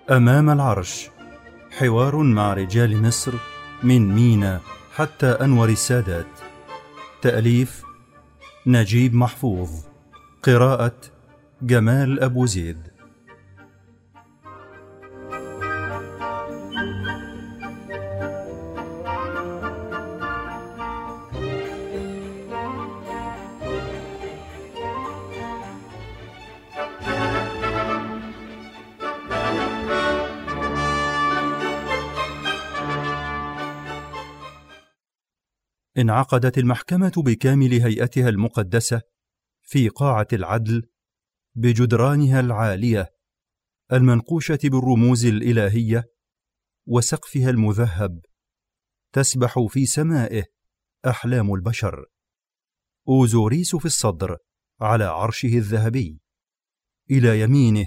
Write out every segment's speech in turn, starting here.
أمام العرش، حوار مع رجال مصر من مينا حتى أنور السادات. تأليف نجيب محفوظ، قراءة جمال أبو زيد. انعقدت المحكمة بكامل هيئتها المقدسة في قاعة العدل بجدرانها العالية المنقوشة بالرموز الإلهية وسقفها المذهب، تسبح في سمائه أحلام البشر. أوزوريس في الصدر على عرشه الذهبي، إلى يمينه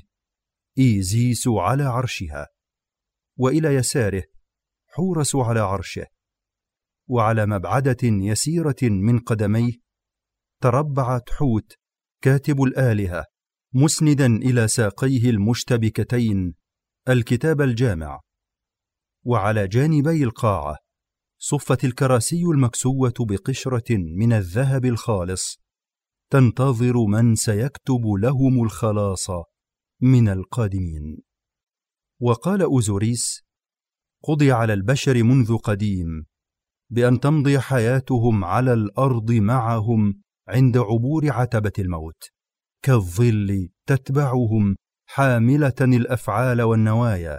إيزيس على عرشها، وإلى يساره حورس على عرشه، وعلى مبعدة يسيرة من قدميه تربع تحوت كاتب الآلهة مسندا إلى ساقيه المشتبكتين الكتاب الجامع. وعلى جانبي القاعة صفت الكراسي المكسوة بقشرة من الذهب الخالص تنتظر من سيكتب لهم الخلاص من القادمين. وقال أوزوريس: قضي على البشر منذ قديم بأن تمضي حياتهم على الأرض معهم عند عبور عتبة الموت، كالظل تتبعهم حاملة الأفعال والنوايا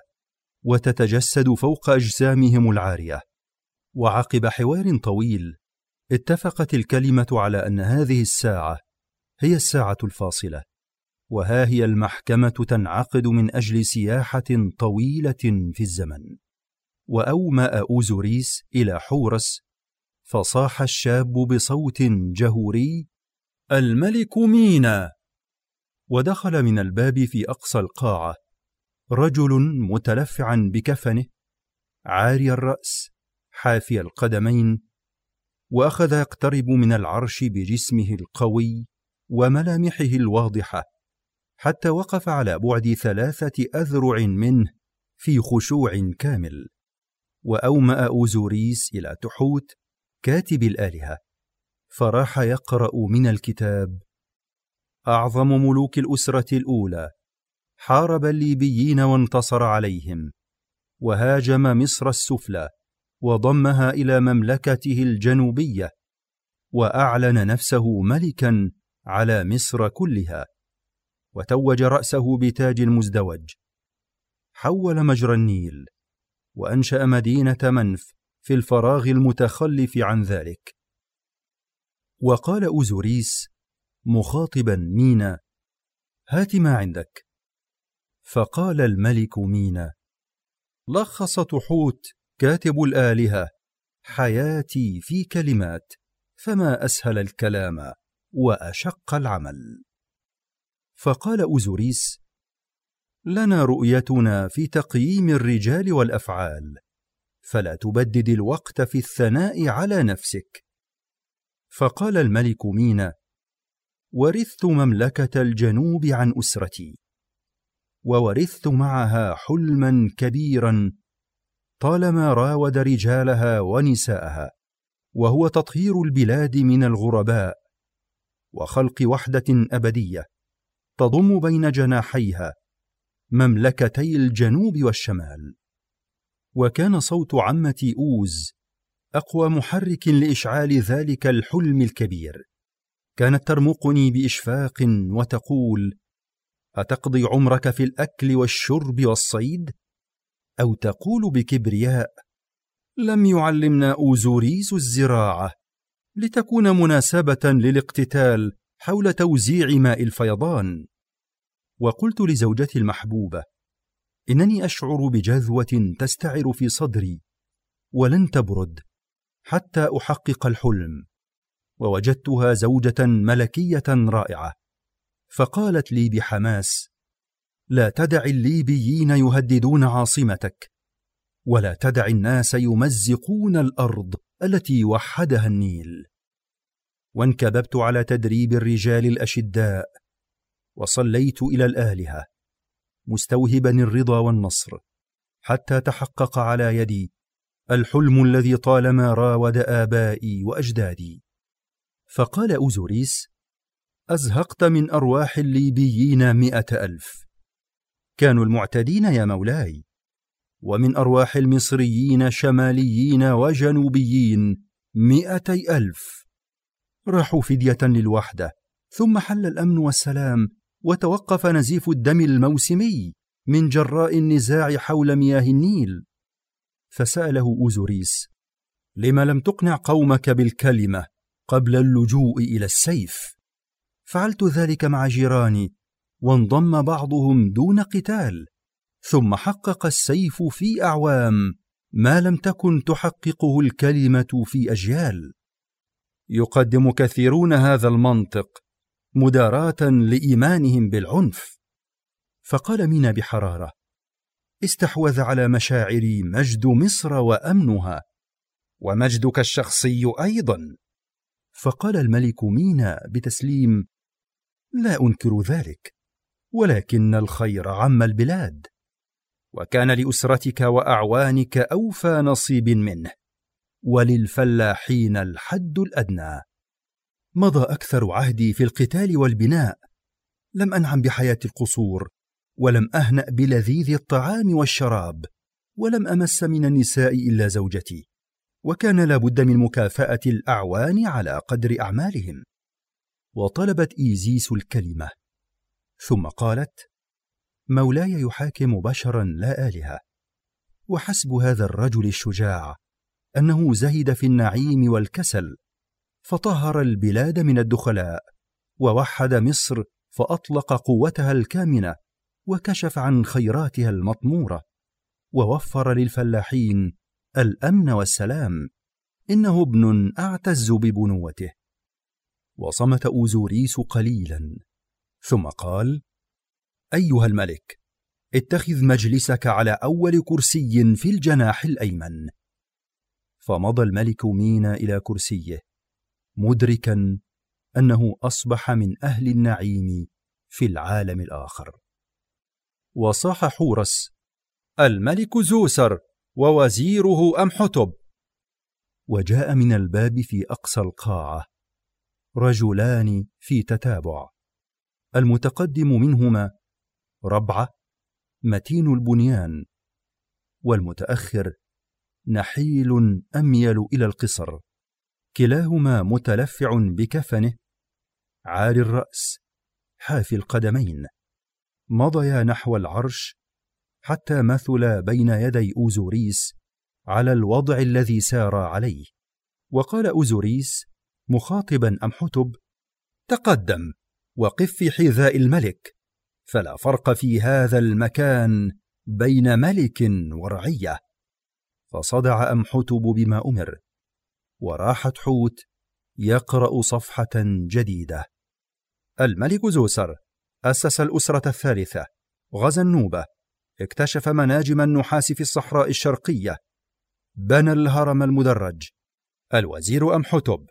وتتجسد فوق أجسامهم العارية. وعقب حوار طويل اتفقت الكلمة على أن هذه الساعة هي الساعة الفاصلة، وها هي المحكمة تنعقد من أجل سياحة طويلة في الزمن. وأومأ أوزوريس إلى حورس، فصاح الشاب بصوت جهوري: الملك مينا. ودخل من الباب في أقصى القاعة رجل متلفعا بكفنه، عاري الرأس حافي القدمين، وأخذ يقترب من العرش بجسمه القوي وملامحه الواضحة، حتى وقف على بعد 3 أذرع منه في خشوع كامل. وأومأ أوزوريس إلى تحوت كاتب الآلهة، فراح يقرأ من الكتاب: أعظم ملوك الأسرة الأولى حارب الليبيين وانتصر عليهم، وهاجم مصر السفلى وضمها إلى مملكته الجنوبية، وأعلن نفسه ملكا على مصر كلها، وتوج رأسه بتاج المزدوج، حول مجرى النيل، وأنشأ مدينة منف في الفراغ المتخلف عن ذلك. وقال أوزوريس مخاطبا مينا: هات ما عندك. فقال الملك مينا: لخص تحوت كاتب الآلهة حياتي في كلمات، فما أسهل الكلام وأشق العمل. فقال أوزوريس: لنا رؤيتنا في تقييم الرجال والأفعال، فلا تبدد الوقت في الثناء على نفسك. فقال الملك مينا: ورثت مملكة الجنوب عن أسرتي، وورثت معها حلما كبيرا طالما راود رجالها ونساءها، وهو تطهير البلاد من الغرباء، وخلق وحدة أبدية تضم بين جناحيها مملكتي الجنوب والشمال. وكان صوت عمتي أوز أقوى محرك لإشعال ذلك الحلم الكبير. كانت ترمقني بإشفاق وتقول: أتقضي عمرك في الأكل والشرب والصيد؟ أو تقول بكبرياء: لم يعلمنا أوزوريس الزراعة لتكون مناسبة للاقتتال حول توزيع ماء الفيضان؟ وقلت لزوجتي المحبوبة: إنني أشعر بجذوة تستعر في صدري ولن تبرد حتى أحقق الحلم. ووجدتها زوجة ملكية رائعة، فقالت لي بحماس: لا تدع الليبيين يهددون عاصمتك، ولا تدع الناس يمزقون الأرض التي وحدها النيل. وانكببت على تدريب الرجال الأشداء، وصليت إلى الآلهة، مستوهبا الرضا والنصر، حتى تحقق على يدي الحلم الذي طالما راود آبائي وأجدادي. فقال أوزوريس: أزهقت من أرواح الليبيين 100,000، كانوا المعتدين يا مولاي، ومن أرواح المصريين شماليين وجنوبيين 200,000، راحوا فدية للوحدة، ثم حل الأمن والسلام، وتوقف نزيف الدم الموسمي من جراء النزاع حول مياه النيل. فسأله أوزوريس: لم لم تقنع قومك بالكلمة قبل اللجوء إلى السيف؟ فعلت ذلك مع جيراني، وانضم بعضهم دون قتال، ثم حقق السيف في أعوام ما لم تكن تحققه الكلمة في أجيال. يقدم كثيرون هذا المنطق مداراة لإيمانهم بالعنف. فقال مينا بحرارة: استحوذ على مشاعري مجد مصر وأمنها، ومجدك الشخصي أيضا. فقال الملك مينا بتسليم: لا أنكر ذلك، ولكن الخير عم البلاد، وكان لأسرتك وأعوانك أوفى نصيب منه، وللفلاحين الحد الأدنى. مضى أكثر عهدي في القتال والبناء، لم أنعم بحياة القصور، ولم أهنأ بلذيذ الطعام والشراب، ولم أمس من النساء إلا زوجتي، وكان لابد من مكافأة الأعوان على قدر أعمالهم. وطلبت إيزيس الكلمة، ثم قالت: مولاي يحاكم بشرا لا آلهة، وحسب هذا الرجل الشجاع أنه زهد في النعيم والكسل، فطهر البلاد من الدخلاء، ووحد مصر فأطلق قوتها الكامنة، وكشف عن خيراتها المطمورة، ووفر للفلاحين الأمن والسلام. إنه ابن أعتز ببنوته. وصمت أوزوريس قليلا، ثم قال: أيها الملك، اتخذ مجلسك على أول كرسي في الجناح الأيمن. فمضى الملك مينا إلى كرسيه، مدركا أنه أصبح من أهل النعيم في العالم الآخر. وصاح حورس: الملك زوسر ووزيره أمحتب. وجاء من الباب في أقصى القاعة رجلان في تتابع، المتقدم منهما ربعة متين البنيان، والمتأخر نحيل أميل إلى القصر، كلاهما متلفع بكفنه، عالي الرأس حافي القدمين. مضيا نحو العرش حتى مثلا بين يدي أوزوريس على الوضع الذي سار عليه. وقال أوزوريس مخاطبا أمحتب: تقدم وقف في حذاء الملك، فلا فرق في هذا المكان بين ملك ورعية. فصدع أمحتب بما أمر، وراح تحوت يقرأ صفحة جديدة. الملك زوسر أسس الأسرة الثالثة، غزا النوبة، اكتشف مناجم النحاس في الصحراء الشرقية، بنى الهرم المدرج. الوزير أمحتب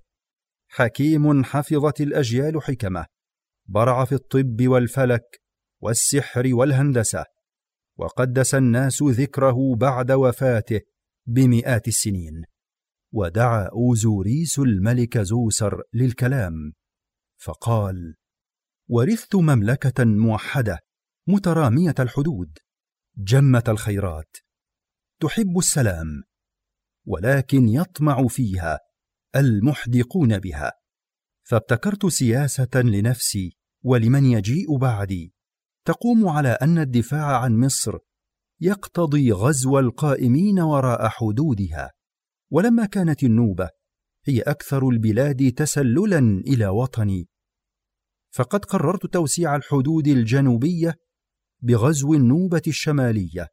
حكيم حفظت الأجيال حكمه، برع في الطب والفلك والسحر والهندسة، وقدس الناس ذكره بعد وفاته بمئات السنين. ودعا أوزوريس الملك زوسر للكلام، فقال: ورثت مملكة موحدة مترامية الحدود، جمة الخيرات، تحب السلام، ولكن يطمع فيها المحدقون بها. فابتكرت سياسة لنفسي ولمن يجيء بعدي، تقوم على أن الدفاع عن مصر يقتضي غزو القائمين وراء حدودها. ولما كانت النوبة هي أكثر البلاد تسللا إلى وطني، فقد قررت توسيع الحدود الجنوبية بغزو النوبة الشمالية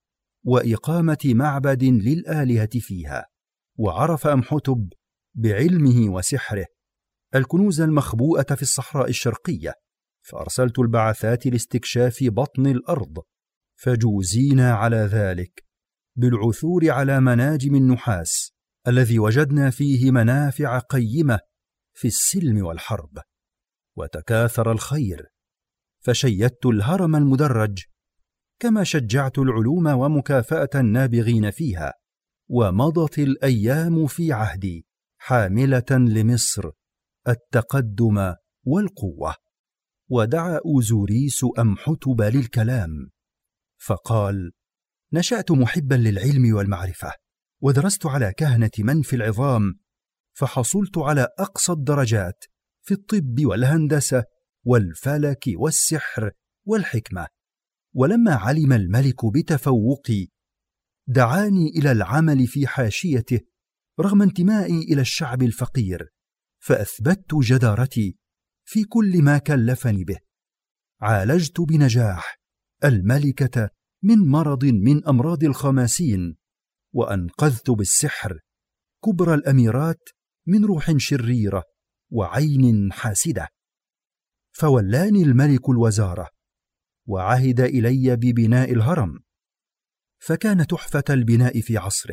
وإقامة معبد للآلهة فيها. وعرف أمحتب بعلمه وسحره الكنوز المخبوءة في الصحراء الشرقية، فأرسلت البعثات لاستكشاف بطن الأرض، فجوزينا على ذلك بالعثور على مناجم النحاس الذي وجدنا فيه منافع قيمة في السلم والحرب. وتكاثر الخير، فشيدت الهرم المدرج كما شجعت العلوم ومكافأة النابغين فيها. ومضت الأيام في عهدي حاملة لمصر التقدم والقوة. ودعا أوزوريس أمحتب للكلام فقال: نشأت محبا للعلم والمعرفة، ودرست على كهنة منف العظام، فحصلت على أقصى الدرجات في الطب والهندسة والفلك والسحر والحكمة. ولما علم الملك بتفوقي دعاني إلى العمل في حاشيته رغم انتمائي إلى الشعب الفقير، فأثبتت جدارتي في كل ما كلفني به. عالجت بنجاح الملكة من مرض من أمراض الخماسين، وأنقذت بالسحر كبرى الأميرات من روح شريرة وعين حاسدة. فولاني الملك الوزارة، وعهد إلي ببناء الهرم، فكان تحفة البناء في عصره.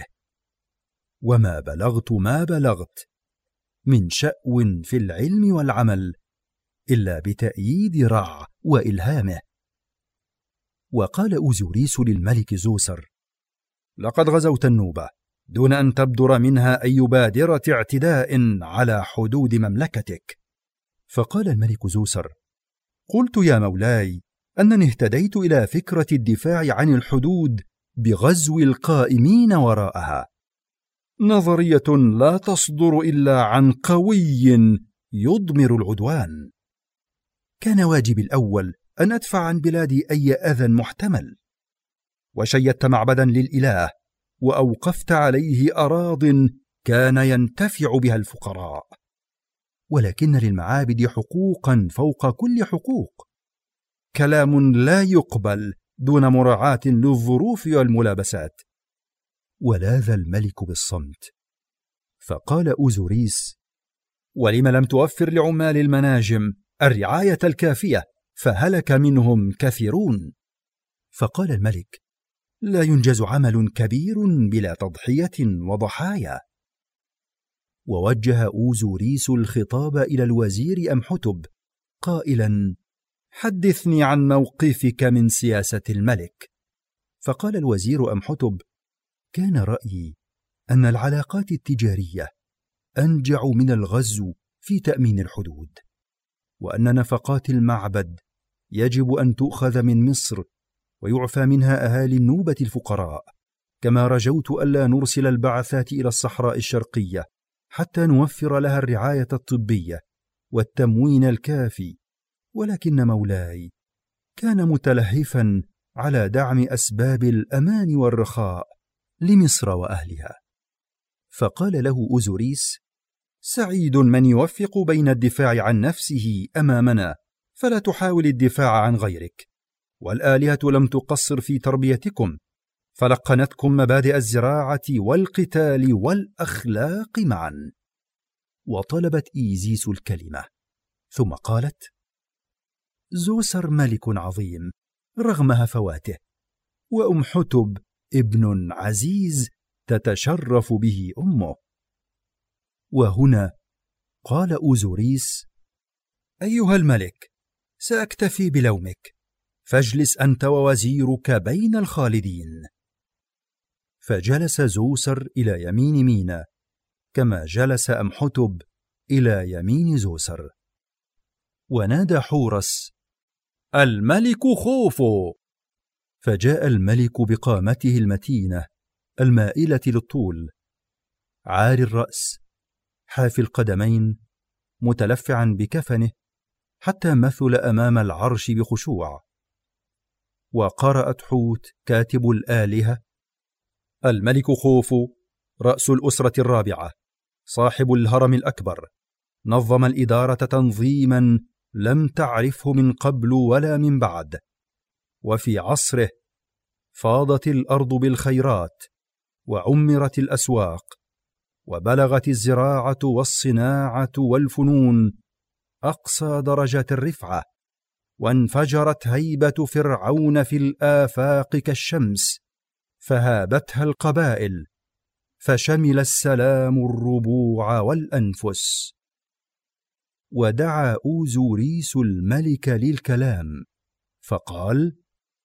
وما بلغت ما بلغت من شأو في العلم والعمل إلا بتأييد رع وإلهامه. وقال أوزوريس للملك زوسر: لقد غزوت النوبة دون أن تبدر منها أي بادرة اعتداء على حدود مملكتك. فقال الملك زوسر: قلت يا مولاي أنني اهتديت إلى فكرة الدفاع عن الحدود بغزو القائمين وراءها، نظرية لا تصدر إلا عن قوي يضمر العدوان. كان واجبي الأول أن أدفع عن بلادي أي أذى محتمل، وشيدت معبدا للإله، وأوقفت عليه أراضٍ كان ينتفع بها الفقراء. ولكن للمعابد حقوقا فوق كل حقوق، كلام لا يقبل دون مراعاة للظروف والملابسات. ولاذ الملك بالصمت. فقال أوزوريس: ولم لم توفر لعمال المناجم الرعاية الكافية، فهلك منهم كثيرون؟ فقال الملك: لا ينجز عمل كبير بلا تضحية وضحايا. ووجه أوزوريس الخطاب إلى الوزير أمحتب قائلا: حدثني عن موقفك من سياسة الملك. فقال الوزير أمحتب: كان رأيي أن العلاقات التجارية أنجع من الغزو في تأمين الحدود، وأن نفقات المعبد يجب أن تؤخذ من مصر ويعفى منها أهالي النوبة الفقراء، كما رجوت ألا نرسل البعثات إلى الصحراء الشرقية حتى نوفر لها الرعاية الطبية والتموين الكافي. ولكن مولاي كان متلهفا على دعم أسباب الأمان والرخاء لمصر وأهلها. فقال له أوزوريس: سعيد من يوفق بين الدفاع عن نفسه أمامنا، فلا تحاول الدفاع عن غيرك. والآلهة لم تقصر في تربيتكم، فلقنتكم مبادئ الزراعة والقتال والأخلاق معا. وطلبت إيزيس الكلمة، ثم قالت: زوسر ملك عظيم رغم هفواته، وأمحتب ابن عزيز تتشرف به أمه. وهنا قال أوزوريس: أيها الملك، سأكتفي بلومك، فاجلس أنت ووزيرك بين الخالدين. فجلس زوسر إلى يمين مينا، كما جلس أمحتب إلى يمين زوسر. ونادى حورس: الملك خوفو! فجاء الملك بقامته المتينة المائلة للطول، عاري الرأس، حافي القدمين، متلفعا بكفنه حتى مثل أمام العرش بخشوع. وقرأ تحوت كاتب الآلهة: الملك خوفو رأس الأسرة الرابعة، صاحب الهرم الأكبر، نظم الإدارة تنظيما لم تعرفه من قبل ولا من بعد، وفي عصره فاضت الأرض بالخيرات، وعمرت الأسواق، وبلغت الزراعة والصناعة والفنون أقصى درجات الرفعة، وانفجرت هيبة فرعون في الآفاق كالشمس، فهابتها القبائل، فشمل السلام الربوع والأنفس. ودعا أوزوريس الملك للكلام، فقال: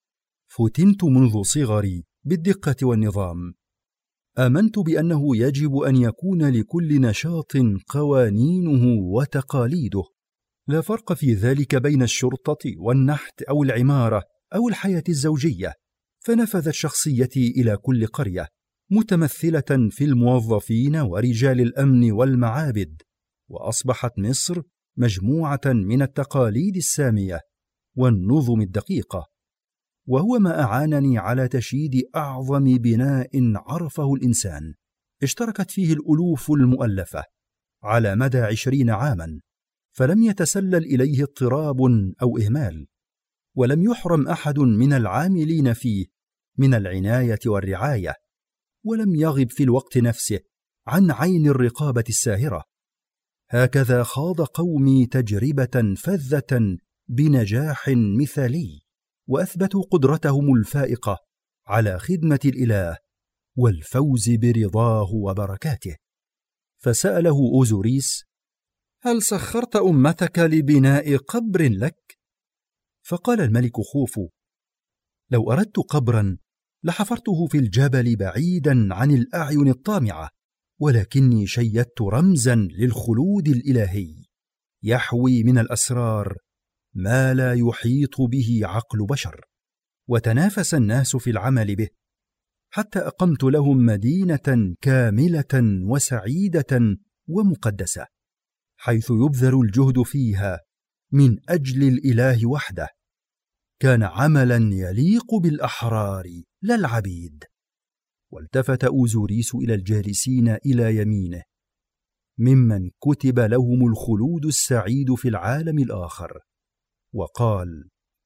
فتنت منذ صغري بالدقة والنظام. آمنت بأنه يجب أن يكون لكل نشاط قوانينه وتقاليده، لا فرق في ذلك بين الشرطة والنحت أو العمارة أو الحياة الزوجية. فنفذت شخصيتي إلى كل قرية، متمثلة في الموظفين ورجال الأمن والمعابد، وأصبحت مصر مجموعة من التقاليد السامية والنظم الدقيقة، وهو ما أعانني على تشييد أعظم بناء عرفه الإنسان، اشتركت فيه الألوف المؤلفة على مدى 20 عاما، فلم يتسلل إليه اضطراب أو إهمال، ولم يحرم أحد من العاملين فيه من العناية والرعاية، ولم يغب في الوقت نفسه عن عين الرقابة الساهرة. هكذا خاض قومي تجربة فذة بنجاح مثالي، وأثبتوا قدرتهم الفائقة على خدمة الإله والفوز برضاه وبركاته. فسأله أوزوريس: هل سخرت أمتك لبناء قبر لك؟ فقال الملك خوفو: لو أردت قبرا لحفرته في الجبل بعيدا عن الأعين الطامعة، ولكني شيدت رمزا للخلود الإلهي يحوي من الأسرار ما لا يحيط به عقل بشر. وتنافس الناس في العمل به، حتى أقمت لهم مدينة كاملة وسعيدة ومقدسة، حيث يبذل الجهد فيها من أجل الإله وحده. كان عملا يليق بالأحرار لا العبيد. والتفت أوزوريس إلى الجالسين إلى يمينه ممن كتب لهم الخلود السعيد في العالم الآخر، وقال: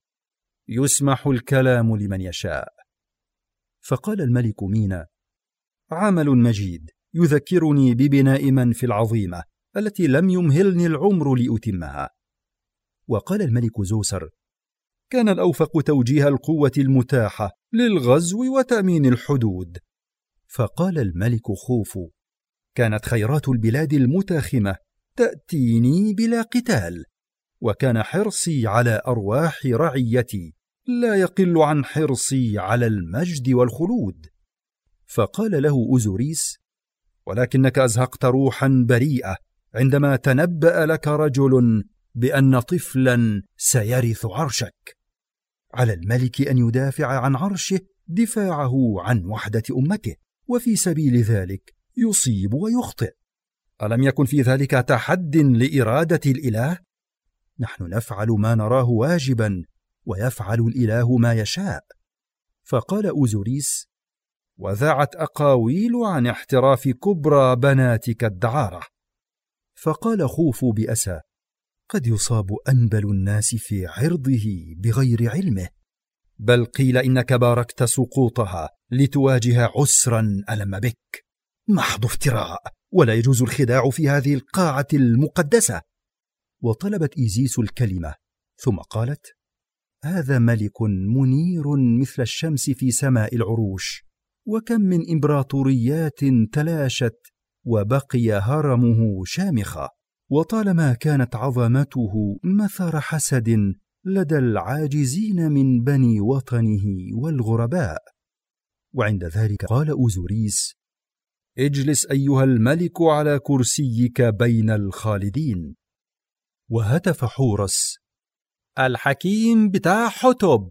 يسمح الكلام لمن يشاء. فقال الملك مينا: عمل مجيد يذكرني ببناء منف العظيمة التي لم يمهلني العمر لأتمها. وقال الملك زوسر: كان الأوفق توجيه القوة المتاحة للغزو وتأمين الحدود. فقال الملك خوفو: كانت خيرات البلاد المتاخمة تأتيني بلا قتال، وكان حرصي على أرواح رعيتي لا يقل عن حرصي على المجد والخلود. فقال له أوزوريس: ولكنك أزهقت روحا بريئة عندما تنبأ لك رجل بأن طفلا سيرث عرشك. على الملك أن يدافع عن عرشه دفاعه عن وحدة أمته، وفي سبيل ذلك يصيب ويخطئ. ألم يكن في ذلك تحد لإرادة الإله؟ نحن نفعل ما نراه واجبا، ويفعل الإله ما يشاء. فقال أوزوريس: وذاعت أقاويل عن احتراف كبرى بناتك الدعارة. فقال خوفو بأسى: قد يصاب أنبل الناس في عرضه بغير علمه، بل قيل إنك باركت سقوطها لتواجه عسرا ألم بك. محض افتراء، ولا يجوز الخداع في هذه القاعة المقدسة. وطلبت إيزيس الكلمة، ثم قالت: هذا ملك منير مثل الشمس في سماء العروش، وكم من إمبراطوريات تلاشت وبقي هرمه شامخا، وطالما كانت عظمته مثار حسد لدى العاجزين من بني وطنه والغرباء. وعند ذلك قال أوزوريس: اجلس أيها الملك على كرسيك بين الخالدين. وهتف حورس: الحكيم بتاع حتب.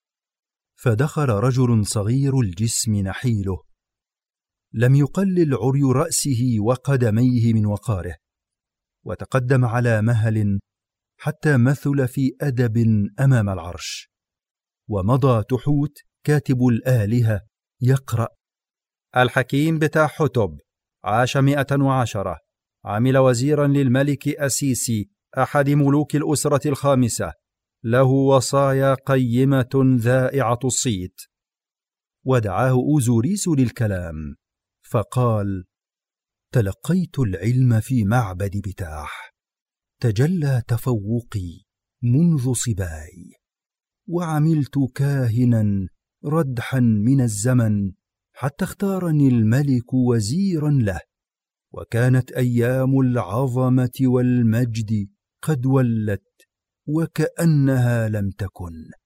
فدخل رجل صغير الجسم نحيله، لم يقلل عري رأسه وقدميه من وقاره، وتقدم على مهل حتى مثل في أدب أمام العرش. ومضى تحوت كاتب الآلهة يقرأ: الحكيم بتاع حتب عاش 110، عمل وزيرا للملك أسيسي أحد ملوك الأسرة الخامسة، له وصايا قيمة ذائعة الصيت. ودعاه أوزوريس للكلام، فقال: تلقيت العلم في معبد بتاح، تجلى تفوقي منذ صباي، وعملت كاهنا ردحا من الزمن حتى اختارني الملك وزيرا له، وكانت أيام العظمة والمجد قد ولت وكأنها لم تكن.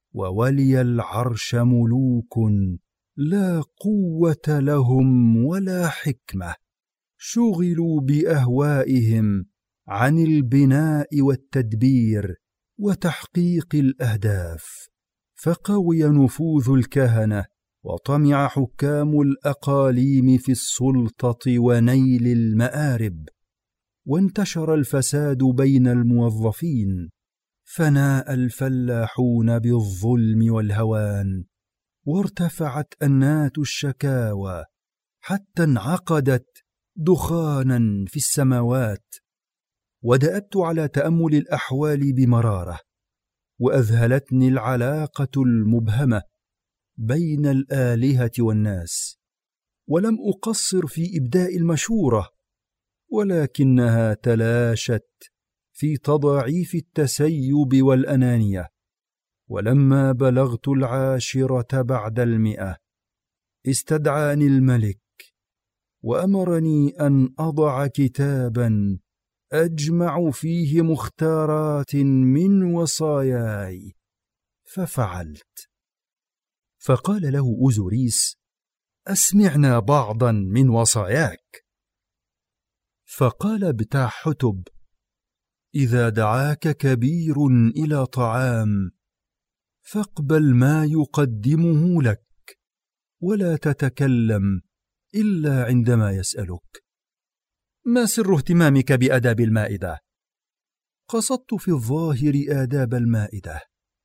وولي العرش ملوك لا قوة لهم ولا حكمة، شغلوا بأهوائهم عن البناء والتدبير وتحقيق الأهداف، فقوي نفوذ الكهنة وطمع حكام الأقاليم في السلطة ونيل المآرب، وانتشر الفساد بين الموظفين، فناء الفلاحون بالظلم والهوان، وارتفعت أنات الشكاوى حتى انعقدت دخانا في السماوات. ودأبت على تأمل الأحوال بمرارة، وأذهلتني العلاقة المبهمة بين الآلهة والناس، ولم أقصر في إبداء المشورة، ولكنها تلاشت في تضاعيف التسيب والأنانية. ولما بلغت 10 بعد 100 استدعاني الملك وأمرني أن أضع كتابا أجمع فيه مختارات من وصاياي، ففعلت. فقال له أوزوريس: أسمعنا بعضا من وصاياك. فقال بتاحتب: إذا دعاك كبير إلى طعام فاقبل ما يقدمه لك، ولا تتكلم إلا عندما يسألك. ما سر اهتمامك بآداب المائدة؟ قصدت في الظاهر آداب المائدة،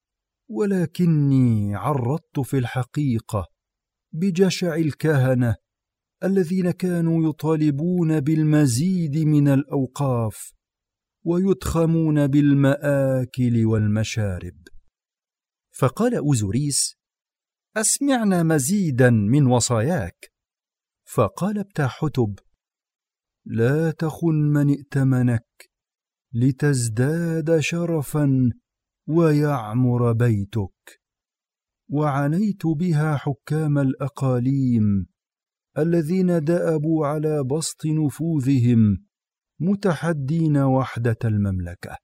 ولكني عرضت في الحقيقة بجشع الكهنة الذين كانوا يطالبون بالمزيد من الأوقاف ويتخمون بالمآكل والمشارب. فقال أوزوريس: أسمعنا مزيدا من وصاياك. فقال بتاحتب: لا تخن من ائتمنك لتزداد شرفا ويعمر بيتك. وعنيت بها حكام الأقاليم الذين دأبوا على بسط نفوذهم متحدين وحدة المملكة.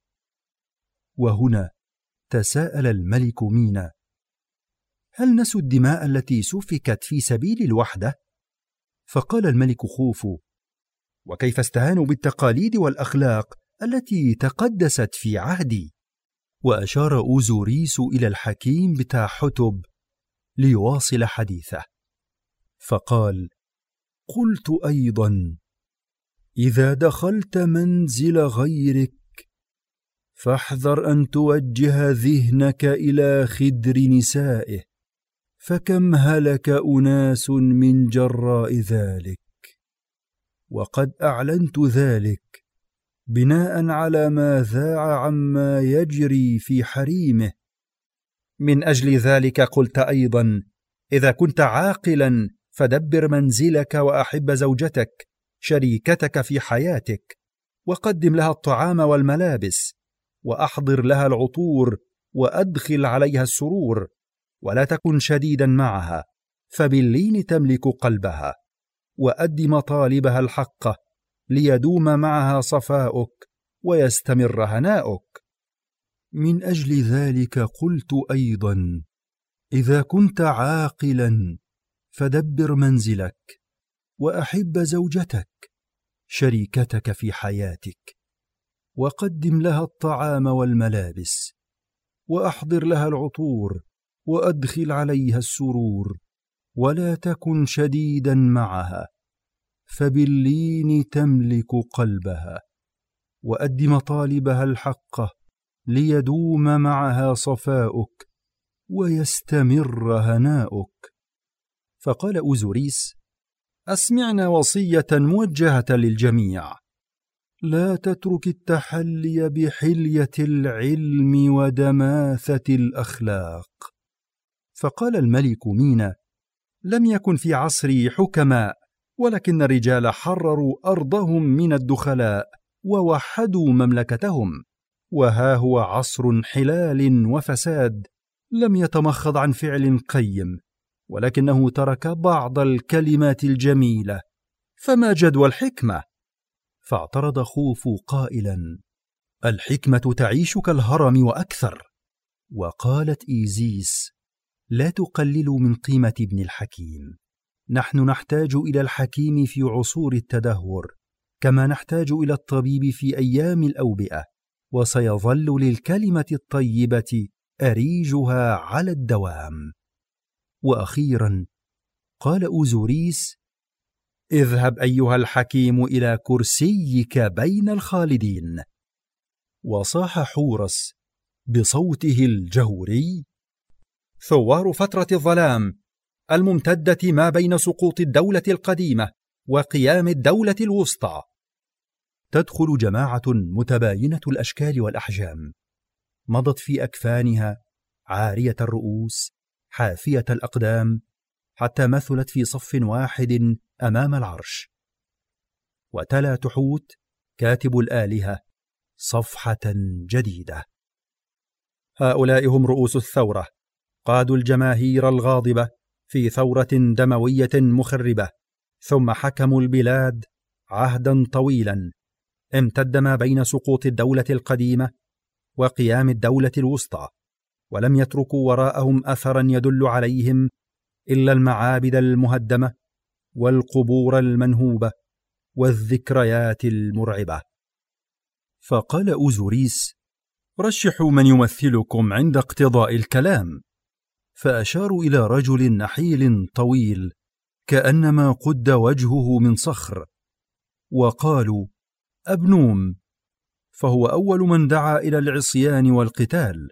وهنا تساءل الملك مينا: هل نسوا الدماء التي سفكت في سبيل الوحدة؟ فقال الملك خوفو: وكيف استهانوا بالتقاليد والأخلاق التي تقدست في عهدي؟ وأشار أوزوريس إلى الحكيم بتاحتب ليواصل حديثه، فقال: قلت أيضا: إذا دخلت منزل غيرك فاحذر أن توجه ذهنك إلى خدر نسائه، فكم هلك أناس من جراء ذلك، وقد أعلنت ذلك بناء على ما ذاع عما يجري في حريمه. من أجل ذلك قلت أيضا: إذا كنت عاقلا فدبر منزلك وأحب زوجتك شريكتك في حياتك، وقدم لها الطعام والملابس، وأحضر لها العطور، وأدخل عليها السرور، ولا تكن شديدا معها، فباللين تملك قلبها، وأد مطالبها الحقة ليدوم معها صفاؤك ويستمر هناؤك. من أجل ذلك قلت أيضا: إذا كنت عاقلا فدبر منزلك، وأحب زوجتك شريكتك في حياتك، وقدم لها الطعام والملابس، وأحضر لها العطور، وأدخل عليها السرور، ولا تكن شديدا معها، فباللين تملك قلبها، وأد مطالبها الحقة ليدوم معها صفاؤك ويستمر هناؤك. فقال أوزوريس: أسمعنا وصية موجهة للجميع: لا تترك التحلي بحلية العلم ودماثة الأخلاق. فقال الملك مينا: لم يكن في عصري حكماء، ولكن الرجال حرروا أرضهم من الدخلاء ووحدوا مملكتهم، وها هو عصر انحلال وفساد لم يتمخض عن فعل قيم، ولكنه ترك بعض الكلمات الجميلة، فما جدوى الحكمة؟ فاعترض خوفو قائلا: الحكمة تعيش كالهرم وأكثر. وقالت إيزيس: لا تقللوا من قيمة ابن الحكيم، نحن نحتاج إلى الحكيم في عصور التدهور كما نحتاج إلى الطبيب في أيام الأوبئة، وسيظل للكلمة الطيبة أريجها على الدوام. وأخيرا قال أوزوريس: اذهب أيها الحكيم إلى كرسيك بين الخالدين. وصاح حورس بصوته الجهوري: ثوار فترة الظلام الممتدة ما بين سقوط الدولة القديمة وقيام الدولة الوسطى. تدخل جماعة متباينة الأشكال والأحجام، مضت في أكفانها عارية الرؤوس حافية الأقدام، حتى مثلت في صف واحد أمام العرش. وتلا تحوت كاتب الآلهة صفحة جديدة: هؤلاء هم رؤوس الثورة، قادوا الجماهير الغاضبة في ثورة دموية مخربة، ثم حكموا البلاد عهدا طويلا امتد ما بين سقوط الدولة القديمة وقيام الدولة الوسطى، ولم يتركوا وراءهم أثرا يدل عليهم إلا المعابد المهدمة والقبور المنهوبة والذكريات المرعبة. فقال أوزوريس: رشحوا من يمثلكم عند اقتضاء الكلام. فأشاروا إلى رجل نحيل طويل كأنما قد وجهه من صخر، وقالوا: أبنوم، فهو أول من دعا إلى العصيان والقتال.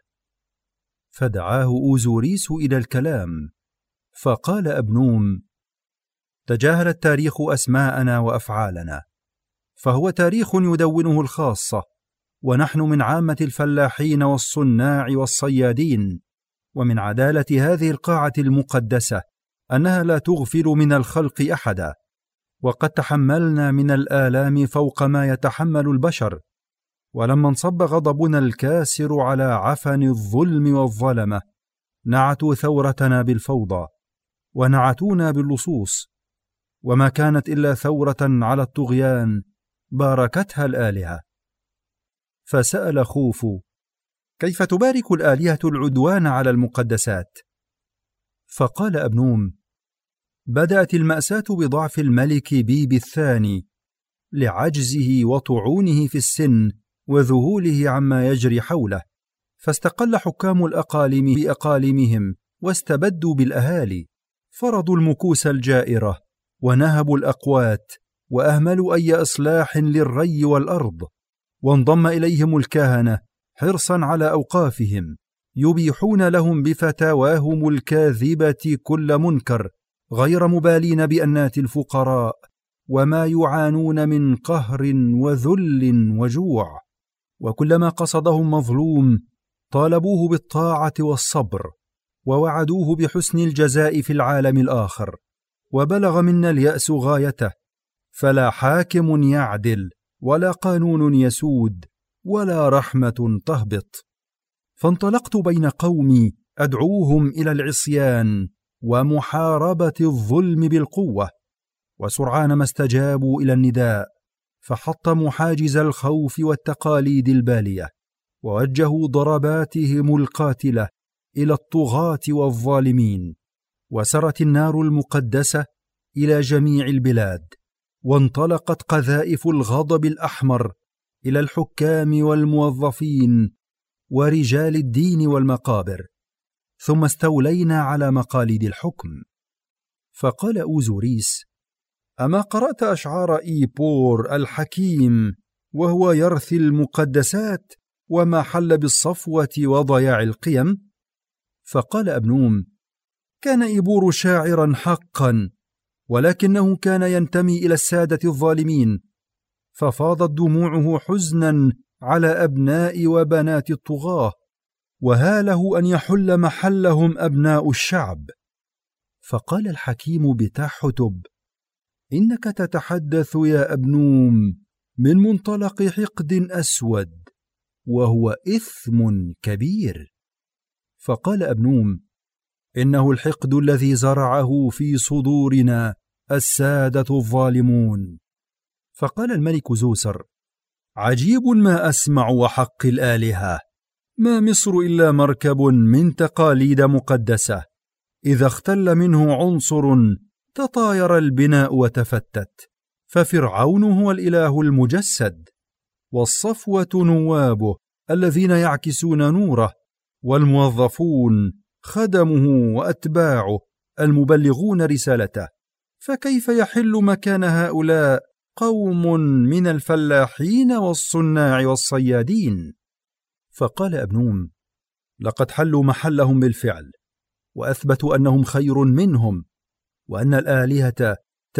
فدعاه أوزوريس إلى الكلام، فقال أبنوم: تجاهل التاريخ أسماءنا وأفعالنا، فهو تاريخ يدونه الخاصة، ونحن من عامة الفلاحين والصناع والصيادين. ومن عدالة هذه القاعة المقدسة أنها لا تغفل من الخلق أحدا، وقد تحملنا من الآلام فوق ما يتحمل البشر، ولما انصب غضبنا الكاسر على عفن الظلم والظلمة نعتوا ثورتنا بالفوضى ونعتونا باللصوص، وما كانت إلا ثورة على الطغيان باركتها الآلهة. فسأل خوفو: كيف تبارك الآلهة العدوان على المقدسات؟ فقال أبنوم: بدأت المأساة بضعف الملك بيبي الثاني، لعجزه وطعونه في السن وذهوله عما يجري حوله، فاستقل حكام الأقاليم بأقاليمهم واستبدوا بالأهالي، فرضوا المكوس الجائرة ونهبوا الأقوات وأهملوا أي إصلاح للري والأرض، وانضم إليهم الكهنة حرصا على أوقافهم، يبيحون لهم بفتاواهم الكاذبة كل منكر، غير مبالين بأنات الفقراء وما يعانون من قهر وذل وجوع، وكلما قصدهم مظلوم طالبوه بالطاعة والصبر، ووعدوه بحسن الجزاء في العالم الآخر. وبلغ منا اليأس غايته، فلا حاكم يعدل ولا قانون يسود ولا رحمة تهبط. فانطلقت بين قومي أدعوهم إلى العصيان ومحاربة الظلم بالقوة، وسرعان ما استجابوا إلى النداء، فحطموا حاجز الخوف والتقاليد البالية، ووجهوا ضرباتهم القاتلة إلى الطغاة والظالمين، وسرت النار المقدسة إلى جميع البلاد، وانطلقت قذائف الغضب الأحمر إلى الحكام والموظفين ورجال الدين والمقابر، ثم استولينا على مقاليد الحكم. فقال أوزوريس: أما قرأت أشعار إيبور الحكيم وهو يرثي المقدسات وما حل بالصفوة وضياع القيم؟ فقال أبنوم: كان إيبور شاعرا حقا، ولكنه كان ينتمي إلى السادة الظالمين، ففاضت دموعه حزنا على أبناء وبنات الطغاة، وهاله أن يحل محلهم أبناء الشعب. فقال الحكيم بتحتب: إنك تتحدث يا أبنوم من منطلق حقد أسود، وهو إثم كبير. فقال أبنوم: إنه الحقد الذي زرعه في صدورنا السادة الظالمون. فقال الملك زوسر: عجيب ما أسمع وحق الآلهة، ما مصر إلا مركب من تقاليد مقدسة، إذا اختل منه عنصر تطاير البناء وتفتت، ففرعون هو الإله المجسد، والصفوة نوابه الذين يعكسون نوره، والموظفون خدمه وأتباعه المبلغون رسالته، فكيف يحل مكان هؤلاء قوم من الفلاحين والصناع والصيادين؟ فقال أبنوم: لقد حلوا محلهم بالفعل، وأثبتوا أنهم خير منهم، وأن الآلهة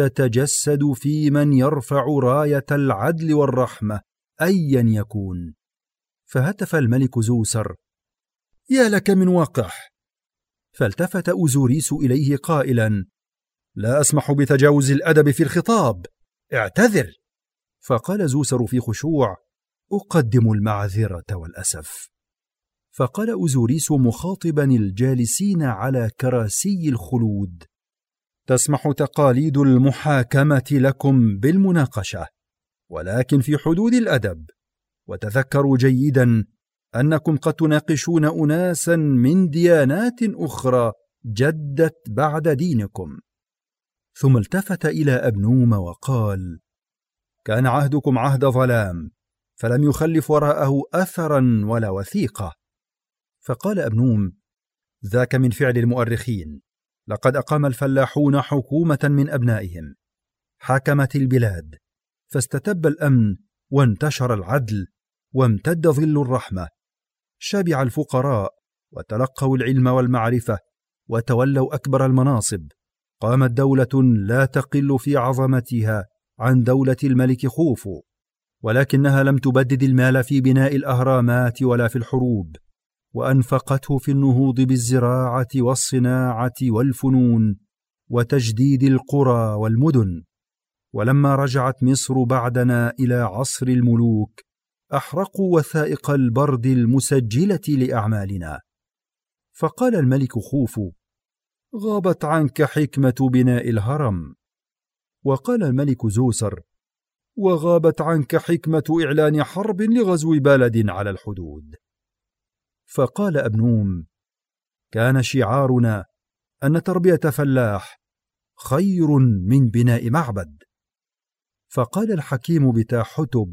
تتجسد في من يرفع راية العدل والرحمة أيا يكون. فهتف الملك زوسر: يا لك من وقح! فالتفت أوزوريس إليه قائلا: لا أسمح بتجاوز الأدب في الخطاب، اعتذر. فقال زوسر في خشوع: أقدم المعذرة والأسف. فقال أوزوريس مخاطبا الجالسين على كراسي الخلود: تسمح تقاليد المحاكمة لكم بالمناقشة، ولكن في حدود الأدب، وتذكروا جيدا أنكم قد تناقشون أناسا من ديانات أخرى جدت بعد دينكم. ثم التفت إلى أبنوم وقال: كان عهدكم عهد ظلام، فلم يخلف وراءه أثرا ولا وثيقة. فقال أبنوم: ذاك من فعل المؤرخين، لقد أقام الفلاحون حكومة من أبنائهم، حكمت البلاد، فاستتب الأمن وانتشر العدل وامتد ظل الرحمة، شبع الفقراء وتلقوا العلم والمعرفة وتولوا أكبر المناصب، قامت دولة لا تقل في عظمتها عن دولة الملك خوفو، ولكنها لم تبدد المال في بناء الأهرامات ولا في الحروب، وأنفقته في النهوض بالزراعة والصناعة والفنون وتجديد القرى والمدن. ولما رجعت مصر بعدنا إلى عصر الملوك، أحرقوا وثائق البرد المسجلة لأعمالنا. فقال الملك خوفو: غابت عنك حكمة بناء الهرم. وقال الملك زوسر: وغابت عنك حكمة إعلان حرب لغزو بلد على الحدود. فقال أبنوم: كان شعارنا أن تربية فلاح خير من بناء معبد. فقال الحكيم بتاحتب: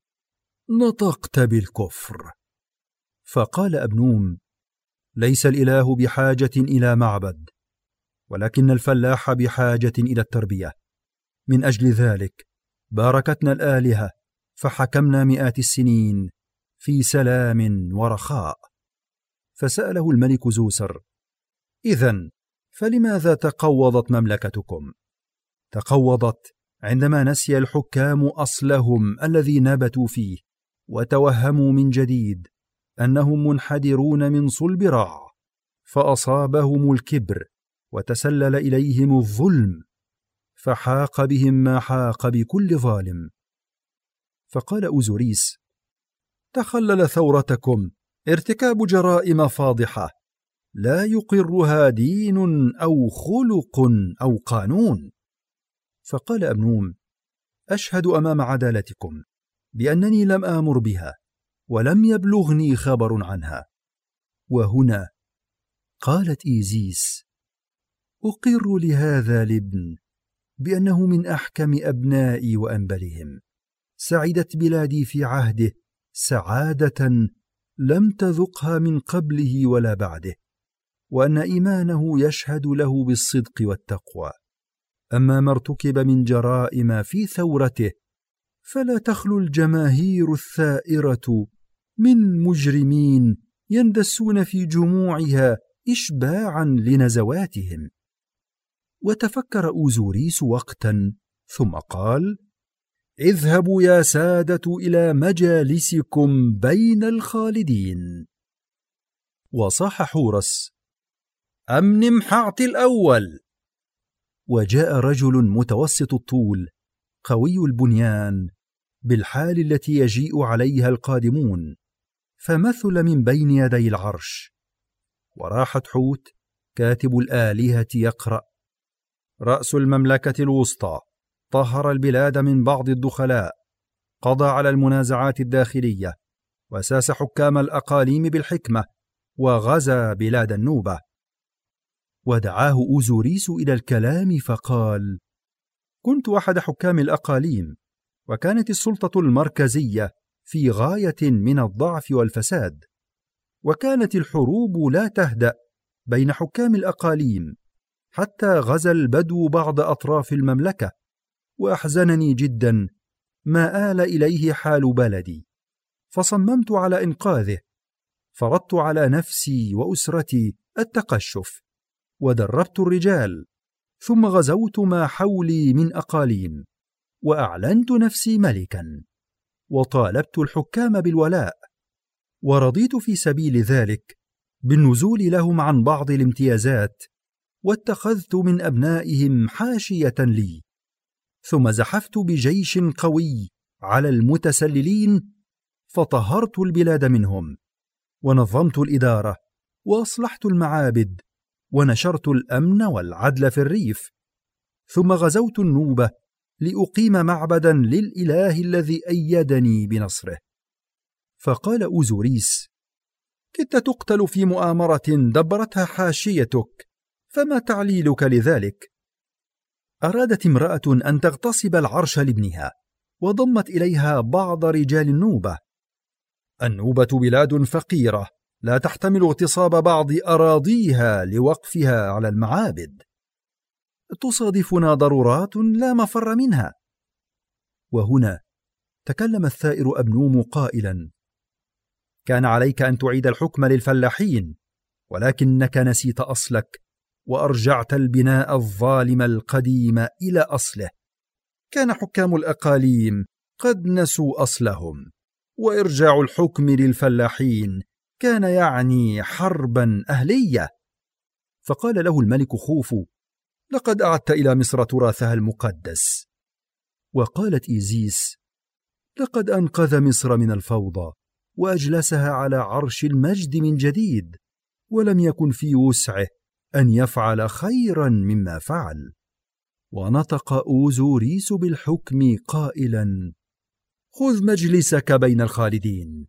نطقت بالكفر. فقال أبنوم: ليس الإله بحاجة إلى معبد، ولكن الفلاح بحاجة إلى التربية. من أجل ذلك باركتنا الآلهة، فحكمنا مئات السنين في سلام ورخاء. فسأله الملك زوسر: إذن فلماذا تقوضت مملكتكم؟ تقوضت عندما نسي الحكام أصلهم الذي نبتوا فيه، وتوهموا من جديد أنهم منحدرون من صلب رع، فأصابهم الكبر وتسلل إليهم الظلم، فحاق بهم ما حاق بكل ظالم. فقال أوزوريس: تخلل ثورتكم ارتكاب جرائم فاضحة لا يقرها دين أو خلق أو قانون. فقال أبنوم: أشهد أمام عدالتكم بأنني لم آمر بها، ولم يبلغني خبر عنها. وهنا قالت إيزيس: أقر لهذا الابن بأنه من أحكم أبنائي وأنبلهم، سعدت بلادي في عهده سعادة لم تذقها من قبله ولا بعده، وأن إيمانه يشهد له بالصدق والتقوى. أما ما ارتكب من جرائم في ثورته فلا تخلو الجماهير الثائرة من مجرمين يندسون في جموعها إشباعا لنزواتهم. وتفكر أوزوريس وقتا ثم قال: اذهبوا يا سادة إلى مجالسكم بين الخالدين. وصاح حورس: أمنم حعت الأول. وجاء رجل متوسط الطول قوي البنيان بالحال التي يجيء عليها القادمون، فمثل من بين يدي العرش، وراحت حوت كاتب الآلهة يقرأ: رأس المملكة الوسطى طهر البلاد من بعض الدخلاء، قضى على المنازعات الداخلية، وساس حكام الأقاليم بالحكمة، وغزا بلاد النوبة. ودعاه أوزوريس إلى الكلام فقال: كنت أحد حكام الأقاليم، وكانت السلطة المركزية في غاية من الضعف والفساد، وكانت الحروب لا تهدأ بين حكام الأقاليم، حتى غزا البدو بعض أطراف المملكة، وأحزنني جدا ما آل إليه حال بلدي، فصممت على إنقاذه. فرضت على نفسي وأسرتي التقشف، ودربت الرجال، ثم غزوت ما حولي من أقاليم، وأعلنت نفسي ملكا، وطالبت الحكام بالولاء، ورضيت في سبيل ذلك بالنزول لهم عن بعض الامتيازات، واتخذت من أبنائهم حاشية لي، ثم زحفت بجيش قوي على المتسللين، فطهرت البلاد منهم، ونظمت الإدارة، وأصلحت المعابد، ونشرت الأمن والعدل في الريف، ثم غزوت النوبة لأقيم معبدا للإله الذي أيدني بنصره. فقال أوزوريس: كدت تقتل في مؤامرة دبرتها حاشيتك، فما تعليلك لذلك؟ أرادت امرأة أن تغتصب العرش لابنها، وضمت إليها بعض رجال النوبة. النوبة بلاد فقيرة لا تحتمل اغتصاب بعض أراضيها لوقفها على المعابد. تصادفنا ضرورات لا مفر منها. وهنا تكلم الثائر أبنوم قائلا: كان عليك أن تعيد الحكم للفلاحين، ولكنك نسيت أصلك، وأرجعت البناء الظالم القديم إلى أصله. كان حكام الأقاليم قد نسوا أصلهم، وإرجاع الحكم للفلاحين كان يعني حربا أهلية. فقال له الملك خوفو: لقد أعدت إلى مصر تراثها المقدس. وقالت إيزيس: لقد أنقذ مصر من الفوضى، وأجلسها على عرش المجد من جديد، ولم يكن في وسعه أن يفعل خيرا مما فعل. ونطق أوزوريس بالحكم قائلا: خذ مجلسك بين الخالدين.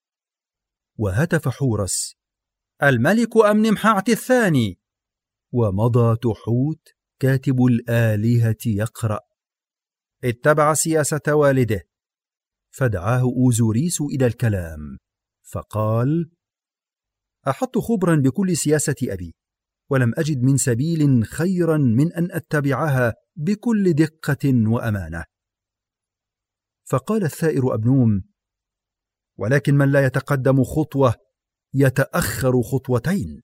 وهتف حورس: الملك أمنمحات الثاني. ومضى تحوت كاتب الآلهة يقرأ: اتبع سياسة والده. فدعاه أوزوريس إلى الكلام فقال: أحطت خبرا بكل سياسة أبي، ولم أجد من سبيل خيرا من أن أتبعها بكل دقة وأمانة. فقال الثائر أبنوم: ولكن من لا يتقدم خطوة يتأخر خطوتين.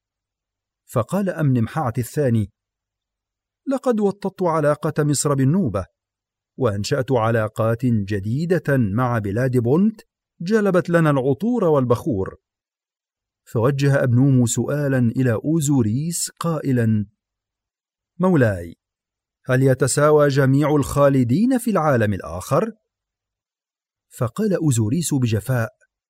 فقال أمنمحات الثاني: لقد وطدت علاقة مصر بالنوبة، وأنشأت علاقات جديدة مع بلاد بونت جلبت لنا العطور والبخور. فوجه أبنوم سؤالا إلى أوزوريس قائلا: مولاي، هل يتساوى جميع الخالدين في العالم الآخر؟ فقال أوزوريس بجفاء: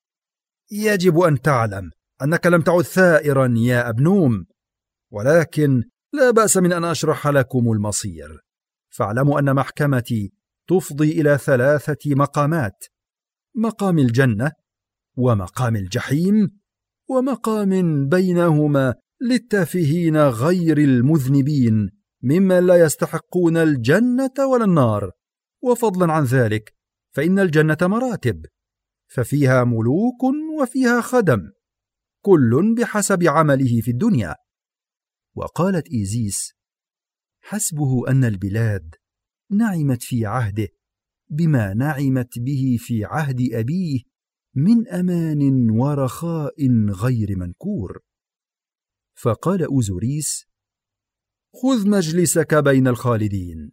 يجب أن تعلم أنك لم تعد ثائرا يا أبنوم، ولكن لا بأس من أن أشرح لكم المصير. فاعلموا أن محكمتي تفضي إلى 3 مقامات: مقام الجنة، ومقام الجحيم، ومقام بينهما للتافهين غير المذنبين ممن لا يستحقون الجنة ولا النار. وفضلا عن ذلك فإن الجنة مراتب، ففيها ملوك وفيها خدم، كل بحسب عمله في الدنيا. وقالت إيزيس: حسبه أن البلاد نعمت في عهده بما نعمت به في عهد أبيه من أمان ورخاء غير منكور. فقال أوزوريس: خذ مجلسك بين الخالدين.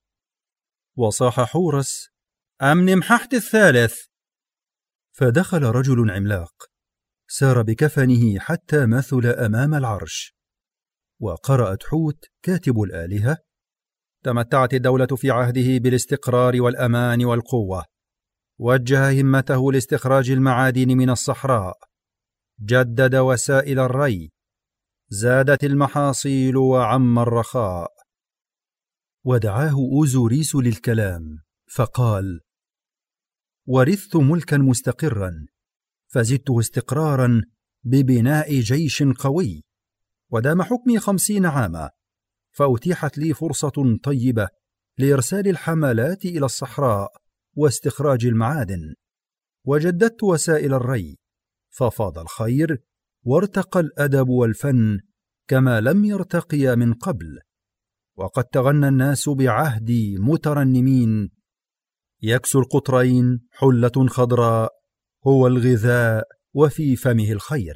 وصاح حورس: أمنمحات الثالث. فدخل رجل عملاق سار بكفنه حتى مثل أمام العرش، وقرأ تحوت كاتب الآلهة: تمتعت الدولة في عهده بالاستقرار والأمان والقوة، وجه همته لاستخراج المعادن من الصحراء، جدد وسائل الري، زادت المحاصيل وعم الرخاء. ودعاه أوزوريس للكلام فقال: ورثت ملكا مستقرا فزدته استقرارا ببناء جيش قوي، ودام حكمي 50 عاما، فأتيحت لي فرصة طيبة لإرسال الحملات إلى الصحراء واستخراج المعادن، وجددت وسائل الري، ففاض الخير وارتقى الأدب والفن كما لم يرتقي من قبل، وقد تغنى الناس بعهدي مترنمين: يكسو القطرين حلة خضراء، هو الغذاء وفي فمه الخير.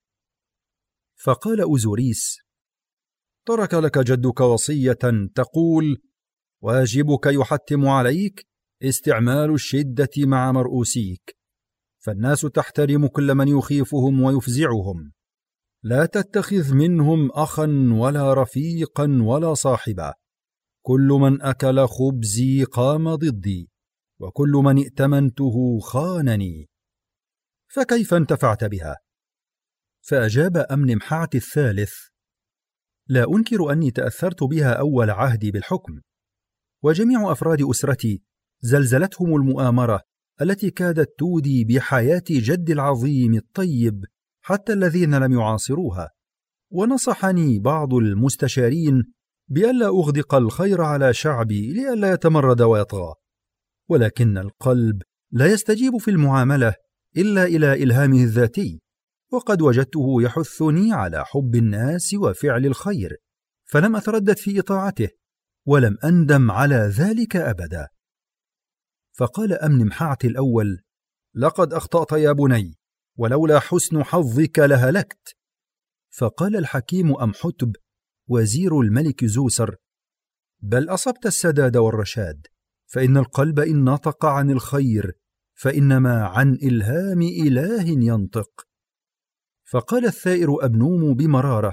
فقال أوزوريس: ترك لك جدك وصية تقول: واجبك يحتم عليك استعمال الشدة مع مرؤوسيك، فالناس تحترم كل من يخيفهم ويفزعهم، لا تتخذ منهم أخا ولا رفيقا ولا صاحبا، كل من أكل خبزي قام ضدي، وكل من ائتمنته خانني، فكيف انتفعت بها؟ فأجاب أمنمحعت الثالث: لا أنكر أني تأثرت بها أول عهدي بالحكم، وجميع أفراد أسرتي زلزلتهم المؤامرة التي كادت تودي بحياة جدي العظيم الطيب حتى الذين لم يعاصروها، ونصحني بعض المستشارين بألا أغدق الخير على شعبي لئلا يتمرد ويطغى، ولكن القلب لا يستجيب في المعاملة إلا إلى إلهامه الذاتي، وقد وجدته يحثني على حب الناس وفعل الخير، فلم أتردد في إطاعته، ولم أندم على ذلك أبدا. فقال أمنمحعت الأول: لقد أخطأت يا بني، ولولا حسن حظك لهلكت. فقال الحكيم أمحتب وزير الملك زوسر: بل أصبت السداد والرشاد، فإن القلب إن نطق عن الخير فإنما عن إلهام إله ينطق. فقال الثائر أبنوم بمرارة: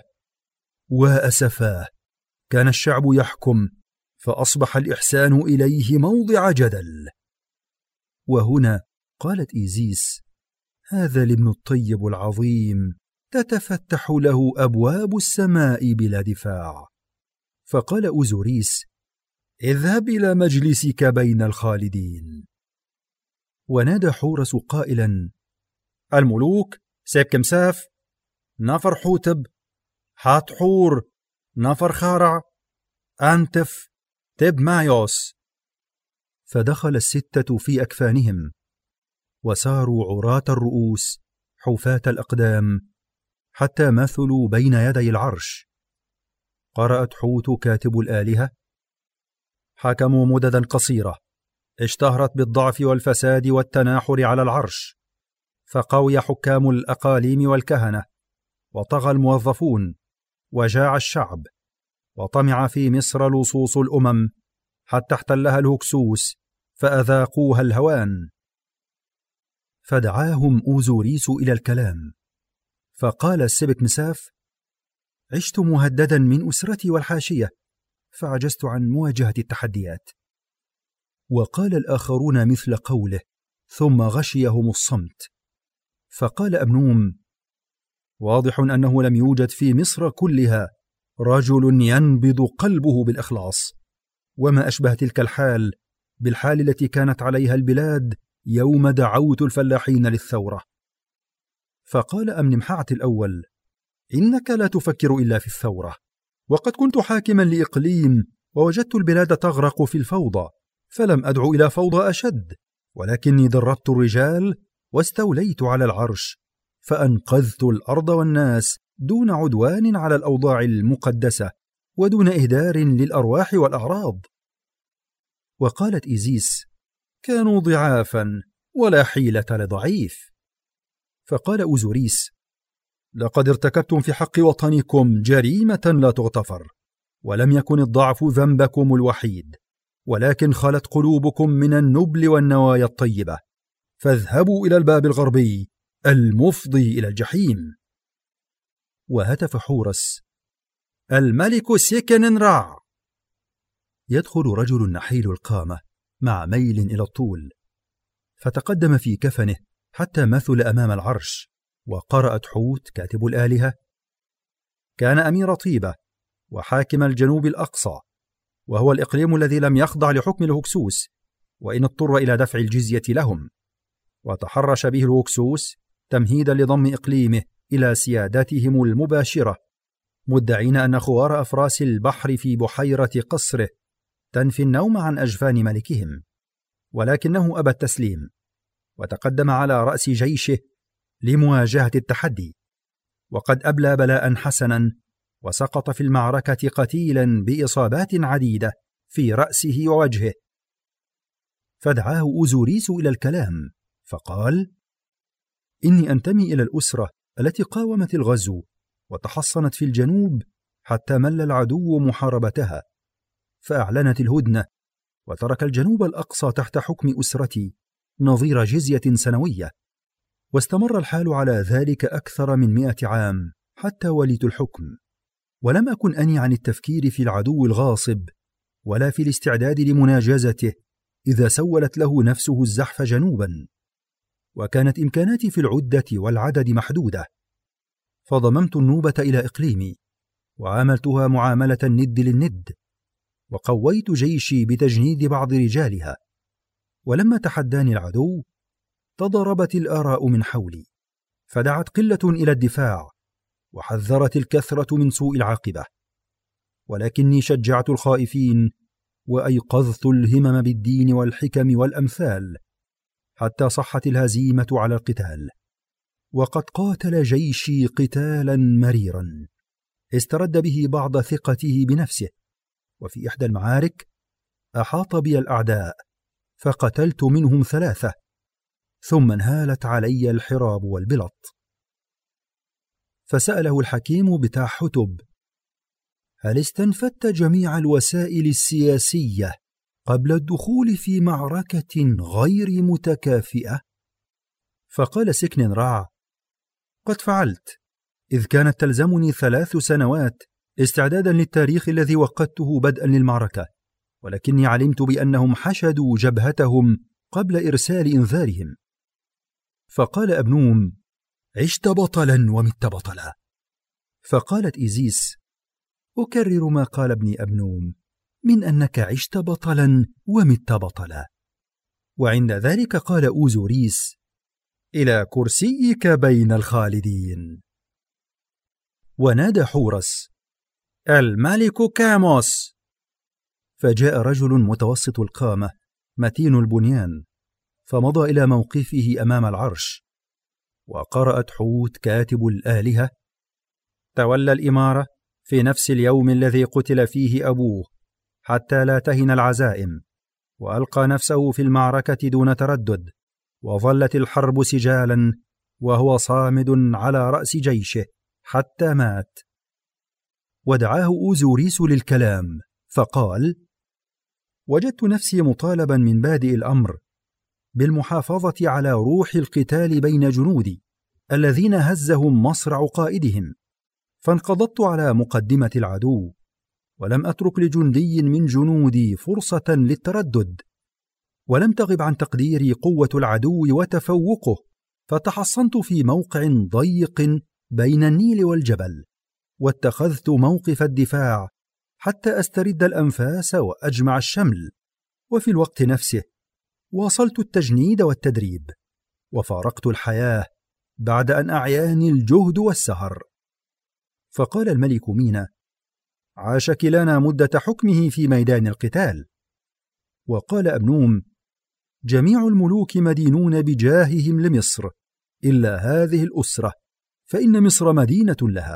وأسفاه، كان الشعب يحكم فأصبح الإحسان إليه موضع جدل. وهنا قالت إيزيس: هذا الابن الطيب العظيم تتفتح له أبواب السماء بلا دفاع. فقال أوزوريس: اذهب إلى مجلسك بين الخالدين. ونادى حورس قائلا: الملوك سيبكمساف، نفر حوتب، حاتحور، نفر خارع، أنتف، تب مايوس. فدخل الستة في أكفانهم، وساروا عراة الرؤوس حفاة الأقدام حتى مثلوا بين يدي العرش. قرأت حوت كاتب الآلهة: حكموا مددا قصيرة اشتهرت بالضعف والفساد والتناحر على العرش، فقوي حكام الأقاليم والكهنة، وطغى الموظفون، وجاع الشعب، وطمع في مصر لصوص الأمم حتى احتلها الهكسوس فأذاقوها الهوان. فدعاهم أوزوريس إلى الكلام، فقال السبكمساف: عشت مهددا من أسرتي والحاشية، فعجزت عن مواجهة التحديات. وقال الآخرون مثل قوله، ثم غشيهم الصمت. فقال أبنوم: واضح أنه لم يوجد في مصر كلها رجل ينبض قلبه بالإخلاص، وما أشبه تلك الحال بالحال التي كانت عليها البلاد يوم دعوت الفلاحين للثورة. فقال أمنمحعت الأول: إنك لا تفكر إلا في الثورة، وقد كنت حاكما لإقليم ووجدت البلاد تغرق في الفوضى، فلم أدعو إلى فوضى أشد، ولكني دربت الرجال واستوليت على العرش، فأنقذت الأرض والناس دون عدوان على الأوضاع المقدسة ودون إهدار للأرواح والأعراض. وقالت إيزيس: كانوا ضعافا ولا حيلة لضعيف. فقال أوزوريس: لقد ارتكبتم في حق وطنكم جريمة لا تغتفر، ولم يكن الضعف ذنبكم الوحيد، ولكن خلت قلوبكم من النبل والنوايا الطيبة، فاذهبوا إلى الباب الغربي المفضي إلى الجحيم. وهتف حورس: الملك سكن رع. يدخل رجل نحيل القامة مع ميل إلى الطول، فتقدم في كفنه حتى مثل أمام العرش، وقرأت حوت كاتب الآلهة: كان أمير طيبة وحاكم الجنوب الأقصى، وهو الإقليم الذي لم يخضع لحكم الهكسوس، وإن اضطر إلى دفع الجزية لهم، وتحرش به الهكسوس تمهيدا لضم إقليمه إلى سيادتهم المباشرة، مدعين أن خوار أفراس البحر في بحيرة قصره تنفي النوم عن أجفان ملكهم، ولكنه أبى التسليم، وتقدم على رأس جيشه لمواجهة التحدي، وقد أبلى بلاء حسنا، وسقط في المعركة قتيلا بإصابات عديدة في رأسه ووجهه. فدعاه أوزوريس إلى الكلام، فقال: إني أنتمي إلى الأسرة التي قاومت الغزو وتحصنت في الجنوب حتى مل العدو محاربتها، فأعلنت الهدنة وترك الجنوب الأقصى تحت حكم أسرتي نظير جزية سنوية، واستمر الحال على ذلك أكثر من 100 عام حتى وليت الحكم، ولم أكن أني عن التفكير في العدو الغاصب ولا في الاستعداد لمناجزته إذا سولت له نفسه الزحف جنوبا، وكانت إمكاناتي في العدة والعدد محدودة، فضممت النوبة إلى إقليمي وعاملتها معاملة الند للند، وقويت جيشي بتجنيد بعض رجالها، ولما تحداني العدو تضربت الآراء من حولي، فدعت قلة إلى الدفاع وحذرت الكثرة من سوء العاقبة، ولكني شجعت الخائفين وأيقظت الهمم بالدين والحكم والأمثال حتى صحت الهزيمة على القتال. وقد قاتل جيشي قتالا مريرا استرد به بعض ثقته بنفسه، وفي إحدى المعارك أحاط بي الأعداء فقتلت منهم 3، ثم انهالت علي الحراب والبلط. فسأله الحكيم بتاع حتب: هل استنفدت جميع الوسائل السياسية قبل الدخول في معركة غير متكافئة؟ فقال سكن رع: قد فعلت، إذ كانت تلزمني 3 سنوات استعدادا للتاريخ الذي وقدته بدءا للمعركة، ولكني علمت بأنهم حشدوا جبهتهم قبل إرسال إنذارهم. فقال أبنوم: عشت بطلا ومت بطلا. فقالت إيزيس: أكرر ما قال ابني أبنوم، من أنك عشت بطلا ومت بطلا. وعند ذلك قال أوزوريس: إلى كرسيك بين الخالدين. ونادى حورس: الملك كاموس. فجاء رجل متوسط القامة متين البنيان، فمضى إلى موقفه أمام العرش، وقرأت حوت كاتب الآلهة: تولى الإمارة في نفس اليوم الذي قتل فيه أبوه حتى لا تهن العزائم، وألقى نفسه في المعركة دون تردد، وظلت الحرب سجالا وهو صامد على رأس جيشه حتى مات. ودعاه أوزوريس للكلام، فقال: وجدت نفسي مطالبا من بادئ الأمر بالمحافظة على روح القتال بين جنودي الذين هزهم مصرع قائدهم، فانقضضت على مقدمة العدو، ولم أترك لجندي من جنودي فرصة للتردد، ولم تغب عن تقديري قوة العدو وتفوقه، فتحصنت في موقع ضيق بين النيل والجبل، واتخذت موقف الدفاع حتى أسترد الأنفاس وأجمع الشمل، وفي الوقت نفسه واصلت التجنيد والتدريب، وفارقت الحياة بعد أن أعياني الجهد والسهر. فقال الملك مينا: عاش كلانا مدة حكمه في ميدان القتال. وقال أبنوم: جميع الملوك مدينون بجاههم لمصر إلا هذه الأسرة، فإن مصر مدينة لها.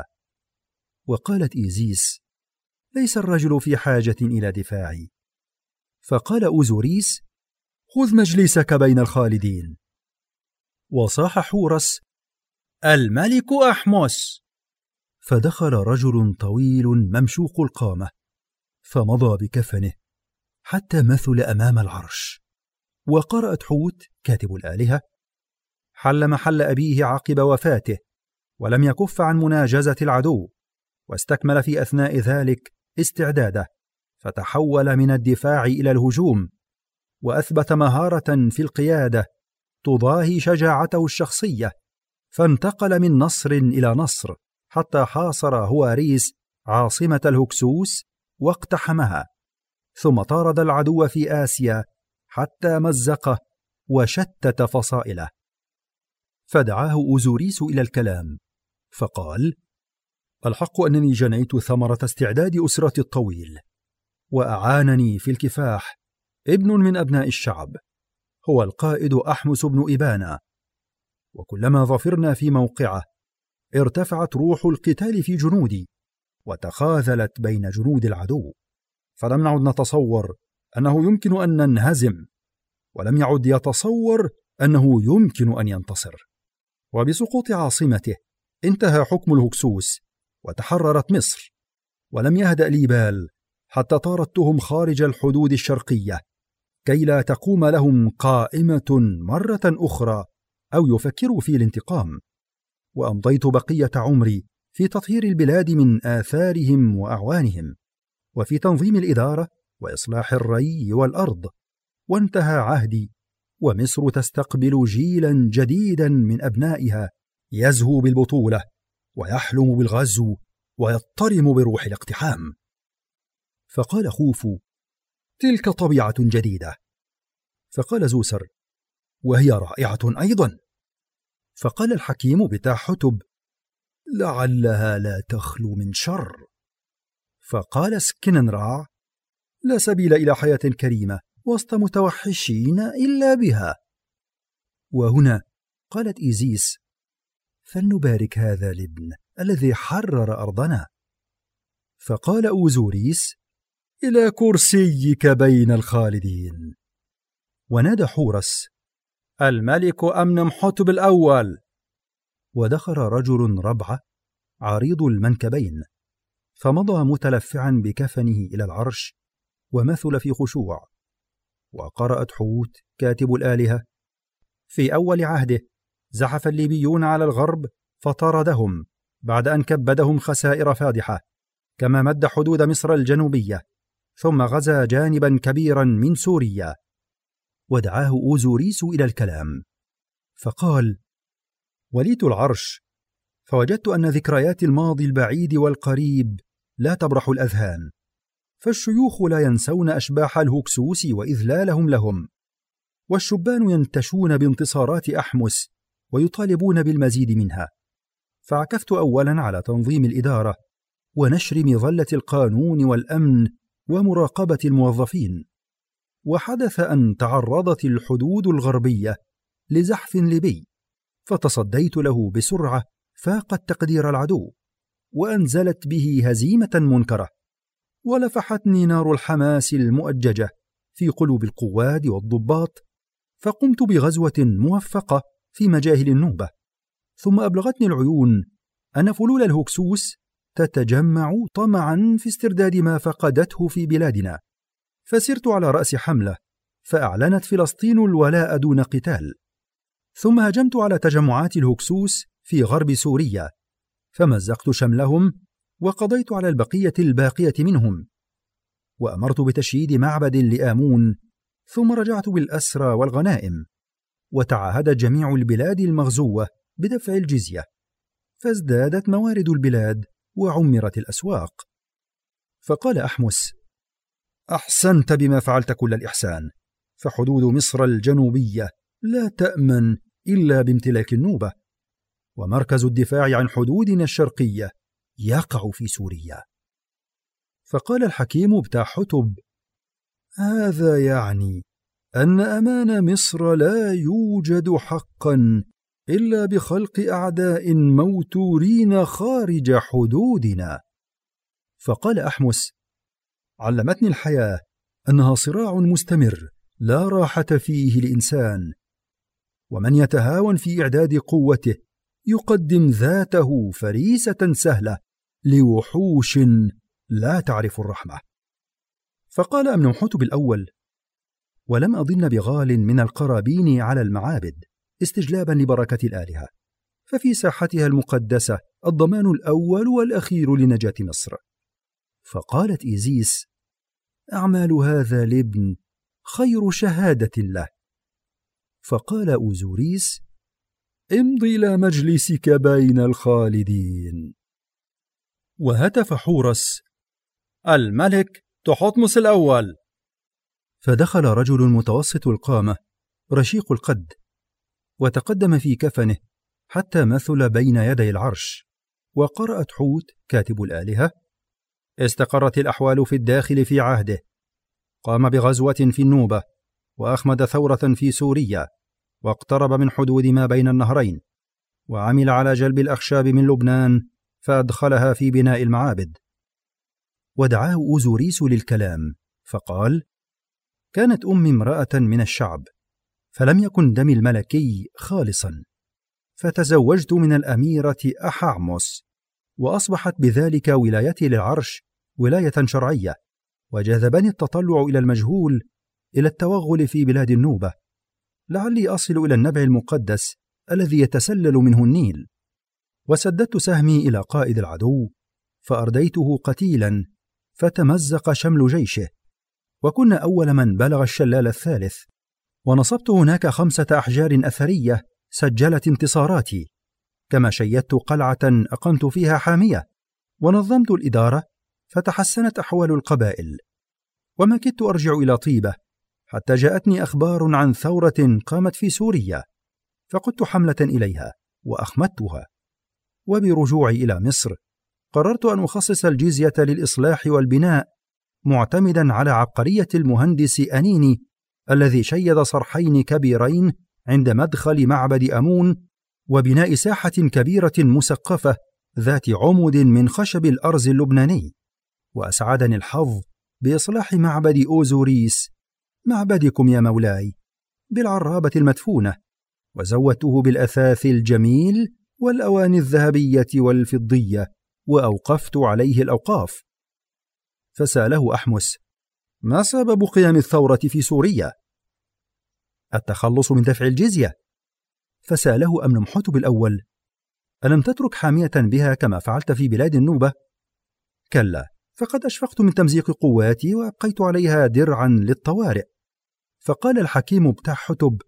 وقالت إيزيس: ليس الرجل في حاجة إلى دفاعي. فقال أوزوريس: خذ مجلسك بين الخالدين. وصاح حورس: الملك أحمس. فدخل رجل طويل ممشوق القامة، فمضى بكفنه حتى مثل أمام العرش، وقرأت حوت كاتب الآلهة: حل محل أبيه عقب وفاته، ولم يكف عن مناجزة العدو، واستكمل في أثناء ذلك استعداده، فتحول من الدفاع إلى الهجوم، وأثبت مهارة في القيادة تضاهي شجاعته الشخصية، فانتقل من نصر إلى نصر حتى حاصر هواريس عاصمة الهكسوس واقتحمها، ثم طارد العدو في آسيا حتى مزقه وشتت فصائله. فدعاه أوزوريس إلى الكلام، فقال: الحق أنني جنيت ثمرة استعداد أسرتي الطويل، وأعانني في الكفاح ابن من أبناء الشعب، هو القائد أحمس بن إبانا، وكلما ظفرنا في موقعه ارتفعت روح القتال في جنودي، وتخاذلت بين جنود العدو، فلم نعد نتصور أنه يمكن أن ننهزم، ولم يعد يتصور أنه يمكن أن ينتصر. وبسقوط عاصمته انتهى حكم الهكسوس وتحررت مصر، ولم يهدأ لي بال حتى طاردتهم خارج الحدود الشرقية كي لا تقوم لهم قائمة مرة أخرى أو يفكروا في الانتقام. وأمضيت بقية عمري في تطهير البلاد من آثارهم وأعوانهم، وفي تنظيم الإدارة وإصلاح الري والأرض، وانتهى عهدي ومصر تستقبل جيلا جديدا من أبنائها يزهو بالبطولة ويحلم بالغزو ويضطرم بروح الاقتحام. فقال خوفو: تلك طبيعة جديدة. فقال زوسر: وهي رائعة أيضا. فقال الحكيم بتاع حتب: لعلها لا تخلو من شر. فقال سكننراع: لا سبيل إلى حياة كريمة وسط متوحشين إلا بها. وهنا قالت إيزيس: فلنبارك هذا الابن الذي حرر أرضنا. فقال أوزوريس: إلى كرسيك بين الخالدين. ونادى حورس: الملك أمنمحتب الأول. ودخل رجل ربعة عريض المنكبين، فمضى متلفعا بكفنه إلى العرش ومثل في خشوع. وقرأت حوت كاتب الآلهة: في أول عهده زحف الليبيون على الغرب فطردهم بعد أن كبدهم خسائر فادحة، كما مد حدود مصر الجنوبية، ثم غزا جانبا كبيرا من سوريا. ودعاه أوزوريس إلى الكلام، فقال: وليت العرش، فوجدت أن ذكريات الماضي البعيد والقريب لا تبرح الأذهان، فالشيوخ لا ينسون أشباح الهكسوس وإذلالهم لهم، والشبان ينتشون بانتصارات أحمس ويطالبون بالمزيد منها. فعكفت أولا على تنظيم الإدارة ونشر مظلة القانون والأمن ومراقبة الموظفين، وحدث أن تعرضت الحدود الغربية لزحف ليبي، فتصديت له بسرعة فاقت تقدير العدو، وأنزلت به هزيمة منكرة، ولفحتني نار الحماس المؤججة في قلوب القواد والضباط، فقمت بغزوة موفقة في مجاهل النوبة. ثم أبلغتني العيون أن فلول الهكسوس تتجمع طمعا في استرداد ما فقدته في بلادنا، فسرت على رأس حملة، فأعلنت فلسطين الولاء دون قتال. ثم هجمت على تجمعات الهكسوس في غرب سوريا، فمزقت شملهم وقضيت على البقية الباقية منهم، وأمرت بتشييد معبد لآمون، ثم رجعت بالأسرى والغنائم، وتعاهدت جميع البلاد المغزوة بدفع الجزية، فازدادت موارد البلاد وعمرت الأسواق. فقال أحمس: أحسنت بما فعلت كل الإحسان، فحدود مصر الجنوبية لا تأمن إلا بامتلاك النوبة، ومركز الدفاع عن حدودنا الشرقية يقع في سوريا. فقال الحكيم بتاع حتب: هذا يعني أن أمان مصر لا يوجد حقا إلا بخلق أعداء موتورين خارج حدودنا. فقال أحمس: علمتني الحياة أنها صراع مستمر لا راحة فيه لإنسان، ومن يتهاون في إعداد قوته يقدم ذاته فريسة سهلة لوحوش لا تعرف الرحمة. فقال أمنمحتب الأول: ولم أظن بغال من القرابين على المعابد استجلابا لبركة الآلهة، ففي ساحتها المقدسة الضمان الأول والأخير لنجاة مصر. فقالت إيزيس: أعمال هذا الابن خير شهادة له. فقال أوزوريس: امض إلى مجلسك بين الخالدين. وهتف حورس: الملك تحتمس الأول. فدخل رجل متوسط القامة رشيق القد، وتقدم في كفنه حتى مثل بين يدي العرش، وقرأت حوت كاتب الآلهة: استقرت الأحوال في الداخل في عهده، قام بغزوة في النوبة، وأخمد ثورة في سوريا، واقترب من حدود ما بين النهرين، وعمل على جلب الأخشاب من لبنان فأدخلها في بناء المعابد. ودعاه أوزوريس للكلام فقال: كانت أمي امرأة من الشعب، فلم يكن دمي الملكي خالصا، فتزوجت من الأميرة أحعمس، وأصبحت بذلك ولايتي للعرش ولاية شرعية، وجذبني التطلع إلى المجهول، إلى التوغل في بلاد النوبة، لعلي أصل إلى النبع المقدس الذي يتسلل منه النيل. وسددت سهمي إلى قائد العدو، فأرديته قتيلا، فتمزق شمل جيشه، وكنا أول من بلغ الشلال الثالث، ونصبت هناك 5 أحجار أثرية سجلت انتصاراتي، كما شيدت قلعة أقمت فيها حامية، ونظمت الإدارة، فتحسنت أحوال القبائل. وما كدت أرجع إلى طيبة حتى جاءتني أخبار عن ثورة قامت في سوريا، فقدت حملة إليها وأخمدتها. وبرجوعي إلى مصر قررت أن أخصص الجزية للإصلاح والبناء، معتمدا على عبقرية المهندس أنيني الذي شيد صرحين كبيرين عند مدخل معبد أمون، وبناء ساحة كبيرة مسقفة ذات عمد من خشب الأرز اللبناني. وأسعدني الحظ بإصلاح معبد أوزوريس، معبدكم يا مولاي، بالعرابة المدفونة، وزودته بالأثاث الجميل والأواني الذهبية والفضية، وأوقفت عليه الأوقاف. فسأله أحمس: ما سبب قيام الثورة في سوريا؟ التخلص من دفع الجزية. فسأله أمنمحتب الأول: ألم تترك حامية بها كما فعلت في بلاد النوبة؟ كلا، فقد أشفقت من تمزيق قواتي وأبقيت عليها درعا للطوارئ. فقال الحكيم بتحتب: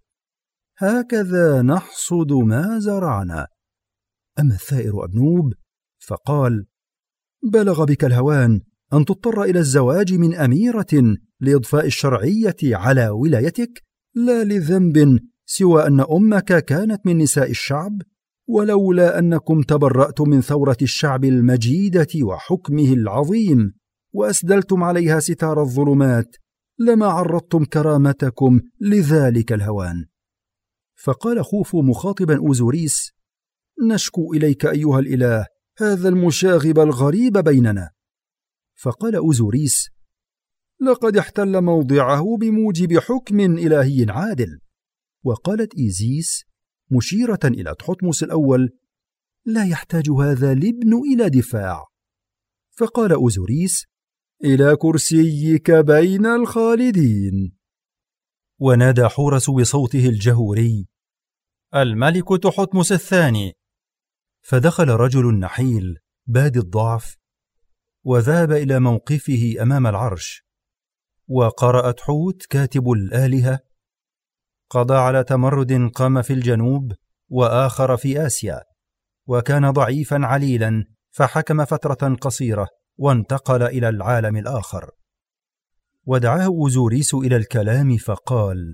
هكذا نحصد ما زرعنا. أما الثائر أبنوب فقال: بلغ بك الهوان أن تضطر إلى الزواج من أميرة لإضفاء الشرعية على ولايتك، لا لذنب سوى أن أمك كانت من نساء الشعب، ولولا أنكم تبرأتم من ثورة الشعب المجيدة وحكمه العظيم وأسدلتم عليها ستار الظلمات لما عرضتم كرامتكم لذلك الهوان. فقال خوفو مخاطبا أوزوريس: نشكو إليك أيها الإله هذا المشاغب الغريب بيننا. فقال أوزوريس: لقد احتل موضعه بموجب حكم إلهي عادل. وقالت إيزيس مشيرة إلى تحتمس الأول: لا يحتاج هذا الابن إلى دفاع. فقال أوزوريس: إلى كرسيك بين الخالدين. ونادى حورس بصوته الجهوري: الملك تحتمس الثاني. فدخل رجل نحيل بادي الضعف، وذهب إلى موقفه أمام العرش، وقرأت حوت كاتب الآلهة: قضى على تمرد قام في الجنوب وآخر في آسيا، وكان ضعيفا عليلا، فحكم فترة قصيرة وانتقل إلى العالم الآخر. ودعاه أوزوريس إلى الكلام فقال: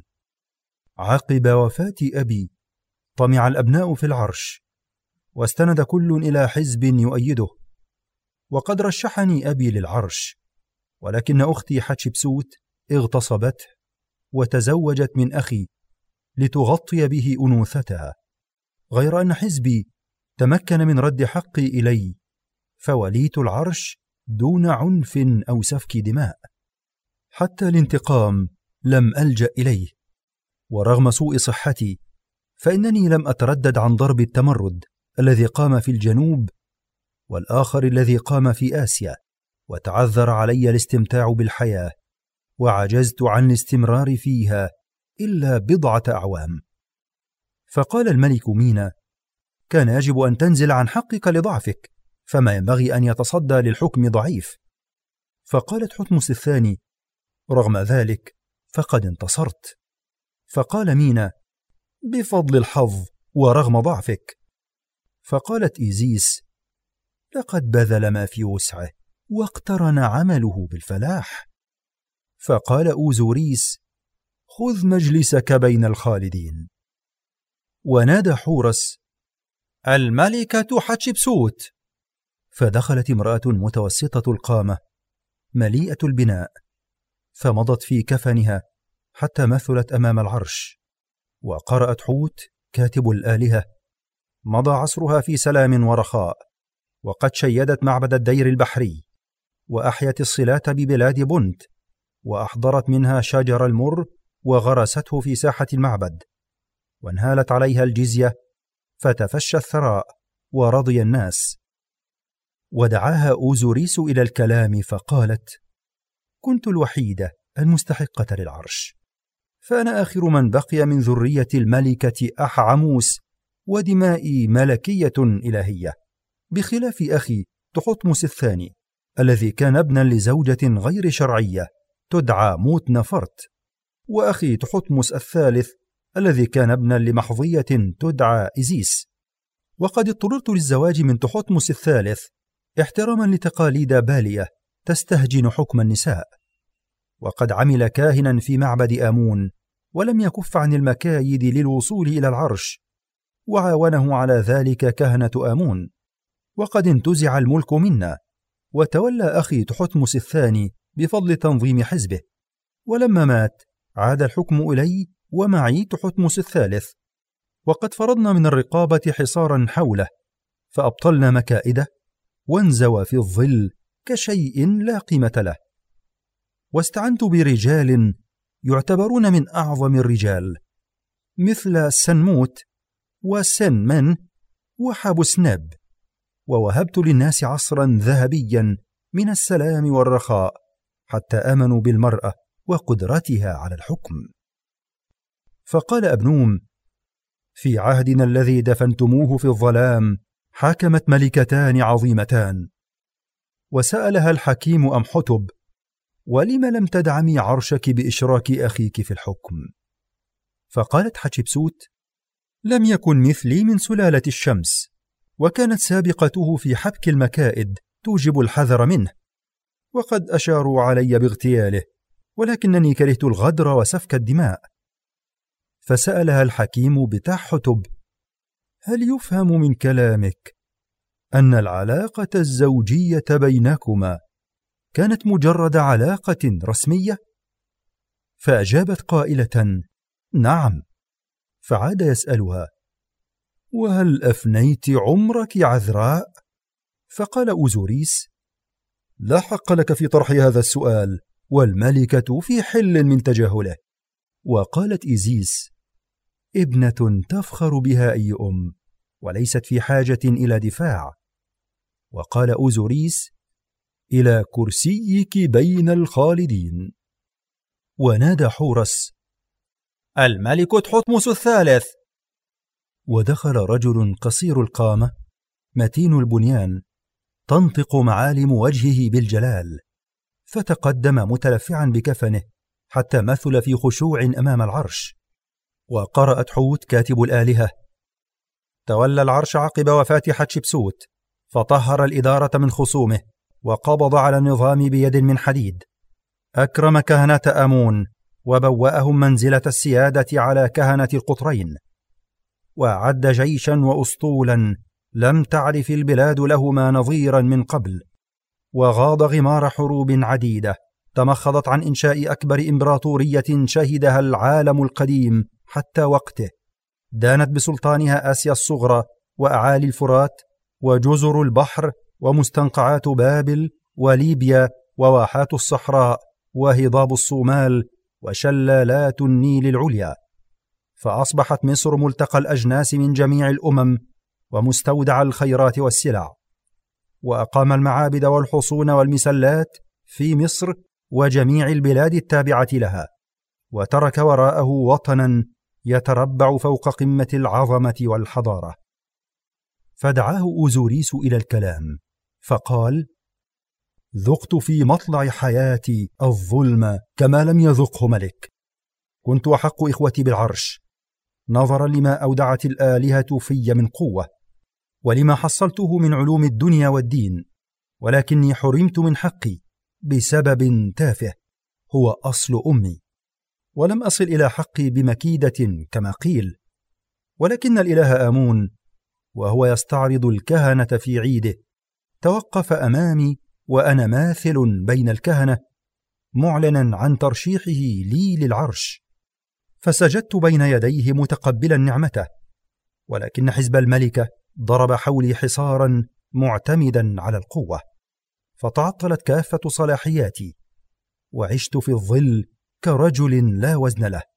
عقب وفاة أبي طمع الأبناء في العرش، واستند كل إلى حزب يؤيده، وقد رشحني أبي للعرش، ولكن أختي حتشبسوت اغتصبته وتزوجت من أخي لتغطي به أنوثتها، غير أن حزبي تمكن من رد حقي إلي، فوليت العرش دون عنف أو سفك دماء. حتى الانتقام لم ألجأ إليه، ورغم سوء صحتي فإنني لم أتردد عن ضرب التمرد الذي قام في الجنوب والآخر الذي قام في آسيا، وتعذر علي الاستمتاع بالحياة، وعجزت عن الاستمرار فيها إلا 10 أعوام. فقال الملك مينا: كان يجب أن تنزل عن حقك لضعفك، فما ينبغي أن يتصدى للحكم ضعيف. فقالت حتمس الثاني: رغم ذلك فقد انتصرت. فقال مينا: بفضل الحظ ورغم ضعفك. فقالت إيزيس: لقد بذل ما في وسعه واقترن عمله بالفلاح. فقال أوزوريس: خذ مجلسك بين الخالدين. ونادى حورس: الملكة حتشبسوت. فدخلت امرأة متوسطة القامة مليئة البناء، فمضت في كفنها حتى مثلت أمام العرش، وقرأت حوت كاتب الآلهة: مضى عصرها في سلام ورخاء، وقد شيدت معبد الدير البحري، وأحيت الصلات ببلاد بنت، وأحضرت منها شجر المر وغرسته في ساحة المعبد، وانهالت عليها الجزية، فتفشى الثراء ورضي الناس. ودعاها أوزوريس إلى الكلام فقالت: كنت الوحيدة المستحقة للعرش، فأنا آخر من بقي من ذرية الملكة أحعموس، ودمائي ملكية إلهية، بخلاف أخي تحتمس الثاني الذي كان ابنا لزوجة غير شرعية تدعى موت نفرت، وأخي تحتمس الثالث الذي كان ابنا لمحظية تدعى إزيس. وقد اضطررت للزواج من تحتمس الثالث احتراما لتقاليد بالية تستهجن حكم النساء، وقد عمل كاهنا في معبد آمون ولم يكف عن المكايد للوصول إلى العرش، وعاونه على ذلك كهنة آمون. وقد انتزع الملك منا، وتولى أخي تحتمس الثاني بفضل تنظيم حزبه، ولما مات عاد الحكم إلي ومعي تحتمس الثالث، وقد فرضنا من الرقابة حصارا حوله، فأبطلنا مكائده، وانزوى في الظل كشيء لا قيمة له. واستعنت برجال يعتبرون من أعظم الرجال، مثل سنموت وسنمن وحابسناب، ووهبت للناس عصرا ذهبيا من السلام والرخاء، حتى آمنوا بالمرأة وقدرتها على الحكم. فقال أبنوم: في عهدنا الذي دفنتموه في الظلام حكمت ملكتان عظيمتان. وسألها الحكيم أمحتب: ولم لم تدعمي عرشك بإشراك أخيك في الحكم؟ فقالت حتشبسوت: لم يكن مثلي من سلالة الشمس، وكانت سابقته في حبك المكائد توجب الحذر منه، وقد أشاروا علي باغتياله، ولكنني كرهت الغدر وسفك الدماء. فسألها الحكيم بتحتب: هل يفهم من كلامك أن العلاقة الزوجية بينكما كانت مجرد علاقة رسمية؟ فأجابت قائلة: نعم. فعاد يسألها: وهل أفنيت عمرك عذراء؟ فقال أوزوريس: لا حق لك في طرح هذا السؤال، والملكة في حل من تجاهله. وقالت إزيس: ابنة تفخر بها أي أم، وليست في حاجة إلى دفاع. وقال أوزوريس: إلى كرسيك بين الخالدين. ونادى حورس: الملك تحتمس الثالث. ودخل رجل قصير القامة متين البنيان تنطق معالم وجهه بالجلال، فتقدم متلفعا بكفنه حتى مثل في خشوع أمام العرش. وقرأت حوت كاتب الآلهة: تولى العرش عقب وفاة حتشبسوت، فطهر الإدارة من خصومه، وقبض على النظام بيد من حديد. أكرم كهنة آمون، وبوأهم منزلة السيادة على كهنة القطرين، وأعد جيشا وأسطولا لم تعرف البلاد لهما نظيرا من قبل، وغاض غمار حروب عديدة تمخضت عن إنشاء أكبر إمبراطورية شهدها العالم القديم حتى وقته، دانت بسلطانها آسيا الصغرى وأعالي الفرات وجزر البحر ومستنقعات بابل وليبيا وواحات الصحراء وهضاب الصومال وشلالات النيل العليا. فأصبحت مصر ملتقى الأجناس من جميع الأمم ومستودع الخيرات والسلع، وأقام المعابد والحصون والمسلات في مصر وجميع البلاد التابعة لها، وترك وراءه وطنا يتربع فوق قمة العظمة والحضارة. فدعاه أوزوريس إلى الكلام فقال: ذقت في مطلع حياتي الظلم كما لم يذقه ملك، كنت أحق إخوتي بالعرش نظرا لما أودعت الآلهة في من قوة، ولما حصلته من علوم الدنيا والدين، ولكني حرمت من حقي بسبب تافه هو أصل أمي، ولم أصل إلى حقي بمكيدة كما قيل، ولكن الإله آمون وهو يستعرض الكهنة في عيده، توقف أمامي وأنا ماثل بين الكهنة معلنا عن ترشيحه لي للعرش، فسجدت بين يديه متقبلا نعمته، ولكن حزب الملكة ضرب حولي حصارا معتمدا على القوة، فتعطلت كافة صلاحياتي، وعشت في الظل كرجل لا وزن له.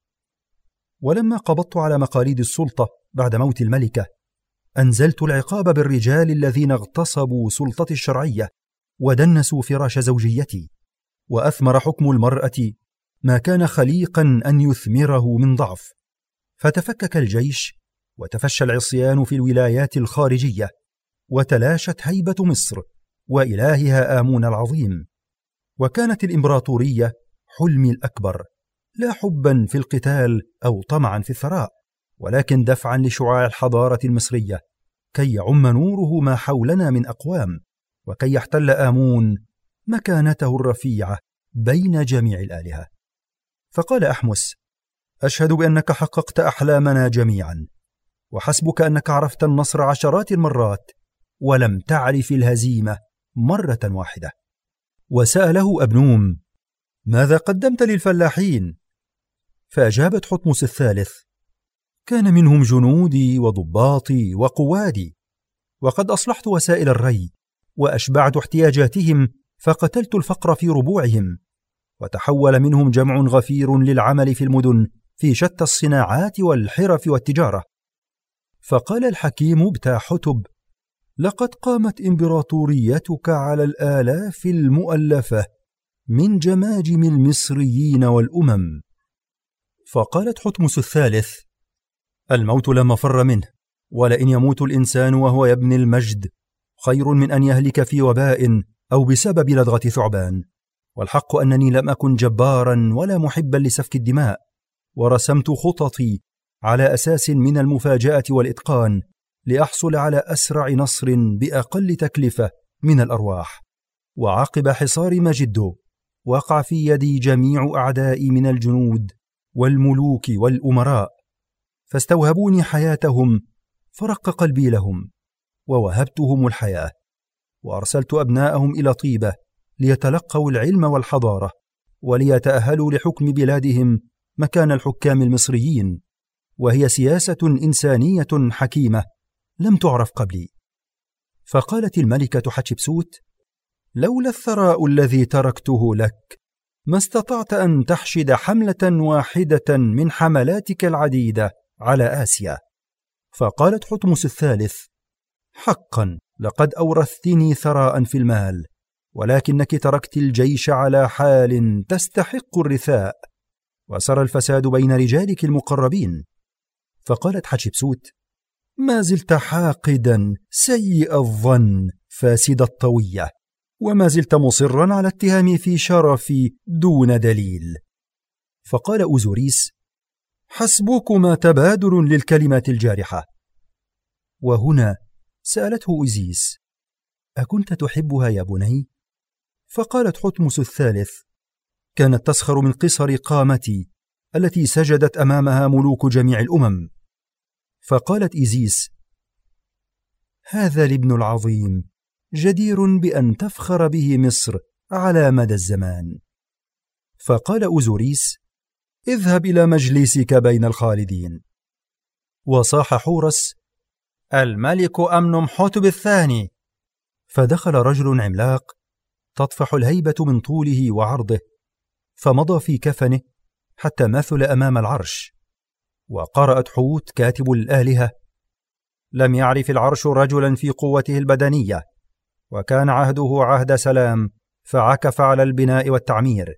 ولما قبضت على مقاليد السلطة بعد موت الملكة، أنزلت العقاب بالرجال الذين اغتصبوا سلطتي الشرعية ودنسوا فراش زوجيتي، وأثمر حكم المرأة ما كان خليقا أن يثمره من ضعف، فتفكك الجيش وتفشى العصيان في الولايات الخارجية، وتلاشت هيبة مصر وإلهها آمون العظيم، وكانت الإمبراطورية حلمي الأكبر، لا حبا في القتال أو طمعا في الثراء، ولكن دفعا لشعاع الحضارة المصرية كي يعم نوره ما حولنا من أقوام، وكي يحتل آمون مكانته الرفيعة بين جميع الآلهة. فقال أحمس: أشهد بأنك حققت أحلامنا جميعا، وحسبك أنك عرفت النصر عشرات المرات ولم تعرف الهزيمة مرة واحدة. وسأله أبنوم: ماذا قدمت للفلاحين؟ فأجاب تحتمس الثالث: كان منهم جنودي وضباطي وقوادي، وقد أصلحت وسائل الري وأشبعت احتياجاتهم، فقتلت الفقر في ربوعهم، وتحول منهم جمع غفير للعمل في المدن في شتى الصناعات والحرف والتجارة. فقال الحكيم بتا حتب: لقد قامت إمبراطوريتك على الآلاف المؤلفة من جماجم المصريين والأمم. فقالت حتمس الثالث: الموت لا مفر منه، ولئن يموت الإنسان وهو يبني المجد خير من أن يهلك في وباء أو بسبب لدغة ثعبان. والحق أنني لم أكن جبارا ولا محبا لسفك الدماء، ورسمت خططي على أساس من المفاجأة والإتقان لأحصل على أسرع نصر بأقل تكلفة من الأرواح. وعقب حصار مجدو وقع في يدي جميع أعدائي من الجنود والملوك والأمراء، فاستوهبوني حياتهم، فرق قلبي لهم ووهبتهم الحياة، وأرسلت أبناءهم إلى طيبة ليتلقوا العلم والحضارة وليتأهلوا لحكم بلادهم مكان الحكام المصريين، وهي سياسة إنسانية حكيمة لم تعرف قبلي. فقالت الملكة حتشبسوت: لولا الثراء الذي تركته لك ما استطعت أن تحشد حملة واحدة من حملاتك العديدة على آسيا. فقالت حتمس الثالث: حقا لقد أورثتني ثراء في المال، ولكنك تركت الجيش على حال تستحق الرثاء، وسرى الفساد بين رجالك المقربين. فقالت حتشبسوت: ما زلت حاقدا سيء الظن فاسد الطوية، وما زلت مصرا على اتهامي في شرفي دون دليل. فقال أوزوريس: حسبكما تبادل للكلمات الجارحة. وهنا سألته إيزيس: أكنت تحبها يا بني؟ فقالت حتمس الثالث: كانت تسخر من قصر قامتي التي سجدت أمامها ملوك جميع الأمم. فقالت إيزيس: هذا الابن العظيم جدير بأن تفخر به مصر على مدى الزمان. فقال أوزوريس: اذهب إلى مجلسك بين الخالدين. وصاح حورس: الملك أمنمحتب الثاني. فدخل رجل عملاق تطفح الهيبة من طوله وعرضه، فمضى في كفنه حتى مثل أمام العرش، وقرأت حوت كاتب الآلهة: لم يعرف العرش رجلا في قوته البدنية، وكان عهده عهد سلام، فعكف على البناء والتعمير.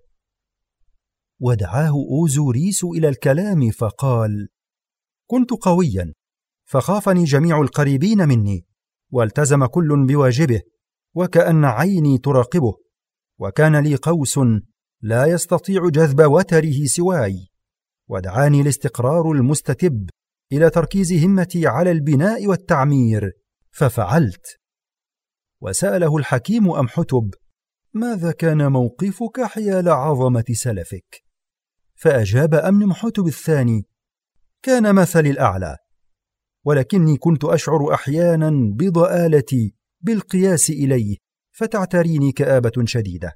ودعاه أوزوريس إلى الكلام فقال: كنت قويا، فخافني جميع القريبين مني، والتزم كل بواجبه، وكأن عيني تراقبه، وكان لي قوس لا يستطيع جذب وتره سواي، ودعاني الاستقرار المستتب إلى تركيز همتي على البناء والتعمير، ففعلت. وسأله الحكيم أمحتب: ماذا كان موقفك حيال عظمة؟ فأجاب أمنمحتب الثاني: كان مثلي الأعلى. ولكني كنت أشعر أحيانا بضآلتي بالقياس إليه، فتعتريني كآبة شديدة.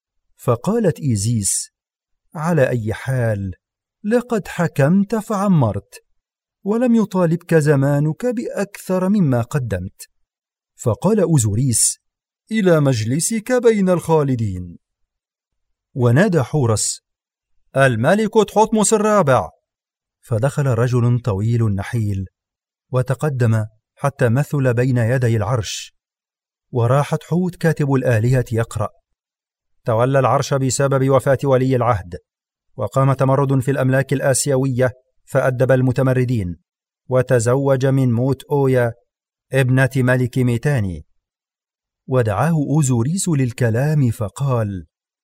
فقالت إيزيس: على أي حال، لقد حكمت فعمرت، ولم يطالبك زمانك بأكثر مما قدمت. فقال أوزوريس: إلى مجلسك بين الخالدين. ونادى حورس: الملك تحتمس الرابع. فدخل رجل طويل نحيل وتقدم حتى مثل بين يدي العرش، وراح تحوت كاتب الآلهة يقرأ: تولى العرش بسبب وفاة ولي العهد، وقام تمرد في الأملاك الآسيوية فأدب المتمردين، وتزوج من موت أويا ابنة ملك ميتاني. ودعاه أوزوريس للكلام فقال: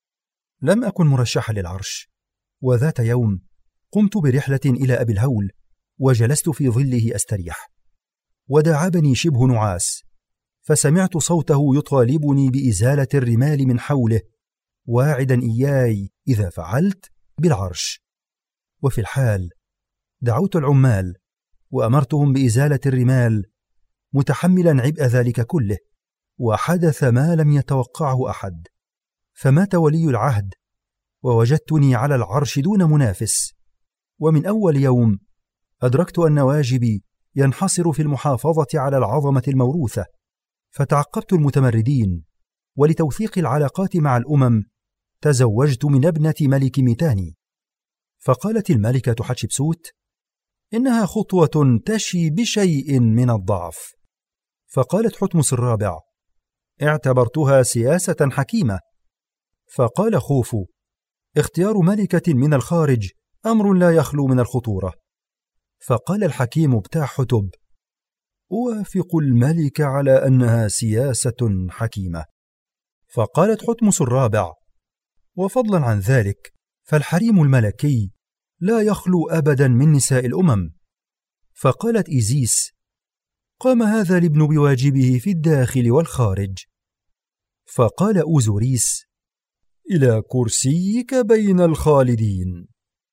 لم أكن مرشحا للعرش، وذات يوم قمت برحلة إلى أبي الهول، وجلست في ظله أستريح، وداعبني شبه نعاس، فسمعت صوته يطالبني بإزالة الرمال من حوله، واعدا إياي إذا فعلت بالعرش. وفي الحال دعوت العمال وأمرتهم بإزالة الرمال، متحملا عبء ذلك كله، وحدث ما لم يتوقعه أحد، فمات ولي العهد، ووجدتني على العرش دون منافس. ومن أول يوم أدركت أن واجبي ينحصر في المحافظة على العظمة الموروثة، فتعقبت المتمردين، ولتوثيق العلاقات مع الأمم تزوجت من ابنة ملك ميتاني. فقالت الملكة حتشبسوت: إنها خطوة تشي بشيء من الضعف. فقالت حتمس الرابع: اعتبرتها سياسة حكيمة. فقال خوفو: اختيار ملكة من الخارج أمر لا يخلو من الخطورة. فقال الحكيم بتاع حتب: أوافق الملك على أنها سياسة حكيمة. فقالت حتمس الرابع: وفضلا عن ذلك، فالحريم الملكي لا يخلو أبدا من نساء الأمم. فقالت إيزيس: قام هذا الابن بواجبه في الداخل والخارج. فقال أوزوريس: إلى كرسيك بين الخالدين.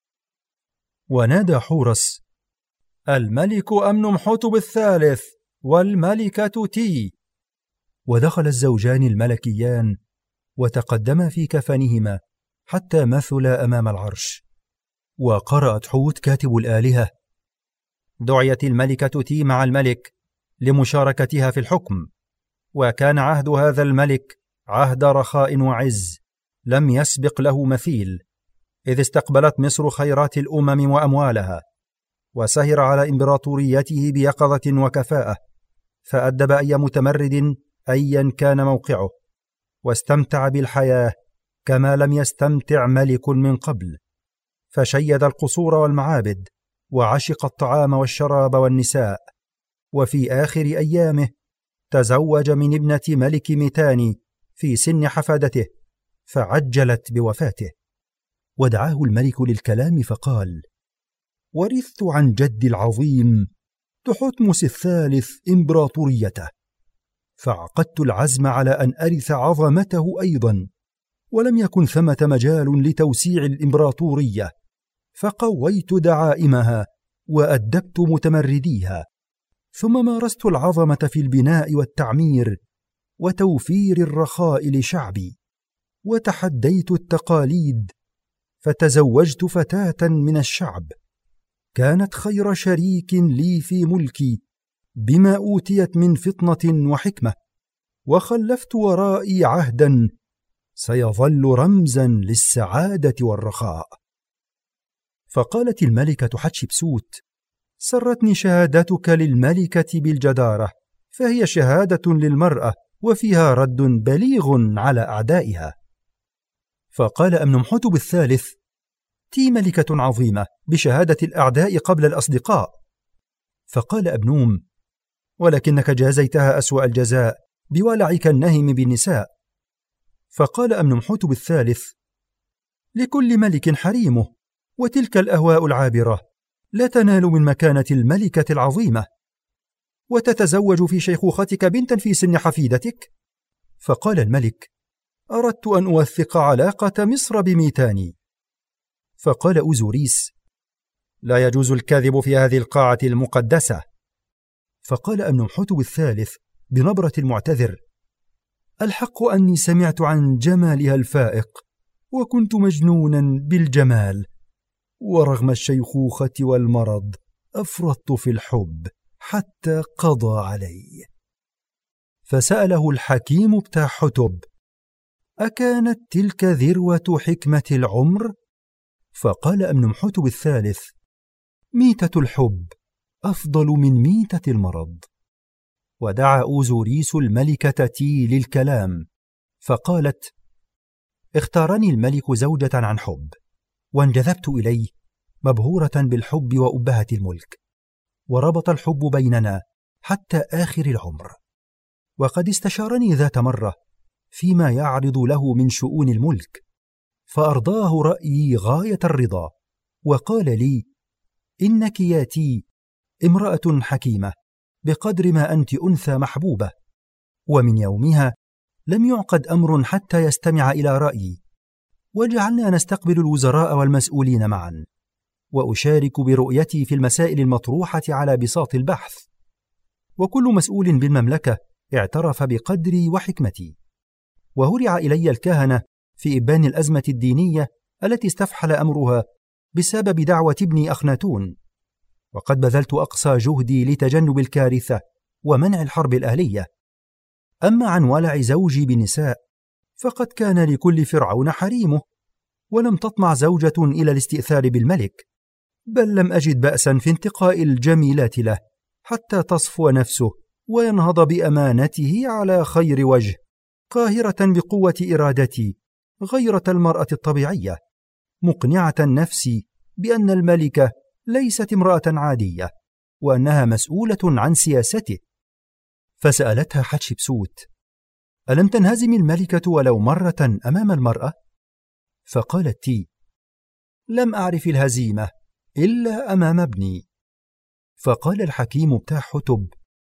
ونادى حورس: الملك أمنمحتب الثالث والملكة تي. ودخل الزوجان الملكيان وتقدما في كفنهما حتى مثلا أمام العرش. وقرأت حوت كاتب الآلهة: دعيت الملكة تي مع الملك لمشاركتها في الحكم، وكان عهد هذا الملك عهد رخاء وعز لم يسبق له مثيل، إذ استقبلت مصر خيرات الأمم وأموالها، وسهر على إمبراطوريته بيقظة وكفاءة، فأدب أي متمرد أيا كان موقعه، واستمتع بالحياة كما لم يستمتع ملك من قبل، فشيد القصور والمعابد، وعشق الطعام والشراب والنساء. وفي آخر أيامه تزوج من ابنة ملك ميتاني في سن حفادته، فعجلت بوفاته. ودعاه الملك للكلام فقال: ورثت عن جدي العظيم تحتمس الثالث إمبراطوريته، فعقدت العزم على أن أرث عظمته أيضا، ولم يكن ثمة مجال لتوسيع الإمبراطورية، فقويت دعائمها وأدبت متمرديها، ثم مارست العظمة في البناء والتعمير وتوفير الرخاء لشعبي، وتحديت التقاليد، فتزوجت فتاة من الشعب كانت خير شريك لي في ملكي بما أوتيت من فطنة وحكمة، وخلفت ورائي عهدا سيظل رمزا للسعادة والرخاء. فقالت الملكة حتشبسوت: سرتني شهادتك للملكة بالجدارة، فهي شهادة للمرأة وفيها رد بليغ على أعدائها. فقال أمنمحتب الثالث: تي ملكة عظيمة بشهادة الأعداء قبل الأصدقاء. فقال أبنوم: ولكنك جازيتها أسوأ الجزاء بولعك النهم بالنساء. فقال أمنمحتب الثالث: لكل ملك حريمه، وتلك الأهواء العابرة لا تنال من مكانة الملكة العظيمة، وتتزوج في شيخوختك بنتا في سن حفيدتك. فقال الملك: أردت أن أوثق علاقة مصر بميتاني. فقال أوزوريس: لا يجوز الكذب في هذه القاعة المقدسة. فقال أمنمحتب الثالث بنبرة المعتذر: الحق أني سمعت عن جمالها الفائق، وكنت مجنونا بالجمال، ورغم الشيخوخة والمرض أفرطت في الحب حتى قضى علي. فسأله الحكيم بتاحتب: أكانت تلك ذروة حكمة العمر؟ فقال أمنمحتب الثالث: ميتة الحب أفضل من ميتة المرض. ودعا أوزوريس الملكة تي للكلام، فقالت: اختارني الملك زوجة عن حب، وانجذبت إليه مبهورة بالحب وأبهة الملك، وربط الحب بيننا حتى آخر العمر. وقد استشارني ذات مرة فيما يعرض له من شؤون الملك، فأرضاه رأيي غاية الرضا، وقال لي: إنك يا تي امرأة حكيمة بقدر ما أنت أنثى محبوبة. ومن يومها لم يعقد أمر حتى يستمع إلى رأيي، وجعلنا نستقبل الوزراء والمسؤولين معا، وأشارك برؤيتي في المسائل المطروحة على بساط البحث، وكل مسؤول بالمملكة اعترف بقدري وحكمتي. وهرع إلي الكهنة في إبان الأزمة الدينية التي استفحل أمرها بسبب دعوة ابني أخناتون، وقد بذلت أقصى جهدي لتجنب الكارثة ومنع الحرب الأهلية. أما عن ولع زوجي بالنساء فقد كان لكل فرعون حريمه، ولم تطمع زوجة إلى الاستئثار بالملك، بل لم أجد بأسا في انتقاء الجميلات له حتى تصفو نفسه وينهض بأمانته على خير وجه، قاهرة بقوة إرادتي غيرة المرأة الطبيعية، مقنعة النفس بأن الملكة ليست امرأة عادية، وأنها مسؤولة عن سياسته. فسألتها حتشبسوت: ألم تنهزم الملكة ولو مرة أمام المرأة؟ فقالت تي: لم أعرف الهزيمة إلا أمام ابني. فقال الحكيم بتاحتب: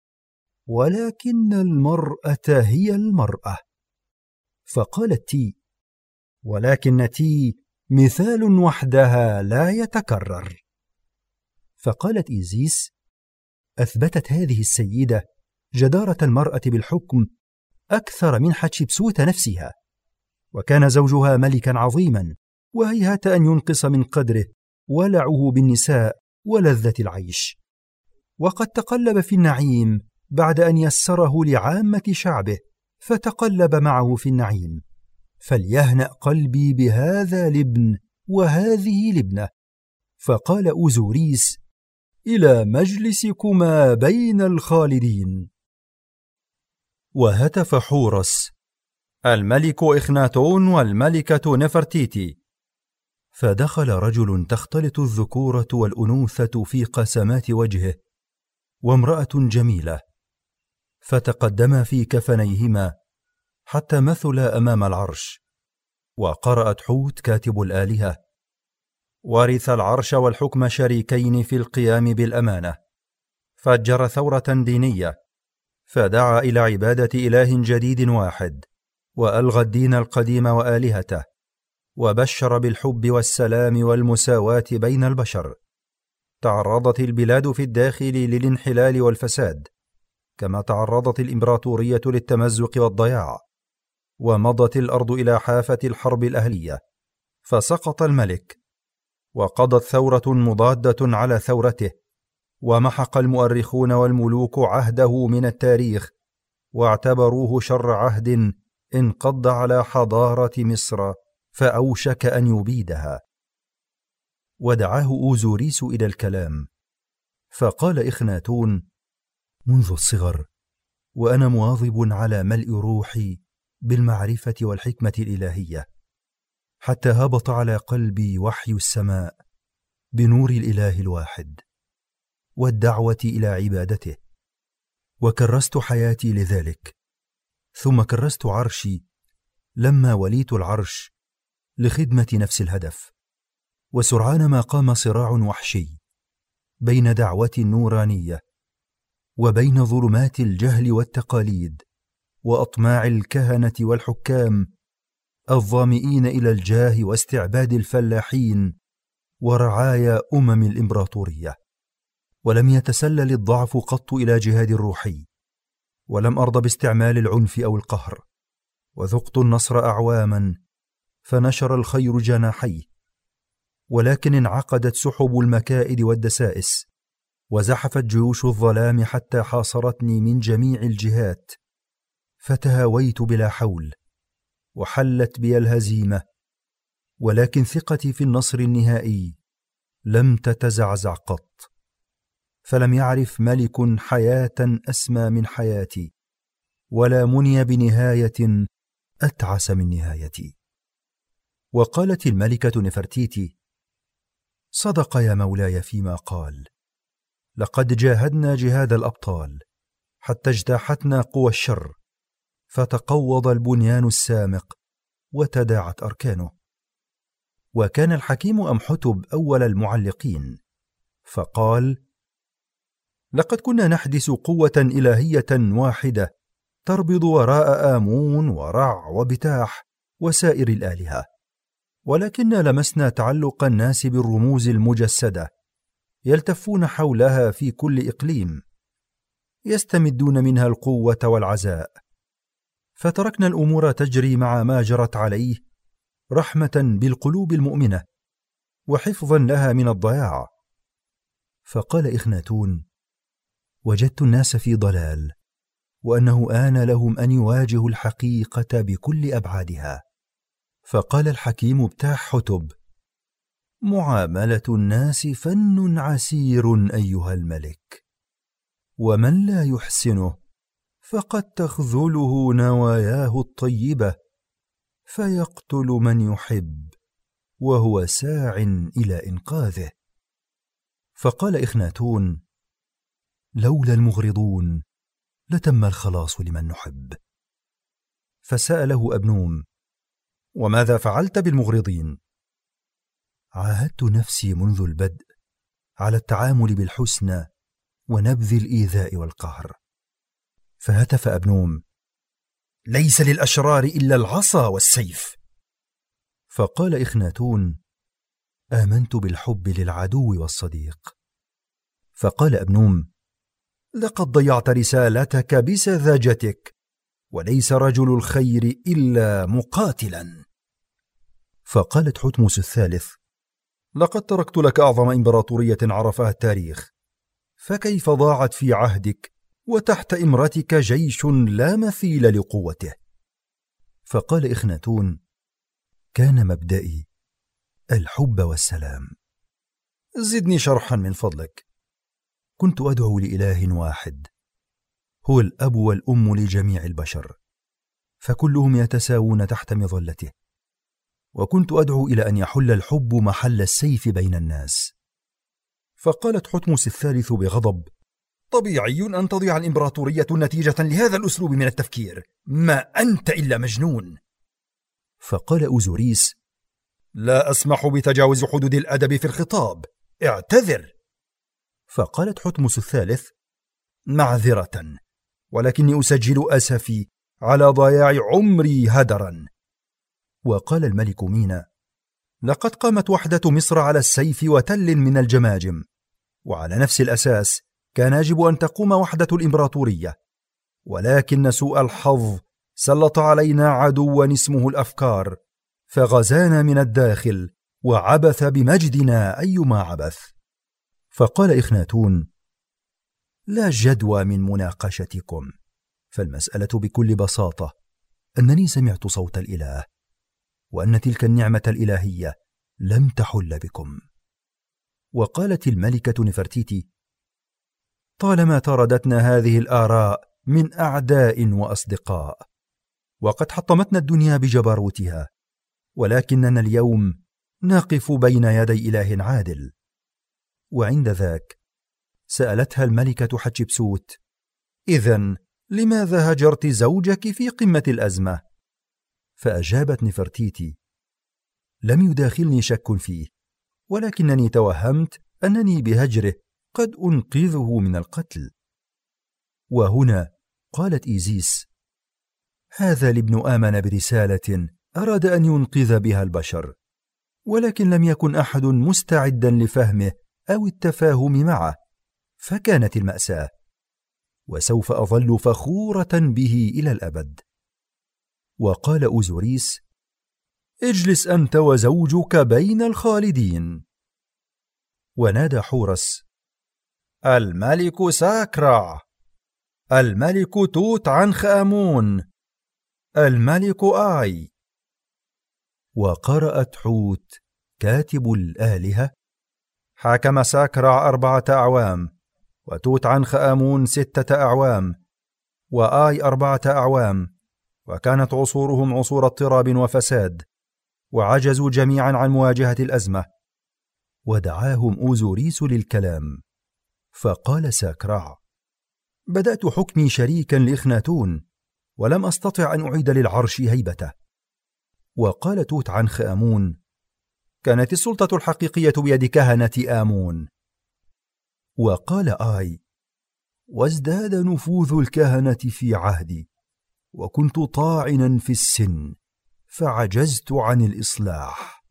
ولكن المرأة هي المرأة. فقالت تي: ولكن تي مثال وحدها لا يتكرر. فقالت إيزيس: أثبتت هذه السيدة جدارة المرأة بالحكم أكثر من حتشبسوت نفسها، وكان زوجها ملكا عظيما، وهيهات أن ينقص من قدره ولعه بالنساء ولذة العيش، وقد تقلب في النعيم بعد أن يسره لعامة شعبه، فتقلب معه في النعيم. فليهنأ قلبي بهذا الابن وهذه الابنة. فقال أوزوريس: إلى مجلسكما بين الخالدين. وهتف حورس: الملك إخناتون والملكة نفرتيتي. فدخل رجل تختلط الذكورة والأنوثة في قسمات وجهه، وامرأة جميلة، فتقدما في كفنيهما حتى مثلا أمام العرش. وقرأت حوت كاتب الآلهة: ورث العرش والحكم شريكين في القيام بالأمانة. فجر ثورة دينية، فدعا إلى عبادة إله جديد واحد، وألغى الدين القديم وآلهته، وبشر بالحب والسلام والمساواة بين البشر. تعرضت البلاد في الداخل للانحلال والفساد، كما تعرضت الإمبراطورية للتمزق والضياع، ومضت الأرض إلى حافة الحرب الأهلية، فسقط الملك، وقضت ثورة مضادة على ثورته، ومحق المؤرخون والملوك عهده من التاريخ، واعتبروه شر عهد انقض على حضارة مصر فأوشك أن يبيدها. ودعاه أوزوريس إلى الكلام، فقال إخناتون: منذ الصغر وأنا مواظب على ملء روحي بالمعرفة والحكمة الإلهية، حتى هبط على قلبي وحي السماء بنور الإله الواحد والدعوة إلى عبادته، وكرست حياتي لذلك، ثم كرست عرشي لما وليت العرش لخدمة نفس الهدف. وسرعان ما قام صراع وحشي بين دعوة نورانية وبين ظلمات الجهل والتقاليد وأطماع الكهنة والحكام الظامئين إلى الجاه واستعباد الفلاحين ورعايا الإمبراطورية. ولم يتسلل الضعف قط إلى جهاد روحي، ولم أرض باستعمال العنف أو القهر، وذقت النصر أعواما فنشر الخير جناحيه، ولكن انعقدت سحب المكائد والدسائس، وزحفت جيوش الظلام حتى حاصرتني من جميع الجهات، فتهاويت بلا حول، وحلت بي الهزيمة، ولكن ثقتي في النصر النهائي لم تتزعزع قط، فلم يعرف ملك حياة أسمى من حياتي، ولا مني بنهاية أتعس من نهايتي. وقالت الملكة نفرتيتي: صدق يا مولاي فيما قال، لقد جاهدنا جهاد الأبطال حتى اجتاحتنا قوى الشر، فتقوض البنيان السامق وتداعت أركانه. وكان الحكيم أمحتب أول المعلقين، فقال: لقد كنا نحدث قوة إلهية واحدة تربض وراء آمون ورع وبتاح وسائر الآلهة، ولكننا لمسنا تعلق الناس بالرموز المجسدة، يلتفون حولها في كل إقليم، يستمدون منها القوة والعزاء، فتركنا الأمور تجري مع ما جرت عليه، رحمة بالقلوب المؤمنة وحفظا لها من الضياع. فقال إخناتون: وجدت الناس في ضلال، وأنه آن لهم أن يواجهوا الحقيقة بكل أبعادها. فقال الحكيم بتاح حتب: معاملة الناس فن عسير أيها الملك، ومن لا يحسنه فقد تخذله نواياه الطيبة، فيقتل من يحب وهو ساع إلى إنقاذه. فقال إخناتون: لولا المغرضون لتم الخلاص لمن نحب. فسأله أبنوم: وماذا فعلت بالمغرضين؟ عاهدت نفسي منذ البدء على التعامل بالحسنى ونبذ الإيذاء والقهر. فهتف أبنوم: ليس للأشرار إلا العصا والسيف. فقال إخناتون: آمنت بالحب للعدو والصديق. فقال أبنوم: لقد ضيعت رسالتك بسذاجتك، وليس رجل الخير إلا مقاتلا. فقالت حتمس الثالث: لقد تركت لك أعظم إمبراطورية عرفها التاريخ، فكيف ضاعت في عهدك وتحت إمرتك جيش لا مثيل لقوته؟ فقال إخناتون: كان مبدئي الحب والسلام. زدني شرحا من فضلك. كنت أدعو لإله واحد، هو الأب والأم لجميع البشر، فكلهم يتساوون تحت مظلته، وكنت أدعو إلى أن يحل الحب محل السيف بين الناس. فقالت حتمس الثالث بغضب: طبيعي أن تضيع الإمبراطورية نتيجة لهذا الأسلوب من التفكير، ما أنت إلا مجنون. فقال أوزوريس: لا أسمح بتجاوز حدود الأدب في الخطاب، اعتذر. فقالت حتمس الثالث: معذرة، ولكني أسجل أسفي على ضياع عمري هدرا. وقال الملك مينا: لقد قامت وحدة مصر على السيف وتل من الجماجم، وعلى نفس الأساس كان يجب أن تقوم وحدة الإمبراطورية، ولكن سوء الحظ سلط علينا عدوا اسمه الأفكار، فغزانا من الداخل وعبث بمجدنا أيما عبث. فقال إخناتون: لا جدوى من مناقشتكم، فالمسألة بكل بساطة أنني سمعت صوت الإله، وأن تلك النعمة الإلهية لم تحل بكم. وقالت الملكة نفرتيتي: طالما طردتنا هذه الآراء من أعداء وأصدقاء، وقد حطمتنا الدنيا بجبروتها، ولكننا اليوم نقف بين يدي إله عادل. وعند ذاك سألتها الملكة حتشبسوت: إذن لماذا هجرت زوجك في قمة الأزمة؟ فأجابت نفرتيتي: لم يداخلني شك فيه، ولكنني توهمت أنني بهجره قد أنقذه من القتل. وهنا قالت إيزيس: هذا الابن آمن برسالة أراد أن ينقذ بها البشر، ولكن لم يكن أحد مستعدا لفهمه أو التفاهم معه، فكانت المأساة، وسوف أظل فخورة به إلى الأبد. وقال أوزوريس: اجلس أنت وزوجك بين الخالدين. ونادى حورس: الملك ساكرع، الملك توت عنخ آمون، الملك آي. وقرأت حوت كاتب الآلهة: حكم ساكرع 4 أعوام، وتوت عنخ آمون 6 أعوام، وآي 4 أعوام، وكانت عصورهم عصور اضطراب وفساد، وعجزوا جميعا عن مواجهة الأزمة. ودعاهم أوزوريس للكلام، فقال ساكرع: بدأت حكمي شريكا لإخناتون، ولم أستطع أن أعيد للعرش هيبته. وقال توت عنخ آمون: كانت السلطة الحقيقية بيد كهنة آمون. وقال آي: وازداد نفوذ الكهنة في عهدي، وكنت طاعنا في السن، فعجزت عن الإصلاح.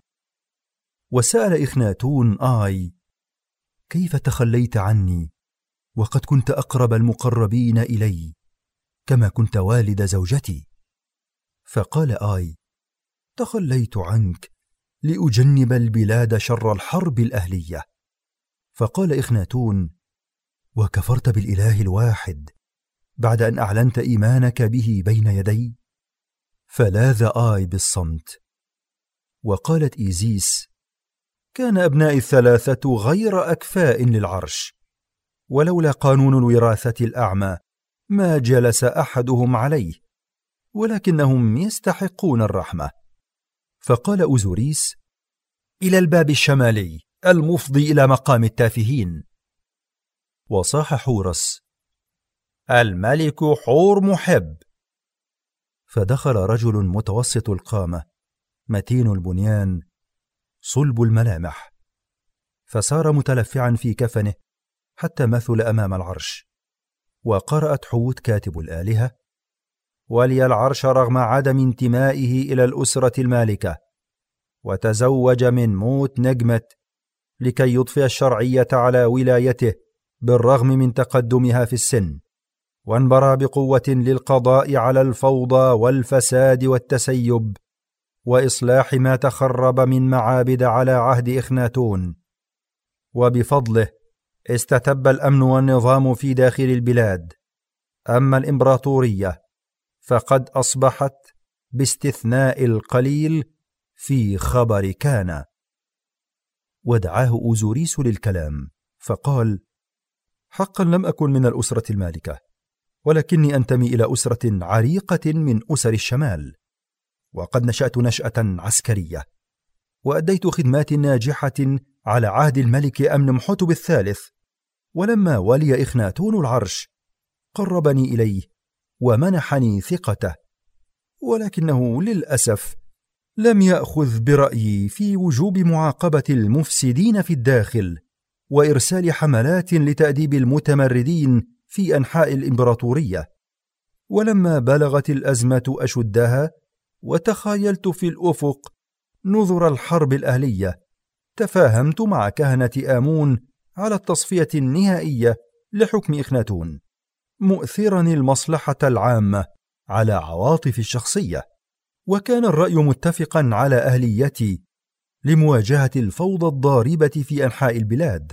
وسأل إخناتون آي: كيف تخليت عني، وقد كنت أقرب المقربين إلي، كما كنت والد زوجتي؟ فقال آي: تخليت عنك لأجنب البلاد شر الحرب الأهلية. فقال إخناتون: وكفرت بالإله الواحد بعد أن أعلنت إيمانك به بين يدي؟ فلاذ آي بالصمت. وقالت إيزيس: كان أبنائي 3 غير أكفاء للعرش، ولولا قانون الوراثة الأعمى ما جلس أحدهم عليه، ولكنهم يستحقون الرحمة. فقال أوزوريس: إلى الباب الشمالي المفضي إلى مقام التافهين. وصاح حورس: الملك حور محب. فدخل رجل متوسط القامة، متين البنيان، صلب الملامح، فسار متلفعا في كفنه حتى مثل أمام العرش. وقرأت حوت كاتب الآلهة: ولي العرش رغم عدم انتمائه إلى الأسرة المالكة، وتزوج من موت نجمت لكي يضفي الشرعية على ولايته بالرغم من تقدمها في السن، وانبرى بقوة للقضاء على الفوضى والفساد والتسيب، وإصلاح ما تخرب من معابد على عهد إخناتون. وبفضله استتب الأمن والنظام في داخل البلاد. أما الإمبراطورية فقد أصبحت باستثناء القليل في خبر كان. ودعاه أوزوريس للكلام، فقال: حقا لم أكن من الأسرة المالكة، ولكني أنتمي إلى أسرة عريقة من أسر الشمال، وقد نشأت نشأة عسكرية، وأديت خدمات ناجحة على عهد الملك أمنمحتب الثالث. ولما ولي إخناتون العرش قربني إليه ومنحني ثقته، ولكنه للأسف لم يأخذ برأيي في وجوب معاقبة المفسدين في الداخل، وإرسال حملات لتأديب المتمردين في أنحاء الإمبراطورية. ولما بلغت الأزمة أشدها وتخيلت في الأفق نذر الحرب الأهلية، تفاهمت مع كهنة آمون على التصفية النهائية لحكم إخناتون، مؤثرا المصلحة العامة على عواطف الشخصية. وكان الرأي متفقا على أهليتي لمواجهة الفوضى الضاربة في أنحاء البلاد،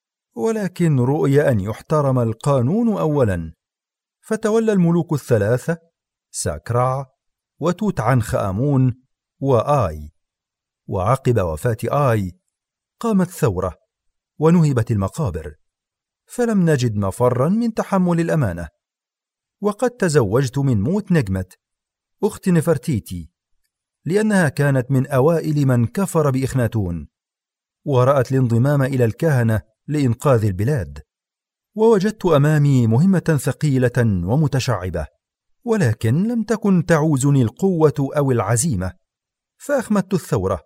ولكن رؤي أن يحترم القانون أولا. فتولى الملوك 3 ساكرع وتوت عنخ آمون وآي. وعقب وفاة آي قامت ثورة ونهبت المقابر، فلم نجد مفرا من تحمل الأمانة. وقد تزوجت من موت نجمت أخت نفرتيتي، لأنها كانت من أوائل من كفر بإخناتون، ورأت الانضمام إلى الكهنة لإنقاذ البلاد. ووجدت أمامي مهمة ثقيلة ومتشعبة، ولكن لم تكن تعوزني القوة أو العزيمة، فأخمدت الثورة،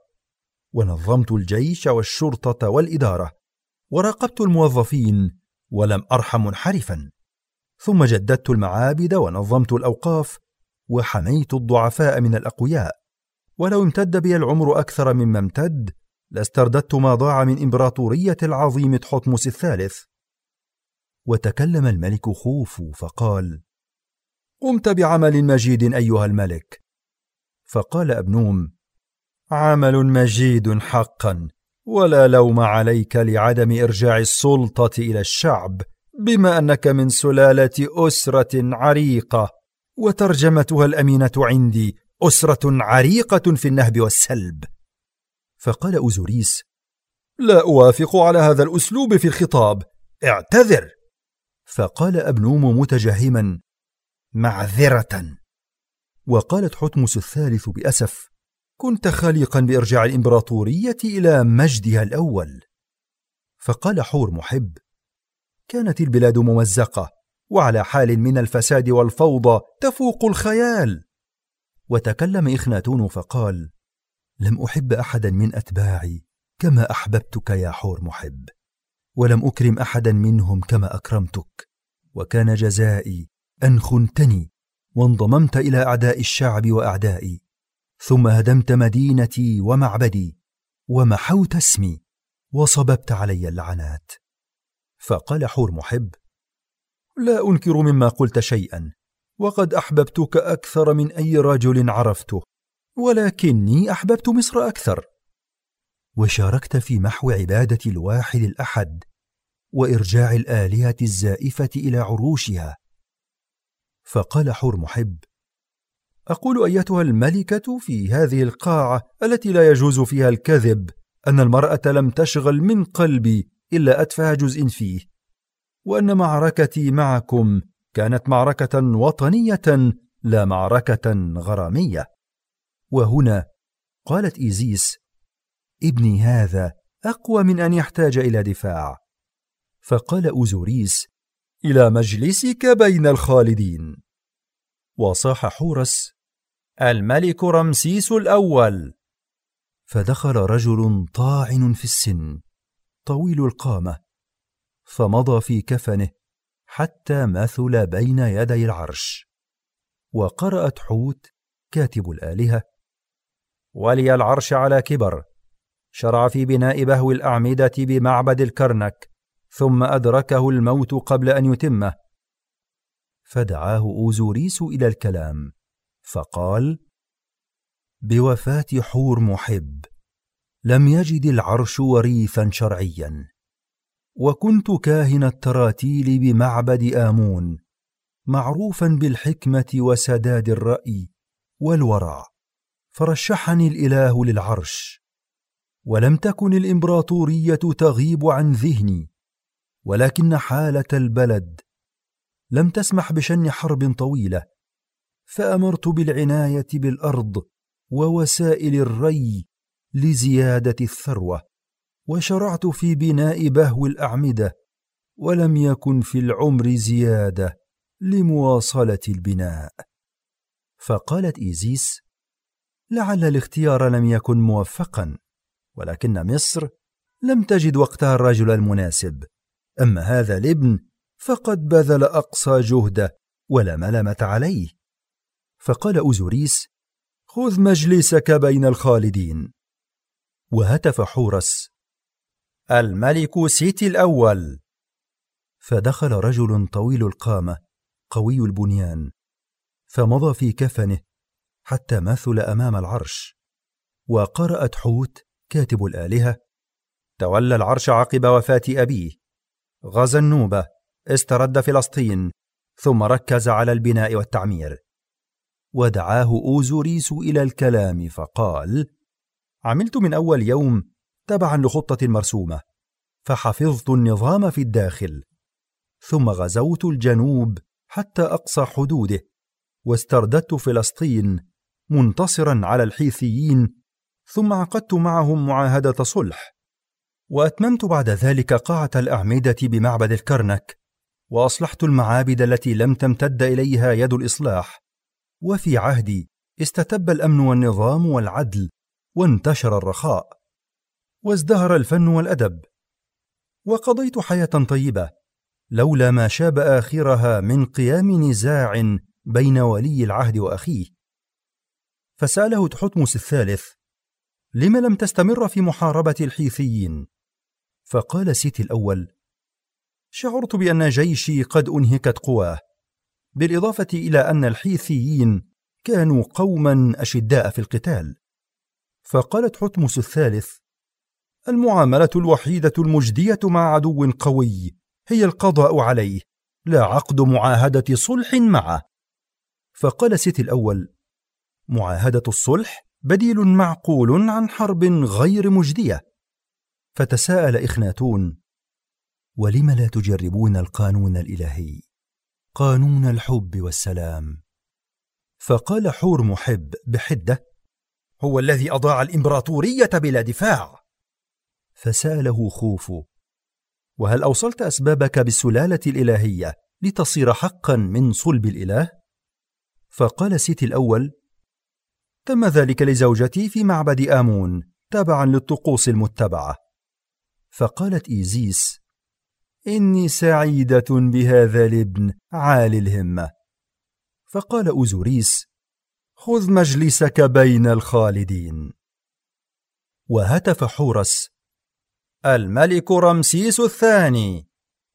ونظمت الجيش والشرطة والإدارة، وراقبت الموظفين، ولم أرحم منحرفا. ثم جددت المعابد ونظمت الأوقاف، وحميت الضعفاء من الأقوياء. ولو امتد بي العمر أكثر مما امتد لاسترددت ما ضاع من إمبراطورية العظيم تحتمس الثالث. وتكلم الملك خوفو فقال: قمت بعمل مجيد أيها الملك. فقال أبنوم: عمل مجيد حقا، ولا لوم عليك لعدم إرجاع السلطة إلى الشعب، بما أنك من سلالة أسرة عريقة، وترجمتها الأمينة عندي أسرة عريقة في النهب والسلب. فقال أوزوريس: لا أوافق على هذا الأسلوب في الخطاب، اعتذر. فقال أبنوم متجهما: معذرة. وقالت حتمس الثالث بأسف: كنت خليقا بإرجاع الإمبراطورية إلى مجدها الأول. فقال حور محب: كانت البلاد ممزقة وعلى حال من الفساد والفوضى تفوق الخيال. وتكلم إخناتون فقال: لم أحب أحدا من أتباعي كما أحببتك يا حور محب، ولم أكرم أحدا منهم كما أكرمتك، وكان جزائي أن خنتني وانضممت إلى أعداء الشعب وأعدائي، ثم هدمت مدينتي ومعبدي ومحوت اسمي وصببت علي اللعنات. فقال حور محب: لا أنكر مما قلت شيئا، وقد أحببتك أكثر من أي رجل عرفته، ولكني أحببت مصر أكثر. وشاركت في محو عبادة الواحد الأحد وإرجاع الآلهة الزائفة إلى عروشها. فقال حور محب: أقول أيتها الملكة في هذه القاعة التي لا يجوز فيها الكذب أن المرأة لم تشغل من قلبي إلا أتفه جزء فيه، وأن معركتي معكم كانت معركة وطنية لا معركة غرامية. وهنا قالت إيزيس: ابني هذا أقوى من أن يحتاج إلى دفاع. فقال أوزوريس: إلى مجلسك بين الخالدين. وصاح حورس: الملك رمسيس الأول. فدخل رجل طاعن في السن طويل القامة، فمضى في كفنه حتى مثل بين يدي العرش. وقرأت حوت كاتب الآلهة: ولي العرش على كبر، شرع في بناء بهو الأعمدة بمعبد الكرنك، ثم أدركه الموت قبل أن يتمه. فدعاه أوزوريس إلى الكلام، فقال: بوفاة حور محب لم يجد العرش وريثا شرعيا، وكنت كاهن التراتيل بمعبد آمون، معروفا بالحكمة وسداد الرأي والورع، فرشحني الإله للعرش. ولم تكن الإمبراطورية تغيب عن ذهني، ولكن حالة البلد لم تسمح بشن حرب طويلة، فأمرت بالعناية بالأرض ووسائل الري لزيادة الثروة، وشرعت في بناء بهو الأعمدة، ولم يكن في العمر زيادة لمواصلة البناء. فقالت إيزيس: لعل الاختيار لم يكن موفقا، ولكن مصر لم تجد وقتها الرجل المناسب، أما هذا الابن فقد بذل أقصى جهده ولا ملامة عليه. فقال أوزوريس: خذ مجلسك بين الخالدين. وهتف حورس: الملك سيتي الأول. فدخل رجل طويل القامة قوي البنيان، فمضى في كفنه حتى مثل أمام العرش. وقرأت حوت كاتب الآلهة: تولى العرش عقب وفاة أبيه، غزا النوبة، استرد فلسطين، ثم ركز على البناء والتعمير. ودعاه أوزوريس إلى الكلام فقال: عملت من أول يوم تبعا لخطة مرسومة، فحفظت النظام في الداخل، ثم غزوت الجنوب حتى أقصى حدوده، واسترددت فلسطين منتصرا على الحيثيين، ثم عقدت معهم معاهدة صلح، وأتممت بعد ذلك قاعة الأعمدة بمعبد الكرنك، وأصلحت المعابد التي لم تمتد إليها يد الإصلاح. وفي عهدي استتب الأمن والنظام والعدل، وانتشر الرخاء، وازدهر الفن والأدب، وقضيت حياة طيبة، لولا ما شاب آخرها من قيام نزاع بين ولي العهد وأخيه. فسأله تحتمس الثالث: لم لم تستمر في محاربة الحيثيين؟ فقال سيتي الأول: شعرت بأن جيشي قد أنهكت قواه، بالإضافة إلى أن الحيثيين كانوا قوما أشداء في القتال. فقالت حتمس الثالث: المعاملة الوحيدة المجدية مع عدو قوي هي القضاء عليه، لا عقد معاهدة صلح معه. فقال سيتي الأول: معاهدة الصلح بديل معقول عن حرب غير مجدية. فتساءل إخناتون: ولم لا تجربون القانون الإلهي، قانون الحب والسلام؟ فقال حور محب بحدة: هو الذي أضاع الإمبراطورية بلا دفاع. فسأله خوفو: وهل أوصلت أسبابك بالسلالة الإلهية لتصير حقا من صلب الإله؟ فقال سيتي الأول: تم ذلك لزوجتي في معبد آمون تابعا للطقوس المتبعة. فقالت إيزيس: إني سعيدة بهذا الابن عالي الهمة. فقال أوزوريس: خذ مجلسك بين الخالدين. وهتف حورس: الملك رمسيس الثاني.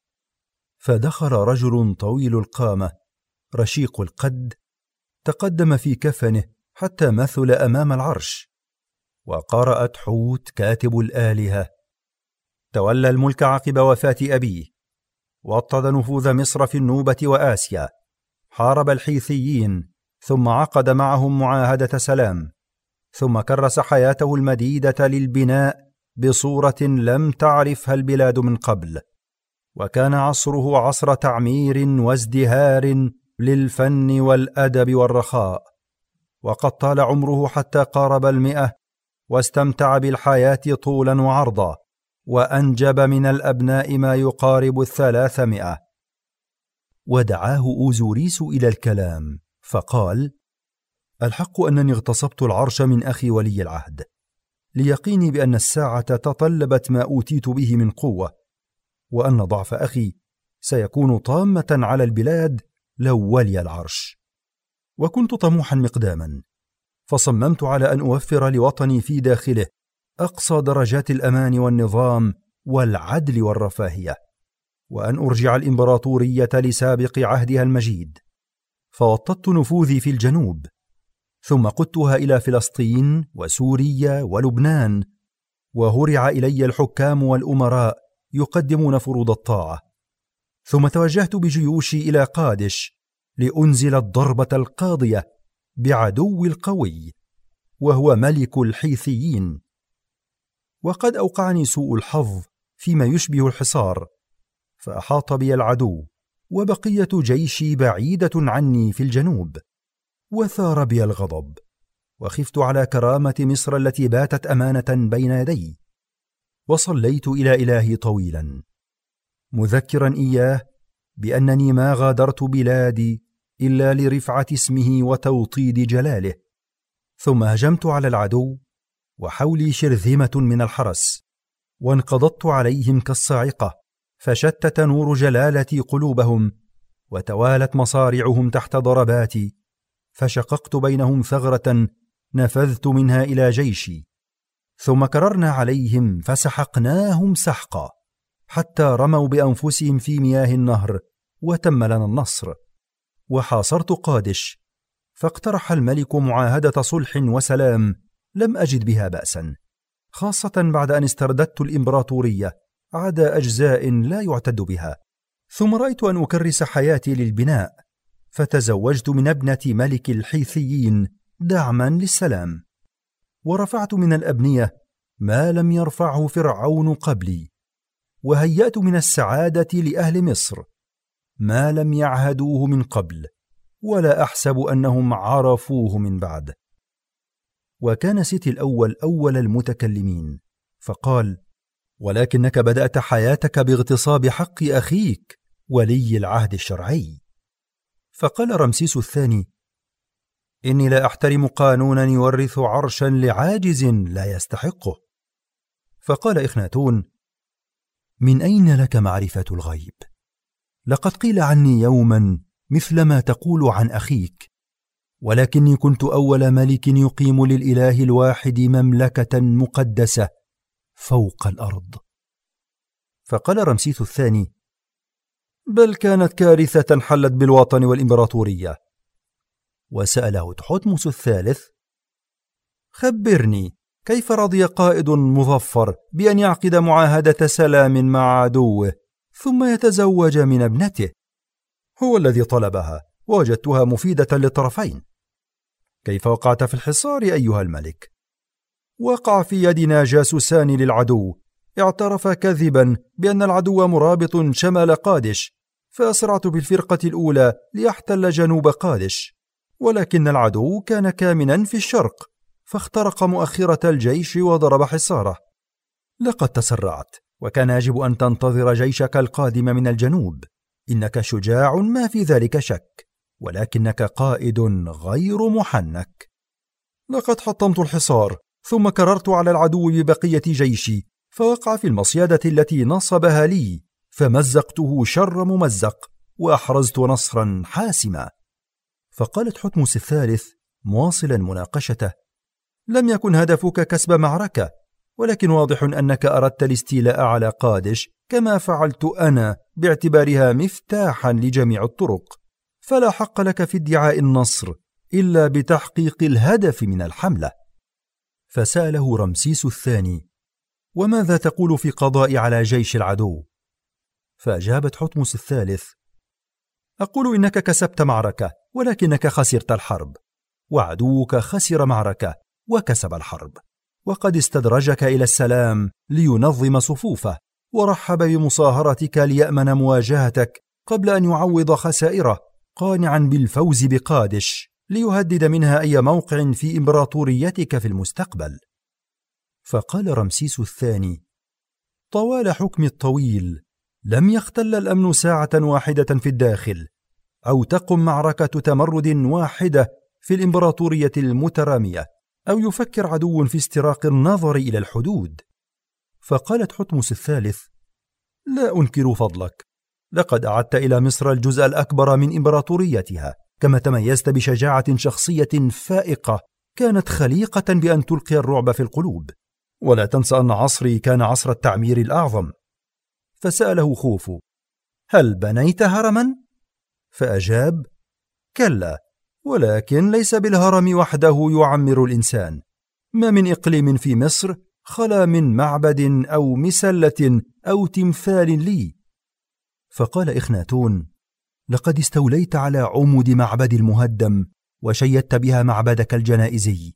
فدخل رجل طويل القامة رشيق القد، تقدم في كفنه حتى مثل أمام العرش، وقرأت حوت كاتب الآلهة: تولى الملك عقب وفاة أبيه، وطد نفوذ مصر في النوبة وآسيا، حارب الحيثيين، ثم عقد معهم معاهدة سلام، ثم كرس حياته المديدة للبناء بصورة لم تعرفها البلاد من قبل، وكان عصره عصر تعمير وازدهار للفن والأدب والرخاء، وقد طال عمره حتى قارب 100، واستمتع بالحياة طولا وعرضا، وأنجب من الأبناء ما يقارب 300. ودعاه أوزوريس إلى الكلام، فقال: الحق أنني اغتصبت العرش من أخي ولي العهد، ليقيني بأن الساعة تطلبت ما أوتيت به من قوة، وأن ضعف أخي سيكون طامة على البلاد لو ولي العرش. وكنت طموحا مقداما، فصممت على أن أوفر لوطني في داخله أقصى درجات الأمان والنظام والعدل والرفاهية، وأن أرجع الإمبراطورية لسابق عهدها المجيد. فوطدت نفوذي في الجنوب، ثم قدتها إلى فلسطين وسوريا ولبنان، وهرع إلي الحكام والأمراء يقدمون فروض الطاعة. ثم توجهت بجيوشي إلى قادش لأنزل الضربة القاضية بعدو القوي، وهو ملك الحيثيين. وقد أوقعني سوء الحظ فيما يشبه الحصار، فأحاط بي العدو، وبقية جيشي بعيدة عني في الجنوب، وثار بي الغضب، وخفت على كرامة مصر التي باتت أمانة بين يدي. وصليت إلى إلهي طويلا، مذكرا إياه بأنني ما غادرت بلادي إلا لرفعة اسمه وتوطيد جلاله. ثم هجمت على العدو، وحولي شرذمة من الحرس، وانقضضت عليهم كالصاعقة، فشتت نور جلالتي قلوبهم، وتوالت مصارعهم تحت ضرباتي، فشققت بينهم ثغرة نفذت منها إلى جيشي، ثم كررنا عليهم فسحقناهم سحقا، حتى رموا بأنفسهم في مياه النهر، وتم لنا النصر. وحاصرت قادش، فاقترح الملك معاهدة صلح وسلام لم أجد بها بأسا، خاصة بعد أن استرددت الإمبراطورية عدا أجزاء لا يعتد بها. ثم رأيت أن أكرس حياتي للبناء، فتزوجت من ابنة ملك الحيثيين دعما للسلام، ورفعت من الأبنية ما لم يرفعه فرعون قبلي، وهيأت من السعادة لأهل مصر ما لم يعهدوه من قبل، ولا أحسب أنهم عرفوه من بعد. وكان سيتي الأول أول المتكلمين، فقال: ولكنك بدأت حياتك باغتصاب حق أخيك ولي العهد الشرعي. فقال رمسيس الثاني: إني لا أحترم قانونا يورث عرشا لعاجز لا يستحقه. فقال إخناتون: من أين لك معرفة الغيب؟ لقد قيل عني يوما مثل ما تقول عن أخيك، ولكني كنت أول ملك يقيم للإله الواحد مملكة مقدسة فوق الأرض. فقال رمسيس الثاني: بل كانت كارثة حلت بالوطن والإمبراطورية. وسأله تحتمس الثالث: خبرني، كيف رضي قائد مظفر بأن يعقد معاهدة سلام مع عدوه ثم يتزوج من ابنته؟ هو الذي طلبها، ووجدتها مفيدة للطرفين. كيف وقعت في الحصار أيها الملك؟ وقع في يدنا جاسوسان للعدو، اعترف كذبا بأن العدو مرابط شمال قادش، فأسرعت بالفرقة الأولى ليحتل جنوب قادش، ولكن العدو كان كامنا في الشرق، فاخترق مؤخرة الجيش وضرب حصاره. لقد تسرعت، وكان يجب أن تنتظر جيشك القادم من الجنوب. إنك شجاع ما في ذلك شك، ولكنك قائد غير محنك. لقد حطمت الحصار، ثم كررت على العدو ببقية جيشي، فوقع في المصيدة التي نصبها لي، فمزقته شر ممزق، وأحرزت نصرا حاسما. فقال تحتمس الثالث مواصلا مناقشته: لم يكن هدفك كسب معركة، ولكن واضح أنك أردت الاستيلاء على قادش كما فعلت أنا، باعتبارها مفتاحا لجميع الطرق، فلا حق لك في ادعاء النصر إلا بتحقيق الهدف من الحملة. فسأله رمسيس الثاني: وماذا تقول في قضاء على جيش العدو؟ فأجاب تحتمس الثالث: أقول إنك كسبت معركة، ولكنك خسرت الحرب، وعدوك خسر معركة وكسب الحرب، وقد استدرجك إلى السلام لينظم صفوفه، ورحب بمصاهرتك ليأمن مواجهتك قبل أن يعوض خسائره، قانعا بالفوز بقادش ليهدد منها أي موقع في إمبراطوريتك في المستقبل. فقال رمسيس الثاني: طوال حكمي الطويل لم يختل الأمن ساعة واحدة في الداخل، أو تقم معركة تمرد واحدة في الإمبراطورية المترامية، أو يفكر عدو في استراق النظر إلى الحدود. فقال تحتمس الثالث: لا أنكر فضلك، لقد أعدت إلى مصر الجزء الأكبر من إمبراطوريتها، كما تميزت بشجاعة شخصية فائقة كانت خليقة بأن تلقي الرعب في القلوب. ولا تنسى أن عصري كان عصر التعمير الأعظم. فسأله خوفو: هل بنيت هرما؟ فأجاب: كلا، ولكن ليس بالهرم وحده يعمر الإنسان، ما من إقليم في مصر خلا من معبد أو مسلة أو تمثال لي. فقال إخناتون: لقد استوليت على عمود معبد المهدم، وشيدت بها معبدك الجنائزي،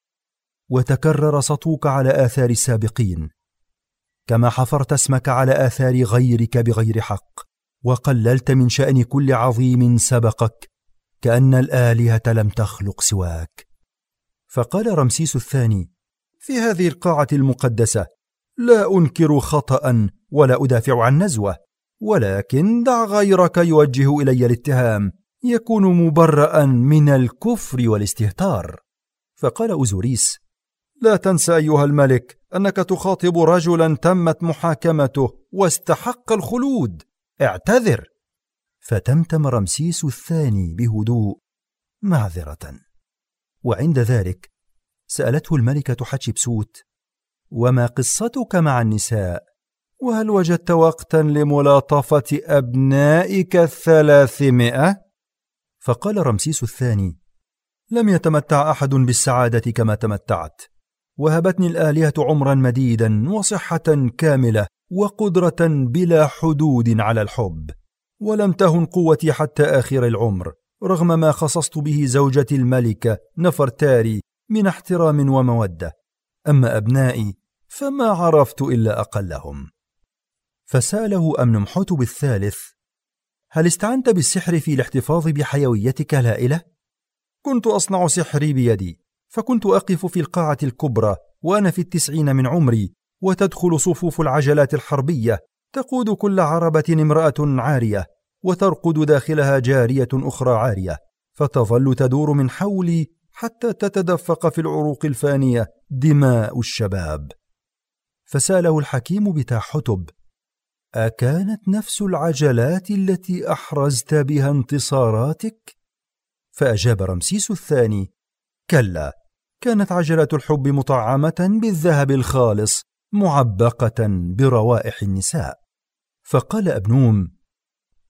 وتكرر سطوك على آثار السابقين، كما حفرت اسمك على آثار غيرك بغير حق، وقللت من شأن كل عظيم سبقك، كأن الآلهة لم تخلق سواك. فقال رمسيس الثاني: في هذه القاعة المقدسة لا أنكر خطأ ولا أدافع عن نزوة، ولكن دع غيرك يوجه إلي الاتهام، يكون مبرأ من الكفر والاستهتار. فقال أوزوريس: لا تنسى أيها الملك أنك تخاطب رجلا تمت محاكمته واستحق الخلود، اعتذر. فتمتم رمسيس الثاني بهدوء: معذرة. وعند ذلك سألته الملكة حتشبسوت: وما قصتك مع النساء؟ وهل وجدت وقتا لملاطفة أبنائك 300؟ فقال رمسيس الثاني: لم يتمتع أحد بالسعادة كما تمتعت، وهبتني الآلهة عمرا مديدا وصحة كاملة وقدرة بلا حدود على الحب، ولم تهن قوتي حتى آخر العمر، رغم ما خصصت به زوجتي الملكة نفرتاري من احترام ومودة. أما أبنائي فما عرفت إلا أقلهم. فسأله أمنمحتب الثالث: هل استعنت بالسحر في الاحتفاظ بحيويتك الهائلة؟ كنت أصنع سحري بيدي، فكنت أقف في القاعة الكبرى وأنا في 90 من عمري، وتدخل صفوف العجلات الحربية، تقود كل عربة امرأة عارية، وترقد داخلها جارية أخرى عارية، فتظل تدور من حولي حتى تتدفق في العروق الفانية دماء الشباب. فسأله الحكيم بتاحتب: أكانت نفس العجلات التي أحرزت بها انتصاراتك؟ فأجاب رمسيس الثاني: كلا، كانت عجلة الحب مطعمة بالذهب الخالص، معبقة بروائح النساء. فقال أبنوم: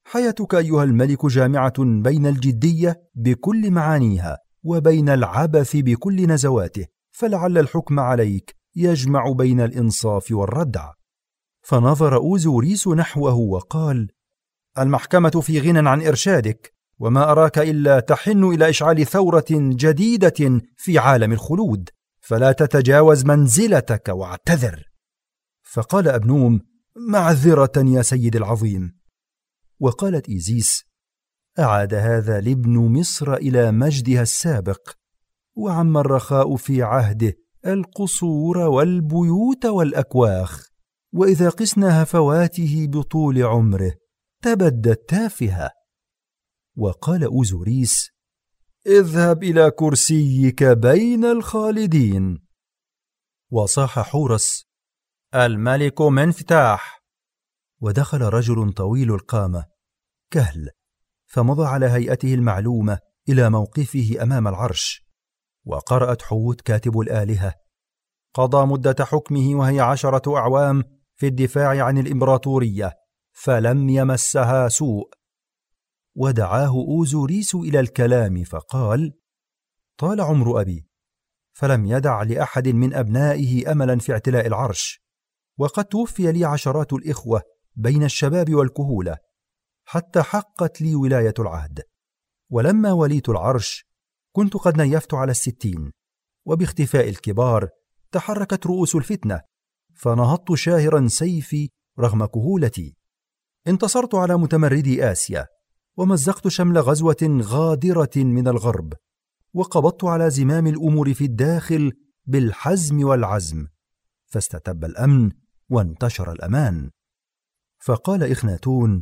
حياتك أيها الملك جامعة بين الجدية بكل معانيها وبين العبث بكل نزواته، فلعل الحكم عليك يجمع بين الإنصاف والردع. فنظر أوزوريس نحوه وقال: المحكمة في غنى عن إرشادك، وما أراك إلا تحن إلى إشعال ثورة جديدة في عالم الخلود، فلا تتجاوز منزلتك واعتذر. فقال أبنوم: معذرة يا سيد العظيم. وقالت إيزيس: أعاد هذا لابن مصر إلى مجدها السابق، وعم الرخاء في عهده القصور والبيوت والأكواخ، وإذا قسنا هفواته بطول عمره تبدت تافهة. وقال أوزوريس: اذهب إلى كرسيك بين الخالدين. وصاح حورس: الملك منفتاح. ودخل رجل طويل القامة كهل، فمضى على هيئته المعلومة إلى موقفه أمام العرش. وقرأت حوت كاتب الآلهة: قضى مدة حكمه وهي 10 أعوام في الدفاع عن الإمبراطورية، فلم يمسها سوء. ودعاه أوزوريس إلى الكلام فقال: طال عمر أبي، فلم يدع لأحد من أبنائه أملا في اعتلاء العرش، وقد توفي لي 10 الإخوة بين الشباب والكهولة، حتى حقت لي ولاية العهد. ولما وليت العرش كنت قد نيفت على 60، وباختفاء الكبار تحركت رؤوس الفتنة، فنهضت شاهرا سيفي رغم كهولتي. انتصرت على متمردي آسيا، ومزقت شمل غزوة غادرة من الغرب، وقبضت على زمام الأمور في الداخل بالحزم والعزم، فاستتب الأمن وانتشر الأمان. فقال إخناتون: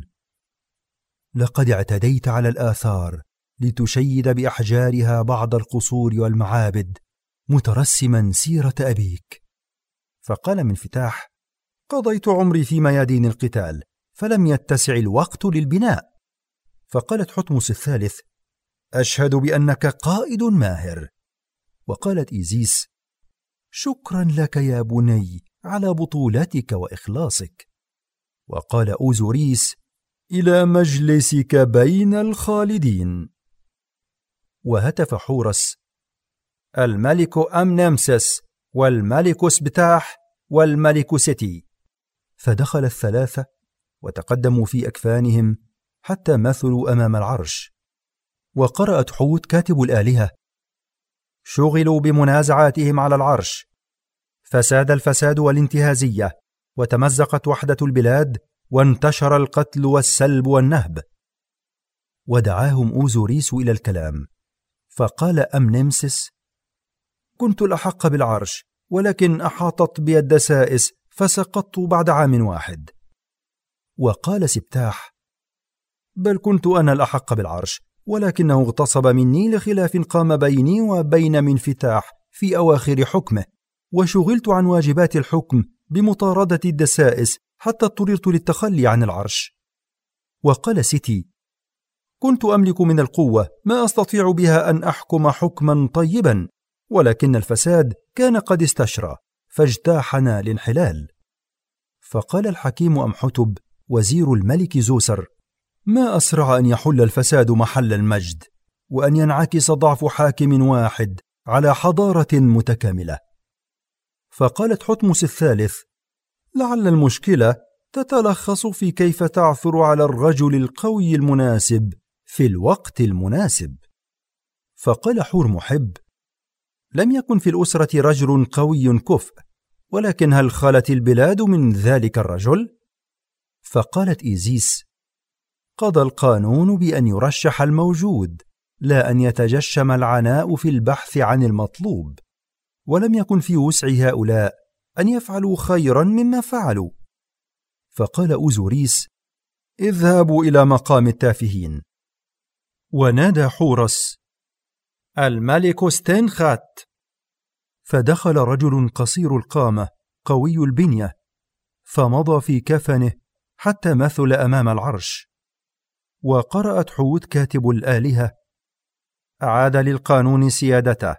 لقد اعتديت على الآثار لتشيد بأحجارها بعض القصور والمعابد، مترسما سيرة أبيك. فقال منفتاح: قضيت عمري في ميادين القتال، فلم يتسع الوقت للبناء. فقالت حتمس الثالث: أشهد بأنك قائد ماهر. وقالت إيزيس: شكرا لك يا بني على بطولتك وإخلاصك. وقال أوزوريس: إلى مجلسك بين الخالدين. وهتف حورس: الملك أمنمسس، والملك سبتاح، والملك ستي. فدخل الثلاثة وتقدموا في أكفانهم حتى مثلوا أمام العرش. وقرأت حوت كاتب الآلهة: شغلوا بمنازعاتهم على العرش، فساد الفساد والانتهازية، وتمزقت وحدة البلاد، وانتشر القتل والسلب والنهب. ودعاهم أوزوريس إلى الكلام، فقال أمنمسس: كنت الأحق بالعرش، ولكن أحاطت بي الدسائس فسقطت بعد عام واحد. وقال سبتاح: بل كنت أنا الأحق بالعرش، ولكنه اغتصب مني لخلاف قام بيني وبين منفتاح في أواخر حكمه، وشغلت عن واجبات الحكم بمطاردة الدسائس حتى اضطررت للتخلي عن العرش. وقال ستي: كنت أملك من القوة ما أستطيع بها أن أحكم حكما طيبا، ولكن الفساد كان قد استشرى فاجتاحنا الانحلال. فقال الحكيم أمحتب وزير الملك زوسر: ما أسرع أن يحل الفساد محل المجد، وأن ينعكس ضعف حاكم واحد على حضارة متكاملة. فقالت حتمس الثالث: لعل المشكلة تتلخص في كيف تعثر على الرجل القوي المناسب في الوقت المناسب. فقال حور محب: لم يكن في الأسرة رجل قوي كفء، ولكن هل خلت البلاد من ذلك الرجل؟ فقالت إيزيس: قضى القانون بأن يرشح الموجود، لا أن يتجشم العناء في البحث عن المطلوب، ولم يكن في وسع هؤلاء أن يفعلوا خيرا مما فعلوا. فقال أوزوريس: اذهبوا إلى مقام التافهين. ونادى حورس: الملك ستنخات. فدخل رجل قصير القامة قوي البنية، فمضى في كفنه حتى مثل أمام العرش. وقرأت حوت كاتب الآلهة: أعاد للقانون سيادته.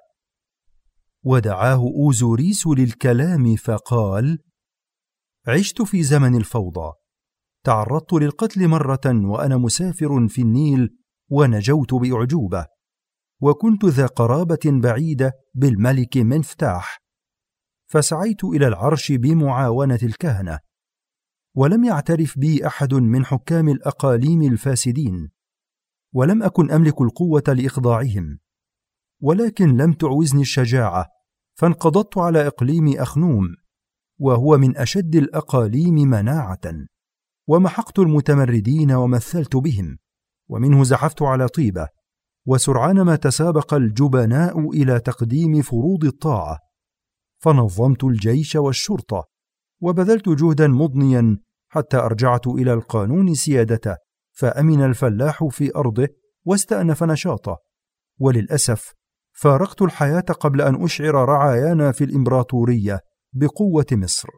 ودعاه أوزوريس للكلام فقال: عشت في زمن الفوضى، تعرضت للقتل مرة وأنا مسافر في النيل ونجوت بأعجوبة، وكنت ذا قرابة بعيدة بالملك منفتاح، فسعيت إلى العرش بمعاونة الكهنة، ولم يعترف بي أحد من حكام الأقاليم الفاسدين، ولم أكن أملك القوة لإخضاعهم، ولكن لم تعوزني الشجاعة، فانقضضت على إقليم أخنوم، وهو من أشد الأقاليم مناعة، ومحقت المتمردين ومثلت بهم، ومنه زحفت على طيبة، وسرعان ما تسابق الجبناء إلى تقديم فروض الطاعة، فنظمت الجيش والشرطة، وبذلت جهدا مضنيا حتى أرجعت إلى القانون سيادته، فأمن الفلاح في أرضه واستأنف نشاطه، وللأسف فارقت الحياة قبل أن أشعر رعايانا في الإمبراطورية بقوة مصر.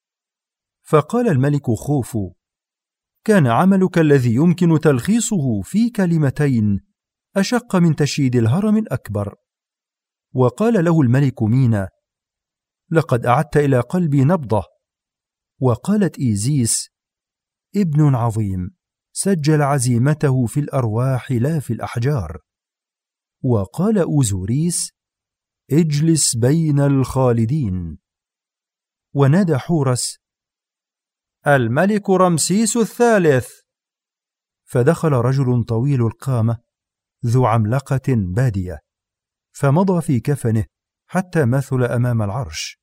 فقال الملك خوفو: كان عملك الذي يمكن تلخيصه في كلمتين أشق من تشييد الهرم الأكبر. وقال له الملك مينا: لقد أعدت إلى قلبي نبضه. وقالت إيزيس: ابن عظيم سجل عزيمته في الأرواح لا في الأحجار. وقال أوزوريس: اجلس بين الخالدين. ونادى حورس: الملك رمسيس الثالث. فدخل رجل طويل القامة ذو عملقة بادية، فمضى في كفنه حتى مثل أمام العرش.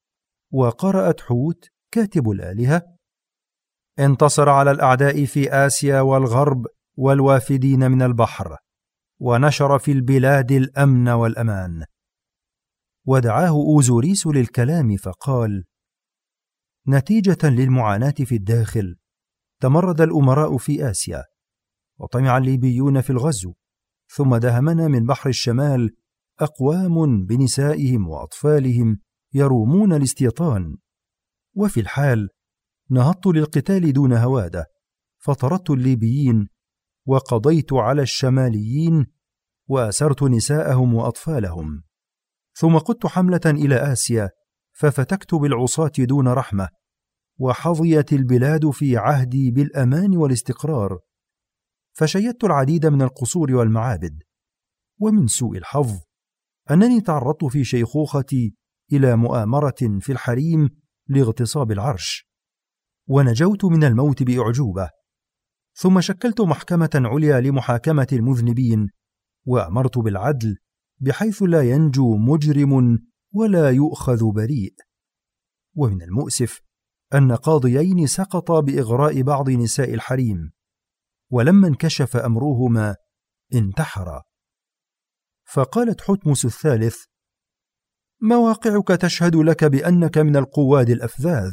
وقرأت حوت كاتب الآلهة: انتصر على الأعداء في آسيا والغرب والوافدين من البحر، ونشر في البلاد الأمن والأمان. ودعاه أوزوريس للكلام فقال: نتيجة للمعاناة في الداخل تمرد الأمراء في آسيا، وطمع الليبيون في الغزو، ثم دهمنا من بحر الشمال أقوام بنسائهم وأطفالهم يرومون الاستيطان، وفي الحال نهضت للقتال دون هوادة، فطردت الليبيين وقضيت على الشماليين وأسرت نساءهم وأطفالهم، ثم قدت حملة إلى آسيا ففتكت بالعصاة دون رحمة، وحظيت البلاد في عهدي بالأمان والاستقرار، فشيدت العديد من القصور والمعابد. ومن سوء الحظ أنني تعرضت في شيخوختي إلى مؤامرة في الحريم لاغتصاب العرش، ونجوت من الموت بأعجوبة، ثم شكلت محكمة عليا لمحاكمة المذنبين، وأمرت بالعدل بحيث لا ينجو مجرم ولا يؤخذ بريء. ومن المؤسف أن قاضيين سقطا بإغراء بعض نساء الحريم، ولما انكشف أمرهما انتحرا. فقالت حتمس الثالث: مواقعك تشهد لك بأنك من القواد الأفذاذ.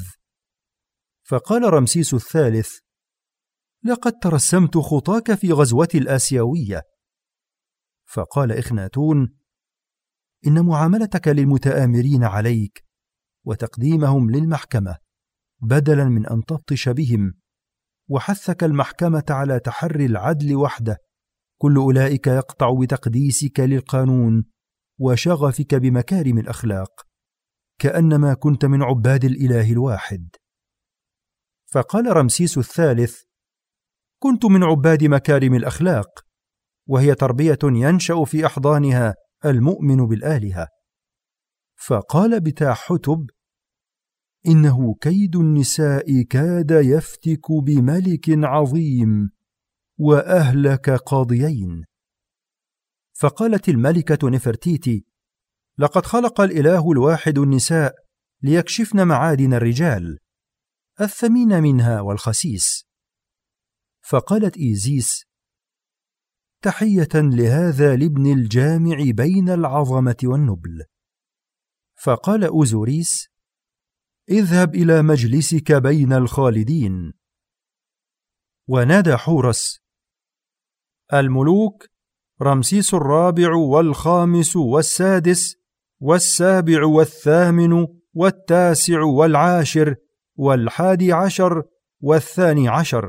فقال رمسيس الثالث: لقد ترسمت خطاك في غزوتي الآسيوية. فقال إخناتون: إن معاملتك للمتآمرين عليك وتقديمهم للمحكمة بدلا من أن تبطش بهم، وحثك المحكمة على تحري العدل وحده، كل أولئك يقطع بتقديسك للقانون وشغفك بمكارم الأخلاق، كأنما كنت من عباد الإله الواحد. فقال رمسيس الثالث: كنت من عباد مكارم الأخلاق، وهي تربية ينشأ في أحضانها المؤمن بالآلهة. فقال بتاع حتب: إنه كيد النساء كاد يفتك بملك عظيم وأهلك قاضيين. فقالت الملكة نفرتيتي: لقد خلق الإله الواحد النساء ليكشفن معادن الرجال، الثمين منها والخسيس. فقالت إيزيس: تحية لهذا الابن الجامع بين العظمة والنبل. فقال أوزوريس: اذهب إلى مجلسك بين الخالدين. ونادى حورس: الملوك رمسيس الرابع والخامس والسادس والسابع والثامن والتاسع والعاشر والحادي عشر والثاني عشر.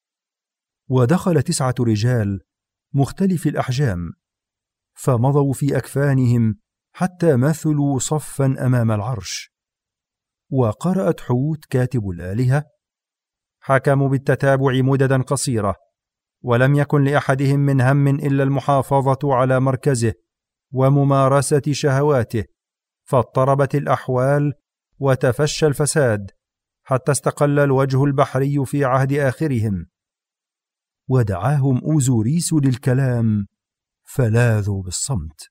ودخل 9 رجال مختلف الأحجام، فمضوا في أكفانهم حتى مثلوا صفا أمام العرش. وقرأت حوت كاتب الآلهة: حكموا بالتتابع مددا قصيرة، ولم يكن لأحدهم من هم إلا المحافظة على مركزه وممارسة شهواته، فاضطربت الأحوال وتفشى الفساد حتى استقل الوجه البحري في عهد آخرهم. ودعاهم أوزوريس للكلام فلاذوا بالصمت.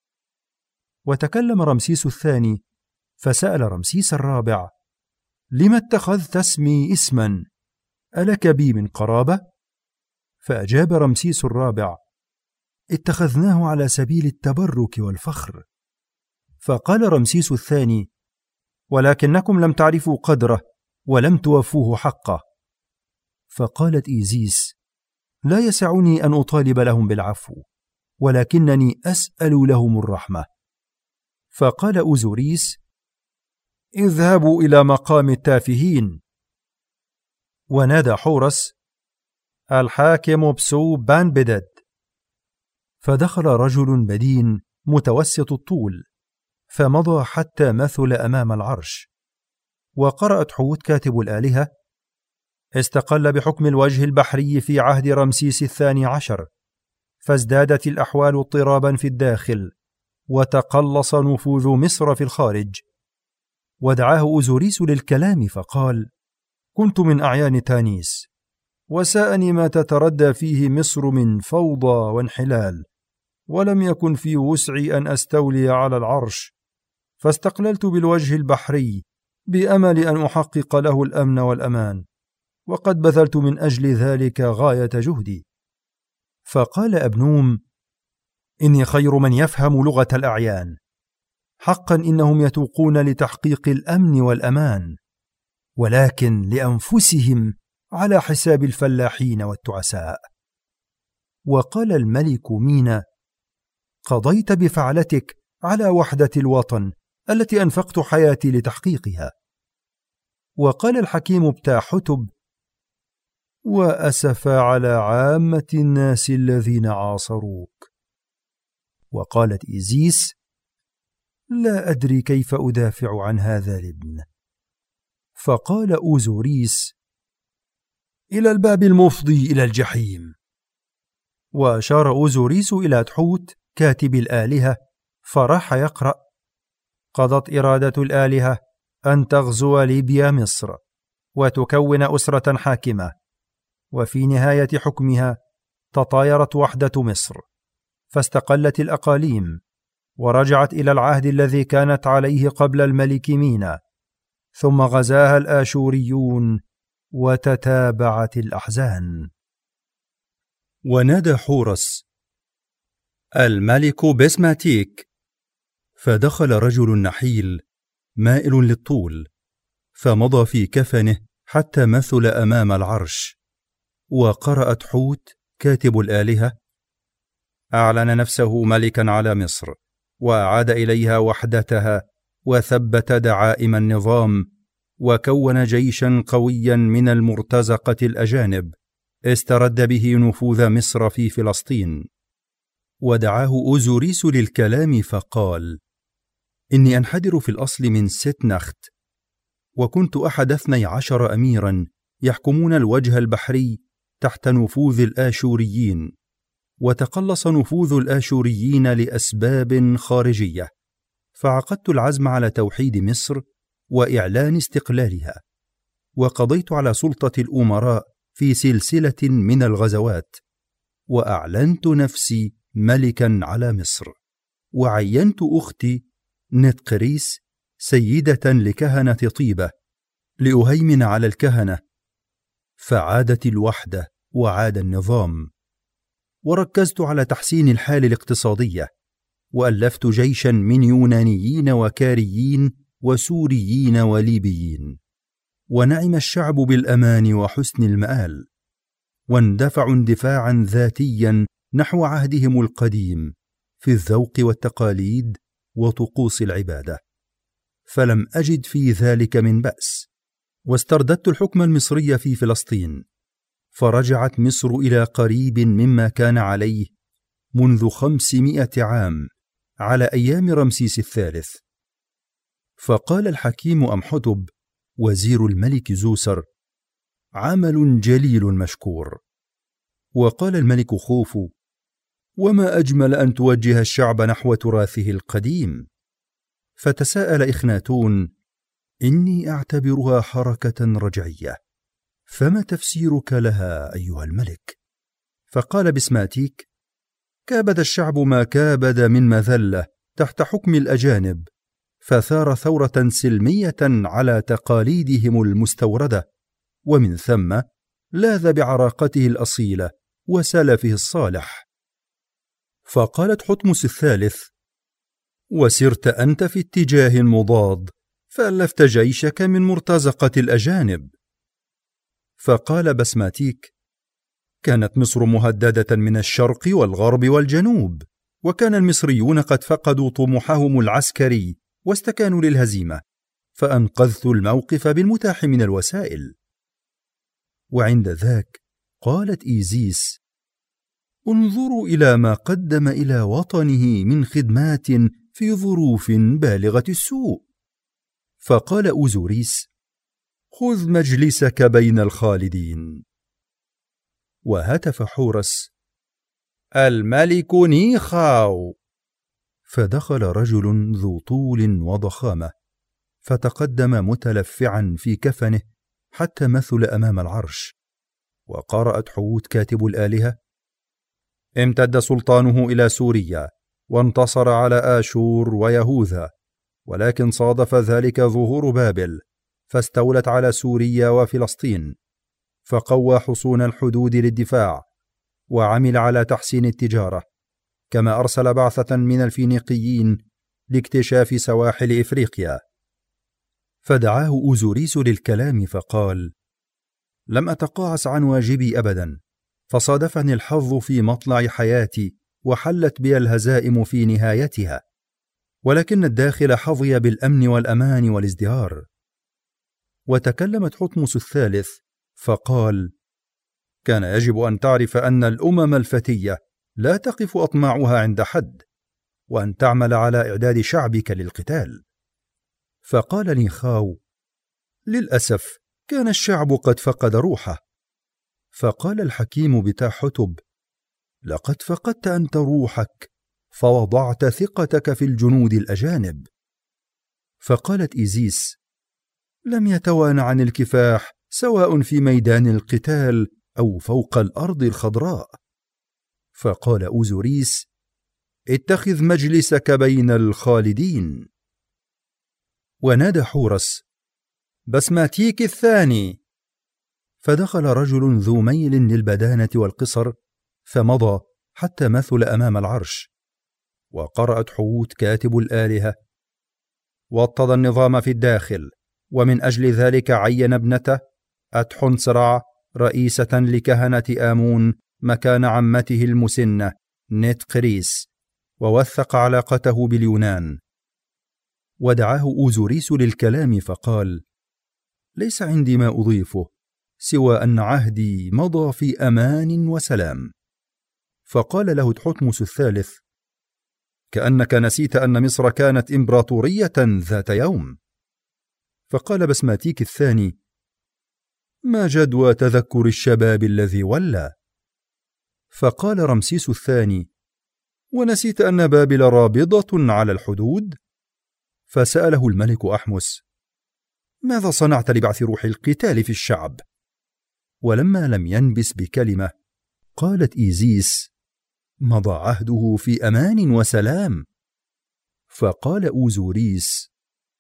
وتكلم رمسيس الثاني فسأل رمسيس الرابع: لم اتخذت اسمي اسما؟ ألك بي من قرابة؟ فأجاب رمسيس الرابع: اتخذناه على سبيل التبرك والفخر. فقال رمسيس الثاني: ولكنكم لم تعرفوا قدره ولم توفوه حقه. فقالت إيزيس: لا يسعني أن أطالب لهم بالعفو، ولكنني أسأل لهم الرحمة. فقال أوزوريس: اذهبوا إلى مقام التافهين. ونادى حورس: الحاكم بسو بانبدد. فدخل رجل بدين متوسط الطول، فمضى حتى مثل أمام العرش. وقرأت حوت كاتب الآلهة: استقل بحكم الوجه البحري في عهد رمسيس الثاني عشر، فازدادت الأحوال اضطرابا في الداخل، وتقلص نفوذ مصر في الخارج. ودعاه أوزوريس للكلام فقال: كنت من أعيان تانيس، وساءني ما تتردى فيه مصر من فوضى وانحلال، ولم يكن في وسعي أن أستولي على العرش، فاستقللت بالوجه البحري بأمل أن أحقق له الأمن والأمان، وقد بذلت من أجل ذلك غاية جهدي. فقال أبنوم: إني خير من يفهم لغة الأعيان، حقا إنهم يتوقون لتحقيق الأمن والأمان، ولكن لأنفسهم على حساب الفلاحين والتعساء. وقال الملك مينا: قضيت بفعلتك على وحدة الوطن التي أنفقت حياتي لتحقيقها. وقال الحكيم بتاحتب: وأسف على عامة الناس الذين عاصروك. وقالت إيزيس: لا أدري كيف أدافع عن هذا الابن. فقال أوزوريس: إلى الباب المفضي إلى الجحيم. وأشار أوزوريس إلى تحوت كاتب الآلهة، فراح يقرأ: قضت إرادة الآلهة أن تغزو ليبيا مصر وتكون أسرة حاكمة، وفي نهاية حكمها تطايرت وحدة مصر، فاستقلت الأقاليم ورجعت إلى العهد الذي كانت عليه قبل الملك مينا، ثم غزاها الآشوريون وتتابعت الأحزان. ونادى حورس: الملك بسماتيك. فدخل رجل نحيل مائل للطول، فمضى في كفنه حتى مثل أمام العرش. وقرأت حوت كاتب الآلهة: أعلن نفسه ملكا على مصر، وأعاد إليها وحدتها، وثبت دعائم النظام، وكون جيشا قويا من المرتزقة الأجانب استرد به نفوذ مصر في فلسطين. ودعاه أوزوريس للكلام فقال: إني أنحدر في الأصل من ستنخت، وكنت أحد 12 أميرا يحكمون الوجه البحري تحت نفوذ الآشوريين، وتقلص نفوذ الآشوريين لأسباب خارجية، فعقدت العزم على توحيد مصر وإعلان استقلالها، وقضيت على سلطة الأمراء في سلسلة من الغزوات، وأعلنت نفسي ملكا على مصر، وعينت أختي نتقريس سيدة لكهنة طيبة لأهيمن على الكهنة، فعادت الوحدة وعاد النظام. وركزت على تحسين الحال الاقتصادية، وألفت جيشا من يونانيين وكاريين وسوريين وليبيين، ونعم الشعب بالأمان وحسن المآل، واندفعوا اندفاعا ذاتيا نحو عهدهم القديم في الذوق والتقاليد وطقوس العبادة، فلم أجد في ذلك من بأس. واسترددت الحكم المصري في فلسطين، فرجعت مصر إلى قريب مما كان عليه منذ 500 عام على أيام رمسيس الثالث. فقال الحكيم أمحتب وزير الملك زوسر: عمل جليل مشكور. وقال الملك خوفو: وما أجمل أن توجه الشعب نحو تراثه القديم. فتساءل إخناتون: إني أعتبرها حركة رجعية، فما تفسيرك لها أيها الملك؟ فقال بسماتيك: كابد الشعب ما كابد من مذلة تحت حكم الأجانب، فثار ثورة سلمية على تقاليدهم المستوردة، ومن ثم لاذ بعراقته الأصيلة وسلفه الصالح. فقالت حتمس الثالث: وسرت أنت في اتجاه مضاد، فألفت جيشك من مرتزقة الأجانب. فقال بسماتيك: كانت مصر مهددة من الشرق والغرب والجنوب، وكان المصريون قد فقدوا طموحهم العسكري واستكانوا للهزيمة، فأنقذت الموقف بالمتاح من الوسائل. وعند ذاك قالت إيزيس: انظروا إلى ما قدم إلى وطنه من خدمات في ظروف بالغة السوء. فقال أوزوريس: خذ مجلسك بين الخالدين. وهتف حورس: الملك نيخاو. فدخل رجل ذو طول وضخامة، فتقدم متلفعا في كفنه حتى مثل أمام العرش، وقرأت حوت كاتب الآلهة: امتد سلطانه إلى سوريا، وانتصر على آشور ويهوذا، ولكن صادف ذلك ظهور بابل، فاستولت على سوريا وفلسطين، فقوى حصون الحدود للدفاع، وعمل على تحسين التجارة، كما أرسل بعثة من الفينيقيين لاكتشاف سواحل إفريقيا. فدعاه أوزوريس للكلام فقال: لم أتقاعس عن واجبي أبدا، فصادفني الحظ في مطلع حياتي، وحلت بي الهزائم في نهايتها، ولكن الداخل حظي بالأمن والأمان والازدهار. وتكلمت حتمس الثالث فقال: كان يجب أن تعرف أن الأمم الفتية لا تقف أطماعها عند حد، وأن تعمل على إعداد شعبك للقتال. فقال نيخاو: للأسف كان الشعب قد فقد روحه. فقال الحكيم بتاحتب: لقد فقدت أنت روحك، فوضعت ثقتك في الجنود الأجانب. فقالت إيزيس: لم يتوان عن الكفاح، سواء في ميدان القتال أو فوق الأرض الخضراء. فقال أوزوريس: اتخذ مجلسك بين الخالدين. ونادى حورس: بسماتيك الثاني. فدخل رجل ذو ميل للبدانة والقصر، فمضى حتى مثل أمام العرش، وقرأت حوت كاتب الآلهة: وطد النظام في الداخل، ومن أجل ذلك عين ابنته أتحنسرع رئيسة لكهنة آمون مكان عمته المسنة نتقريس، ووثق علاقته باليونان. ودعاه أوزوريس للكلام فقال: ليس عندي ما أضيفه، سوى أن عهدي مضى في أمان وسلام. فقال له تحتمس الثالث: كأنك نسيت أن مصر كانت إمبراطورية ذات يوم. فقال بسماتيك الثاني: ما جدوى تذكر الشباب الذي ولى. فقال رمسيس الثاني: ونسيت أن بابل رابضة على الحدود؟ فسأله الملك أحمس: ماذا صنعت لبعث روح القتال في الشعب؟ ولما لم ينبس بكلمة قالت إيزيس: مضى عهده في أمان وسلام. فقال أوزوريس: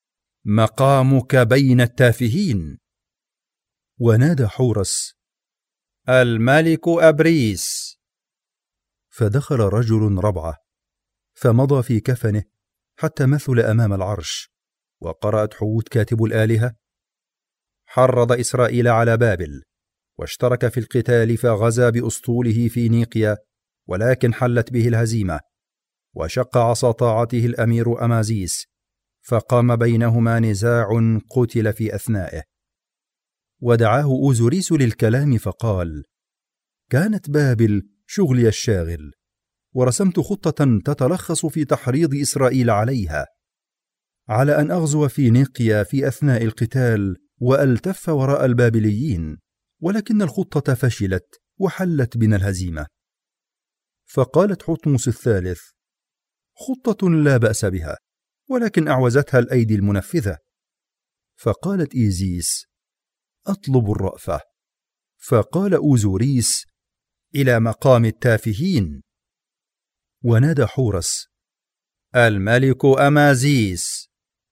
مقامك بين التافهين. ونادى حورس: الملك أبريس. فدخل رجل ربعة، فمضى في كفنه حتى مثل أمام العرش، وقرأت حوت كاتب الآلهة: حرض إسرائيل على بابل، واشترك في القتال، فغزا بأسطوله في نيقيا، ولكن حلت به الهزيمة، وشق عصا طاعته الأمير أمازيس، فقام بينهما نزاع قتل في أثنائه. ودعاه أوزوريس للكلام فقال: كانت بابل شغلي الشاغل، ورسمت خطة تتلخص في تحريض إسرائيل عليها، على أن أغزو في نيقيا في أثناء القتال وألتف وراء البابليين، ولكن الخطة فشلت وحلت بنا الهزيمة. فقالت حتمس الثالث: خطة لا بأس بها، ولكن أعوزتها الأيدي المنفذة. فقالت إيزيس: أطلب الرأفة. فقال أوزوريس: إلى مقام التافهين. ونادى حورس: الملك أمازيس.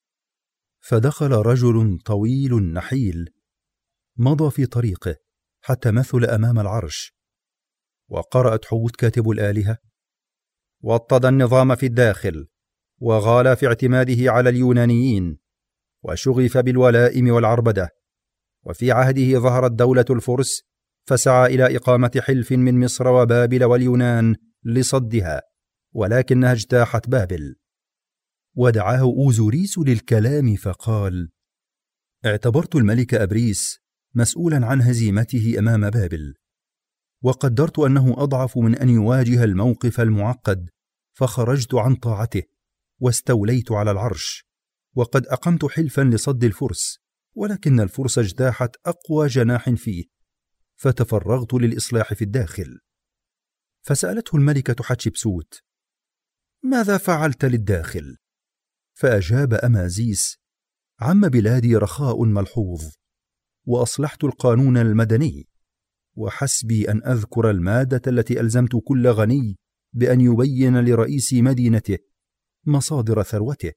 فدخل رجل طويل نحيل، مضى في طريقه حتى مثل أمام العرش، وقرأت حوت كاتب الآلهة: وطد النظام في الداخل، وغال في اعتماده على اليونانيين، وشغف بالولائم والعربدة، وفي عهده ظهرت دولة الفرس، فسعى إلى إقامة حلف من مصر وبابل واليونان لصدها، ولكنها اجتاحت بابل. ودعاه أوزوريس للكلام فقال: اعتبرت الملك أبريس مسؤولا عن هزيمته أمام بابل، وقدرت أنه أضعف من أن يواجه الموقف المعقد، فخرجت عن طاعته واستوليت على العرش، وقد أقمت حلفا لصد الفرس، ولكن الفرس اجتاحت أقوى جناح فيه، فتفرغت للإصلاح في الداخل. فسألته الملكة حتشبسوت: ماذا فعلت للداخل؟ فأجاب أمازيس: عم بلادي رخاء ملحوظ، وأصلحت القانون المدني، وحسبي أن أذكر المادة التي ألزمت كل غني بأن يبين لرئيس مدينته مصادر ثروته.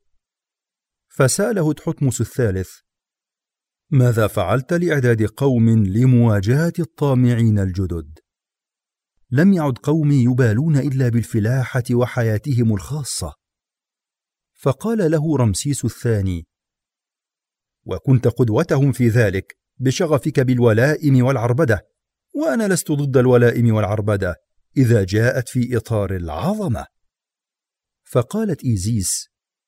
فسأله تحتمس الثالث: ماذا فعلت لإعداد قوم لمواجهة الطامعين الجدد؟ لم يعد قومي يبالون إلا بالفلاحة وحياتهم الخاصة. فقال له رمسيس الثاني: وكنت قدوتهم في ذلك بشغفك بالولائم والعربدة، وأنا لست ضد الولائم والعربدة إذا جاءت في إطار العظمة. فقالت إيزيس: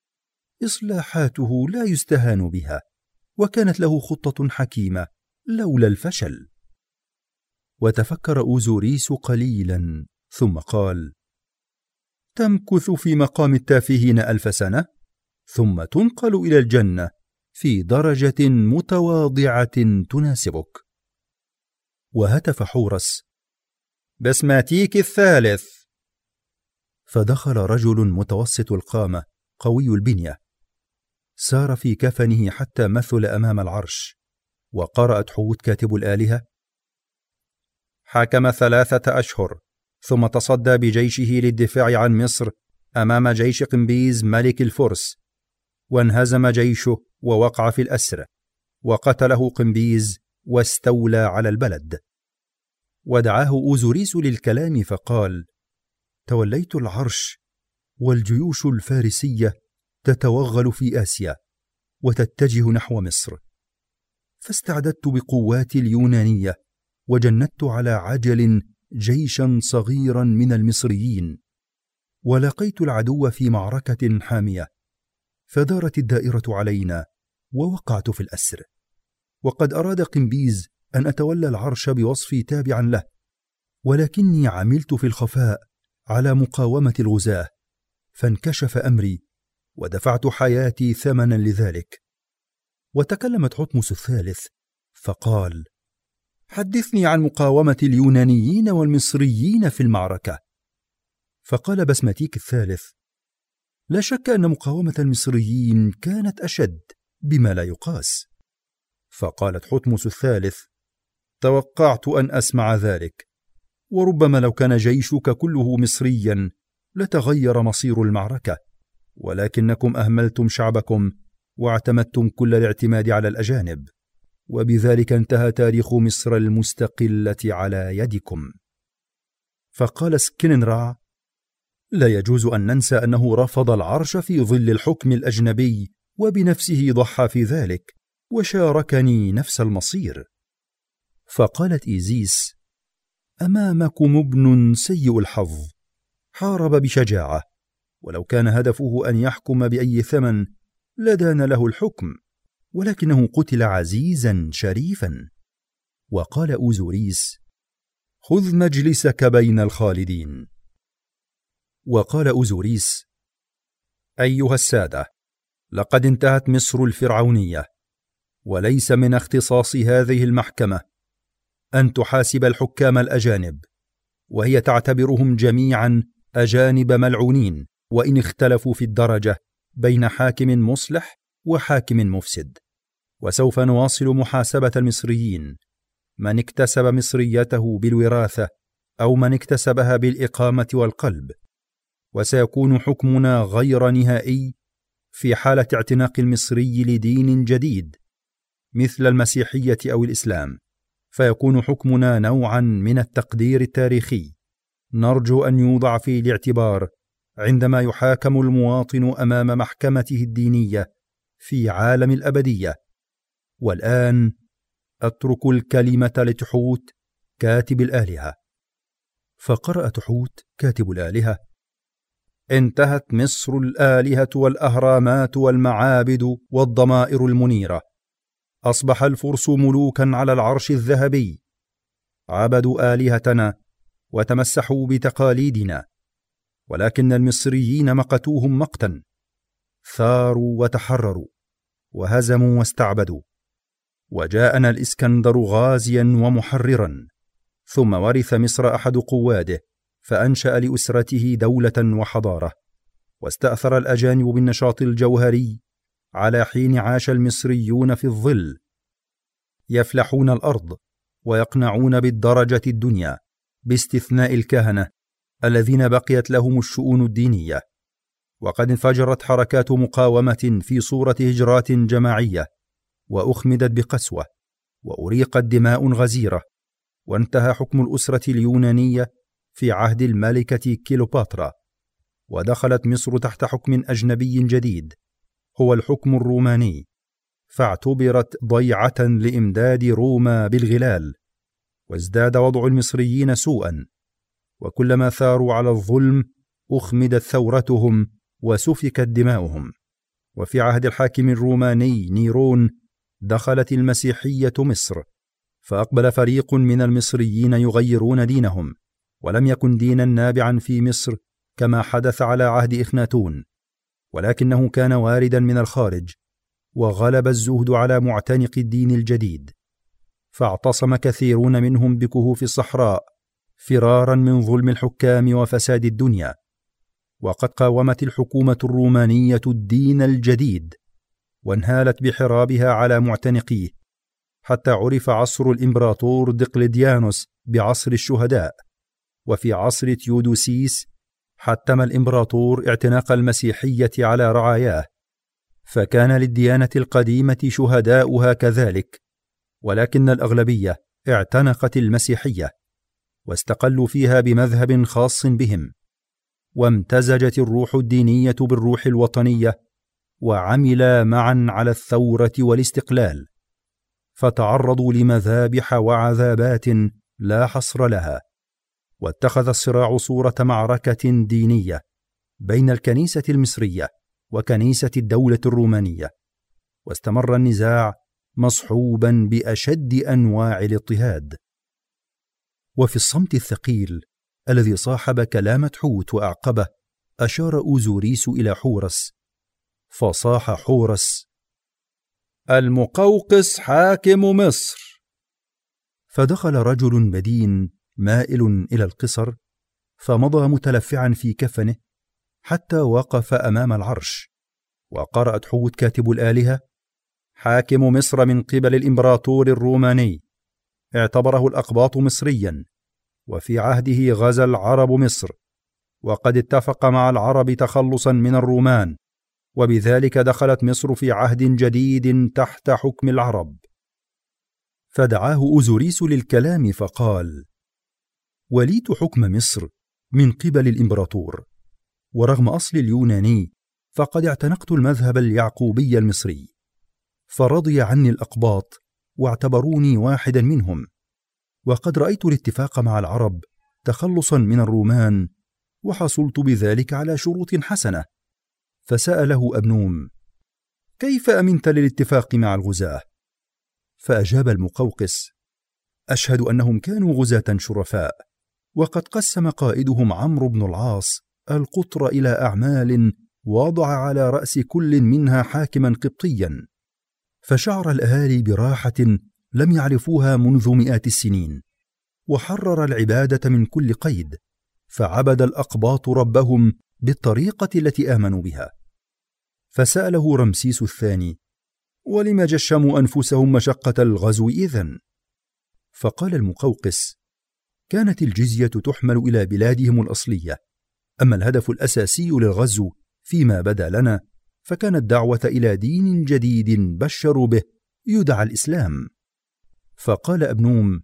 إصلاحاته لا يستهان بها، وكانت له خطة حكيمة لولا الفشل. وتفكر أوزوريس قليلا ثم قال: تمكث في مقام التافهين 1000 سنة، ثم تنقل إلى الجنة في درجة متواضعة تناسبك. وهتف حورس: بسماتيك الثالث. فدخل رجل متوسط القامة قوي البنية، سار في كفنه حتى مثل أمام العرش، وقرأت حوت كاتب الآلهة: حكم 3 أشهر، ثم تصدى بجيشه للدفاع عن مصر أمام جيش قمبيز ملك الفرس، وانهزم جيشه ووقع في الأسر، وقتله قمبيز واستولى على البلد. ودعاه أوزوريس للكلام فقال: توليت العرش، والجيوش الفارسية تتوغل في آسيا وتتجه نحو مصر، فاستعددت بقواتي اليونانية، وجندت على عجل جيشا صغيرا من المصريين، ولقيت العدو في معركة حامية، فدارت الدائرة علينا ووقعت في الأسر. وقد أراد قمبيز أن أتولى العرش بوصفي تابعا له، ولكني عملت في الخفاء على مقاومة الغزاة، فانكشف أمري ودفعت حياتي ثمنا لذلك. وتكلمت حتمس الثالث فقال: حدثني عن مقاومة اليونانيين والمصريين في المعركة. فقال بسماتيك الثالث: لا شك أن مقاومة المصريين كانت أشد بما لا يقاس. فقالت حتمس الثالث: توقعت أن أسمع ذلك، وربما لو كان جيشك كله مصريا لتغير مصير المعركة، ولكنكم أهملتم شعبكم واعتمدتم كل الاعتماد على الأجانب، وبذلك انتهى تاريخ مصر المستقلة على يدكم. فقال سكننرع: لا يجوز أن ننسى أنه رفض العرش في ظل الحكم الأجنبي، وبنفسه ضحى في ذلك، وشاركني نفس المصير. فقالت إيزيس: أمامكم ابن سيء الحظ، حارب بشجاعة، ولو كان هدفه أن يحكم بأي ثمن لدان له الحكم، ولكنه قتل عزيزا شريفا. وقال أوزوريس: خذ مجلسك بين الخالدين. وقال أوزوريس: أيها السادة، لقد انتهت مصر الفرعونية، وليس من اختصاص هذه المحكمة أن تحاسب الحكام الأجانب، وهي تعتبرهم جميعا أجانب ملعونين وإن اختلفوا في الدرجة بين حاكم مصلح وحاكم مفسد. وسوف نواصل محاسبة المصريين، من اكتسب مصريته بالوراثة أو من اكتسبها بالإقامة والقلب، وسيكون حكمنا غير نهائي في حالة اعتناق المصري لدين جديد مثل المسيحية أو الإسلام، فيكون حكمنا نوعا من التقدير التاريخي نرجو أن يوضع في الاعتبار عندما يحاكم المواطن أمام محكمته الدينية في عالم الأبدية. والآن أترك الكلمة لتحوت كاتب الآلهة. فقرأ تحوت كاتب الآلهة: انتهت مصر الآلهة والأهرامات والمعابد والضمائر المنيرة، أصبح الفرس ملوكا على العرش الذهبي، عبدوا آلهتنا وتمسحوا بتقاليدنا، ولكن المصريين مقتوهم مقتا، ثاروا وتحرروا وهزموا واستعبدوا، وجاءنا الإسكندر غازيا ومحررا، ثم ورث مصر أحد قواده فأنشأ لأسرته دولة وحضارة، واستأثر الأجانب بالنشاط الجوهري على حين عاش المصريون في الظل، يفلحون الأرض ويقنعون بالدرجة الدنيا باستثناء الكهنة الذين بقيت لهم الشؤون الدينية. وقد انفجرت حركات مقاومة في صورة هجرات جماعية، وأخمدت بقسوة، وأريقت دماء غزيرة، وانتهى حكم الأسرة اليونانية في عهد الملكة كيلوباترا، ودخلت مصر تحت حكم أجنبي جديد هو الحكم الروماني، فاعتبرت ضيعة لإمداد روما بالغلال، وازداد وضع المصريين سوءا، وكلما ثاروا على الظلم أخمدت ثورتهم وسفكت دماؤهم. وفي عهد الحاكم الروماني نيرون دخلت المسيحية مصر، فأقبل فريق من المصريين يغيرون دينهم، ولم يكن دينا نابعا في مصر كما حدث على عهد إخناتون، ولكنه كان واردا من الخارج، وغلب الزهد على معتنق الدين الجديد، فاعتصم كثيرون منهم بكهوف الصحراء فرارا من ظلم الحكام وفساد الدنيا. وقد قاومت الحكومة الرومانية الدين الجديد، وانهالت بحرابها على معتنقيه، حتى عرف عصر الإمبراطور دقلديانوس بعصر الشهداء. وفي عصر تيودوسيس حتم الإمبراطور اعتناق المسيحية على رعاياه، فكان للديانة القديمة شهداؤها كذلك، ولكن الأغلبية اعتنقت المسيحية، واستقلوا فيها بمذهب خاص بهم، وامتزجت الروح الدينية بالروح الوطنية، وعملا معا على الثورة والاستقلال، فتعرضوا لمذابح وعذابات لا حصر لها. واتخذ الصراع صورة معركة دينية بين الكنيسة المصرية وكنيسة الدولة الرومانية، واستمر النزاع مصحوبا بأشد أنواع الاضطهاد. وفي الصمت الثقيل الذي صاحب كلام تحوت وأعقبه أشار أوزوريس إلى حورس، فصاح حورس: المقوقس حاكم مصر. فدخل رجل بدين مائل إلى القصر، فمضى متلفعا في كفنه حتى وقف أمام العرش، وقرأ تحوت كاتب الآلهة: حاكم مصر من قبل الإمبراطور الروماني، اعتبره الأقباط مصريا، وفي عهده غزا العرب مصر، وقد اتفق مع العرب تخلصا من الرومان، وبذلك دخلت مصر في عهد جديد تحت حكم العرب. فدعاه أوزوريس للكلام فقال: وليت حكم مصر من قبل الإمبراطور، ورغم أصل اليوناني فقد اعتنقت المذهب اليعقوبي المصري، فرضي عني الأقباط واعتبروني واحدا منهم، وقد رأيت الاتفاق مع العرب تخلصا من الرومان، وحصلت بذلك على شروط حسنة. فسأله أبنوم: كيف أمنت للاتفاق مع الغزاة؟ فأجاب المقوقس: أشهد أنهم كانوا غزاة شرفاء، وقد قسم قائدهم عمرو بن العاص القطر إلى أعمال، وضع على رأس كل منها حاكما قبطيا، فشعر الأهالي براحة لم يعرفوها منذ مئات السنين. وحرر العبادة من كل قيد، فعبد الأقباط ربهم بالطريقة التي آمنوا بها. فسأله رمسيس الثاني: ولم جشموا أنفسهم مشقة الغزو إذن؟ فقال المقوقس: كانت الجزية تحمل إلى بلادهم الأصلية، أما الهدف الأساسي للغزو فيما بدا لنا فكان الدعوة إلى دين جديد بشروا به يدعى الإسلام. فقال أبنوم: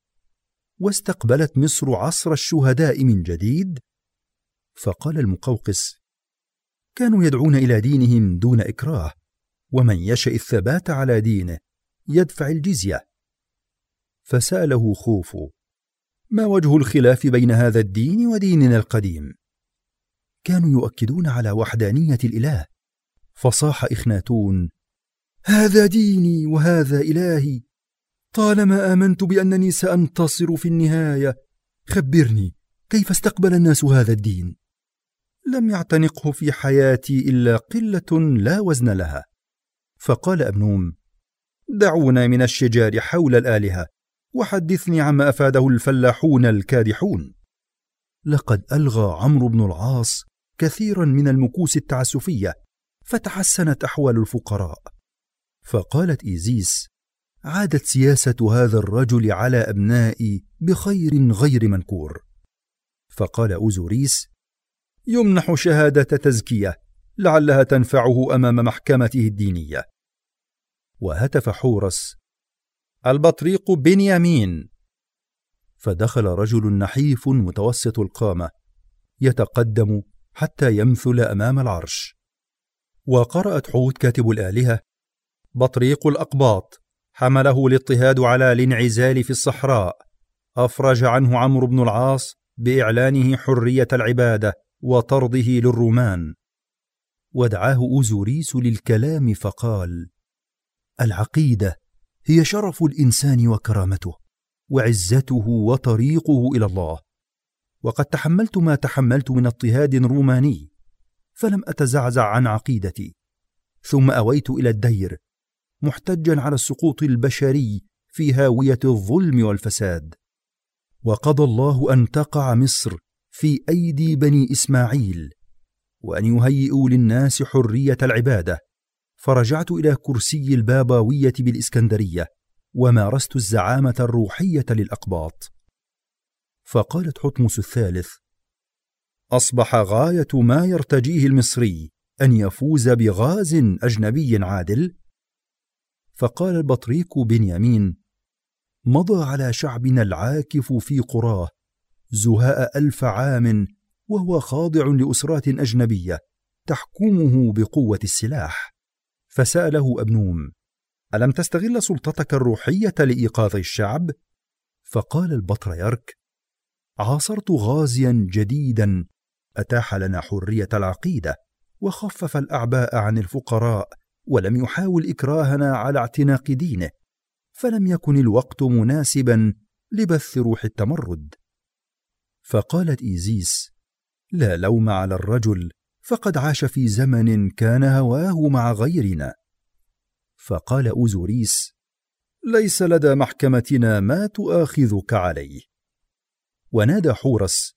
واستقبلت مصر عصر الشهداء من جديد؟ فقال المقوقس: كانوا يدعون إلى دينهم دون إكراه، ومن يشأ الثبات على دينه يدفع الجزية. فسأله خوفو: ما وجه الخلاف بين هذا الدين وديننا القديم؟ كانوا يؤكدون على وحدانية الإله. فصاح إخناتون: هذا ديني وهذا إلهي، طالما آمنت بأنني سأنتصر في النهاية، خبرني كيف استقبل الناس هذا الدين؟ لم يعتنقه في حياتي إلا قلة لا وزن لها. فقال أبنوم: دعونا من الشجار حول الآلهة، وحدثني عما أفاده الفلاحون الكادحون. لقد ألغى عمرو بن العاص كثيرا من المكوس التعسفية، فتحسنت أحوال الفقراء. فقالت إيزيس: عادت سياسة هذا الرجل على أبنائي بخير غير منكور. فقال أوزوريس: يمنح شهادة تزكية لعلها تنفعه أمام محكمته الدينية. وهتف حورس: البطريق بنيامين. فدخل رجل نحيف متوسط القامة يتقدم حتى يمثل أمام العرش. وقرأت حوت كاتب الآلهة: بطريق الأقباط حمله الاضطهاد على الانعزال في الصحراء، أفرج عنه عمرو بن العاص بإعلانه حرية العبادة وطرده للرومان. ودعاه أوزوريس للكلام فقال: العقيدة هي شرف الإنسان وكرامته وعزته وطريقه إلى الله، وقد تحملت ما تحملت من اضطهاد روماني فلم أتزعزع عن عقيدتي، ثم أويت إلى الدير محتجا على السقوط البشري في هاوية الظلم والفساد. وقضى الله أن تقع مصر في أيدي بني إسماعيل، وأن يهيئوا للناس حرية العبادة، فرجعت إلى كرسي البابوية بالإسكندرية ومارست الزعامة الروحية للأقباط. فقالت حتمس الثالث: أصبح غاية ما يرتجيه المصري أن يفوز بغاز أجنبي عادل. فقال البطريق بنيامين: مضى على شعبنا العاكف في قراه زهاء 1000 عام وهو خاضع لأسرات أجنبية تحكمه بقوة السلاح. فسأله أبنوم: ألم تستغل سلطتك الروحية لإيقاظ الشعب؟ فقال البطريرك: عاصرت غازيا جديدا أتاح لنا حرية العقيدة وخفف الأعباء عن الفقراء، ولم يحاول إكراهنا على اعتناق دينه، فلم يكن الوقت مناسبا لبث روح التمرد. فقالت إيزيس: لا لوم على الرجل، فقد عاش في زمن كان هواه مع غيرنا. فقال أوزوريس: ليس لدى محكمتنا ما تؤاخذك عليه. ونادى حورس: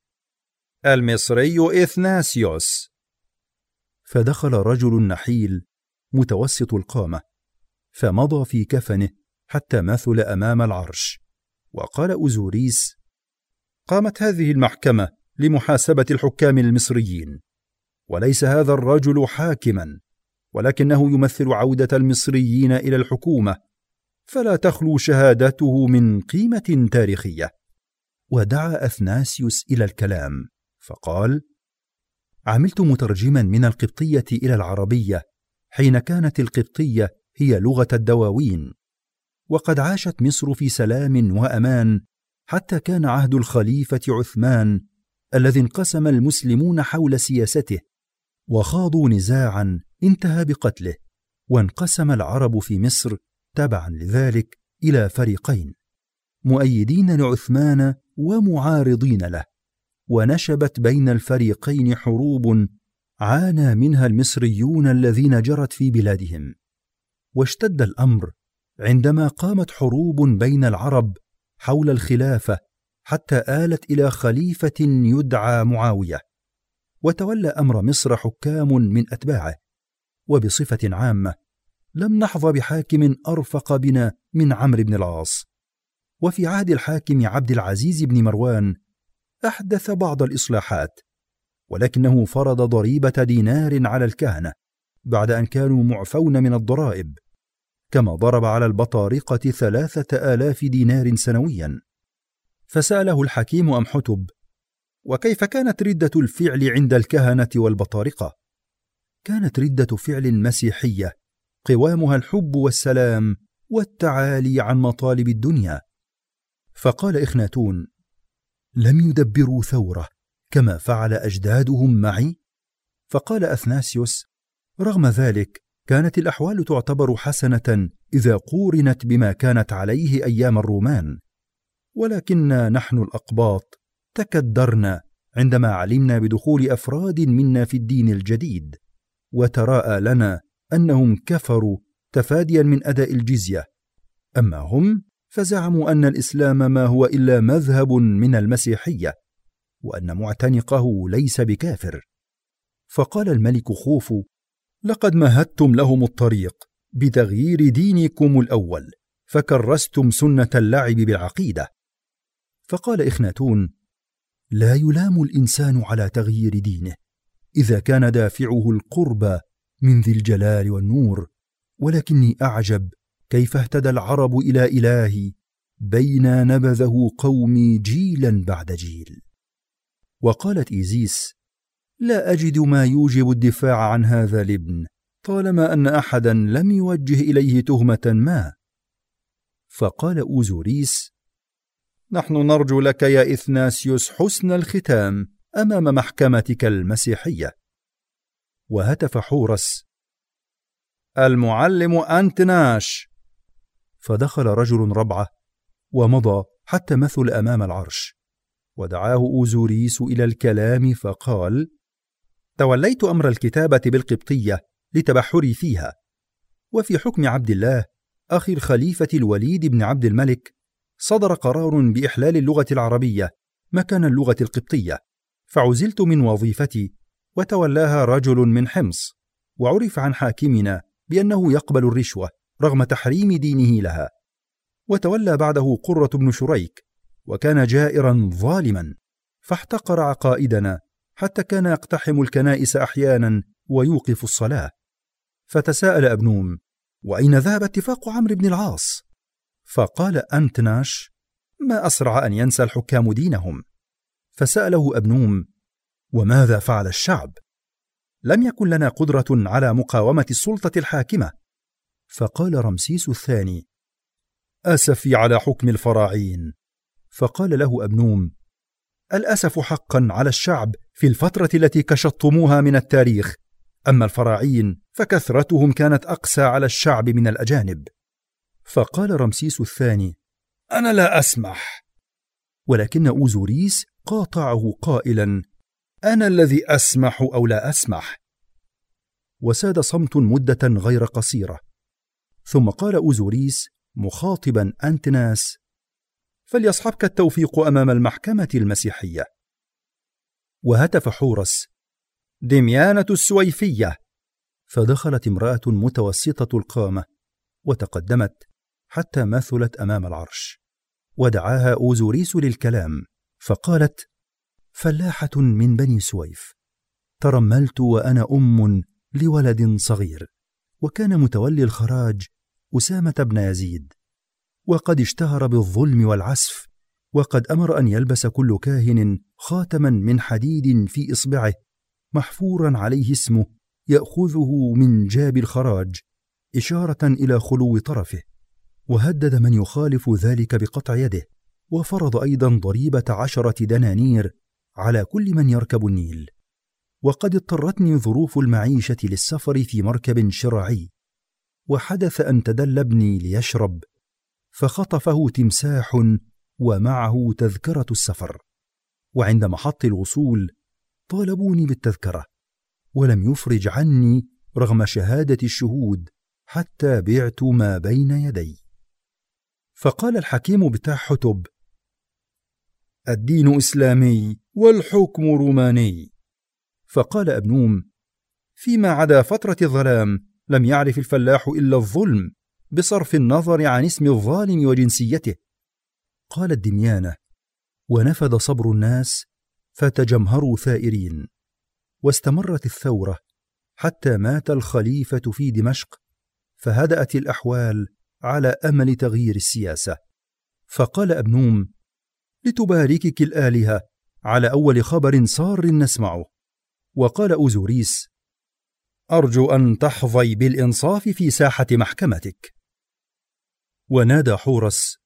المصري إثناسيوس. فدخل رجل نحيل متوسط القامة، فمضى في كفنه حتى مثل أمام العرش. وقال أوزوريس: قامت هذه المحكمة لمحاسبة الحكام المصريين، وليس هذا الرجل حاكما، ولكنه يمثل عودة المصريين إلى الحكومة، فلا تخلو شهادته من قيمة تاريخية. ودعا أثناسيوس إلى الكلام فقال: عملت مترجما من القبطية إلى العربية حين كانت القبطية هي لغة الدواوين، وقد عاشت مصر في سلام وأمان حتى كان عهد الخليفة عثمان الذي انقسم المسلمون حول سياسته وخاضوا نزاعا انتهى بقتله، وانقسم العرب في مصر تبعا لذلك إلى فريقين، مؤيدين لعثمان ومعارضين له، ونشبت بين الفريقين حروب عانى منها المصريون الذين جرت في بلادهم. واشتد الأمر عندما قامت حروب بين العرب حول الخلافة، حتى آلت إلى خليفة يدعى معاوية، وتولى أمر مصر حكام من أتباعه. وبصفة عامة لم نحظى بحاكم أرفق بنا من عمرو بن العاص. وفي عهد الحاكم عبد العزيز بن مروان أحدث بعض الإصلاحات، ولكنه فرض ضريبة دينار على الكهنة بعد أن كانوا معفون من الضرائب، كما ضرب على البطارقة 3000 دينار سنويا. فسأله الحكيم أمحتب: وكيف كانت ردة الفعل عند الكهنة والبطارقة؟ كانت ردة فعل مسيحية قوامها الحب والسلام والتعالي عن مطالب الدنيا. فقال إخناتون: لم يدبروا ثورة كما فعل أجدادهم معي؟ فقال أثناسيوس: رغم ذلك كانت الأحوال تعتبر حسنة إذا قورنت بما كانت عليه أيام الرومان، ولكننا نحن الأقباط تكدرنا عندما علمنا بدخول أفراد منا في الدين الجديد، وتراءى لنا أنهم كفروا تفاديا من أداء الجزية، أما هم فزعموا أن الإسلام ما هو إلا مذهب من المسيحية، وأن معتنقه ليس بكافر. فقال الملك خوفو: لقد مهدتم لهم الطريق بتغيير دينكم الأول، فكرستم سنة اللعب بالعقيدة. فقال إخناتون: لا يلام الإنسان على تغيير دينه إذا كان دافعه القرب من ذي الجلال والنور، ولكني أعجب كيف اهتدى العرب إلى إله بين نبذه قومي جيلا بعد جيل. وقالت إيزيس: لا أجد ما يوجب الدفاع عن هذا الابن طالما أن أحدا لم يوجه إليه تهمة ما. فقال أوزوريس: نحن نرجو لك يا إثناسيوس حسن الختام أمام محكمتك المسيحية. وهتف حورس: المعلم أنتناش. فدخل رجل ربعة ومضى حتى مثل أمام العرش، ودعاه أوزوريس إلى الكلام فقال: توليت أمر الكتابة بالقبطية لتبحري فيها، وفي حكم عبد الله أخي الخليفة الوليد بن عبد الملك صدر قرار بإحلال اللغة العربية مكان اللغة القبطية، فعزلت من وظيفتي وتولاها رجل من حمص، وعرف عن حاكمنا بأنه يقبل الرشوة رغم تحريم دينه لها. وتولى بعده قرة بن شريك، وكان جائرا ظالما، فاحتقر عقائدنا حتى كان يقتحم الكنائس أحيانا ويوقف الصلاة. فتساءل أبنوم: وأين ذهب اتفاق عمرو بن العاص؟ فقال أنتناش: ما أسرع أن ينسى الحكام دينهم. فسأله أبنوم: وماذا فعل الشعب؟ لم يكن لنا قدرة على مقاومة السلطة الحاكمة. فقال رمسيس الثاني: أسفي على حكم الفراعين. فقال له أبنوم: الأسف حقا على الشعب في الفترة التي كشطتموها من التاريخ، أما الفراعين فكثرتهم كانت أقسى على الشعب من الأجانب. فقال رمسيس الثاني: أنا لا أسمح. ولكن أوزوريس قاطعه قائلا: أنا الذي أسمح أو لا أسمح. وساد صمت مدة غير قصيرة، ثم قال أوزوريس مخاطبا أنتناس: فليصحبك التوفيق أمام المحكمة المسيحية. وهتف حورس: دميانة السويفية. فدخلت امرأة متوسطة القامة وتقدمت حتى مثلت أمام العرش، ودعاها أوزوريس للكلام، فقالت: فلاحة من بني سويف، ترملت وأنا أم لولد صغير، وكان متولي الخراج أسامة بن يزيد، وقد اشتهر بالظلم والعسف، وقد أمر أن يلبس كل كاهن خاتما من حديد في إصبعه محفورا عليه اسمه يأخذه من جاب الخراج إشارة إلى خلو طرفه، وهدد من يخالف ذلك بقطع يده، وفرض أيضا ضريبة 10 دنانير على كل من يركب النيل. وقد اضطرتني ظروف المعيشة للسفر في مركب شراعي، وحدث أن تدلى ابني ليشرب فخطفه تمساح ومعه تذكرة السفر، وعند محط الوصول طالبوني بالتذكرة، ولم يفرج عني رغم شهادة الشهود حتى بعت ما بين يدي. فقال الحكيم بتاع حتب: الدين إسلامي والحكم روماني. فقال أبنوم: فيما عدا فترة الظلام لم يعرف الفلاح إلا الظلم بصرف النظر عن اسم الظالم وجنسيته. قال الدميانة: ونفد صبر الناس فتجمهروا ثائرين، واستمرت الثورة حتى مات الخليفة في دمشق، فهدأت الأحوال على أمل تغيير السياسة. فقال أبنوم: لتباركك الآلهة على أول خبر صار نسمعه. وقال أوزوريس: أرجو أن تحظي بالإنصاف في ساحة محكمتك. ونادى حورس: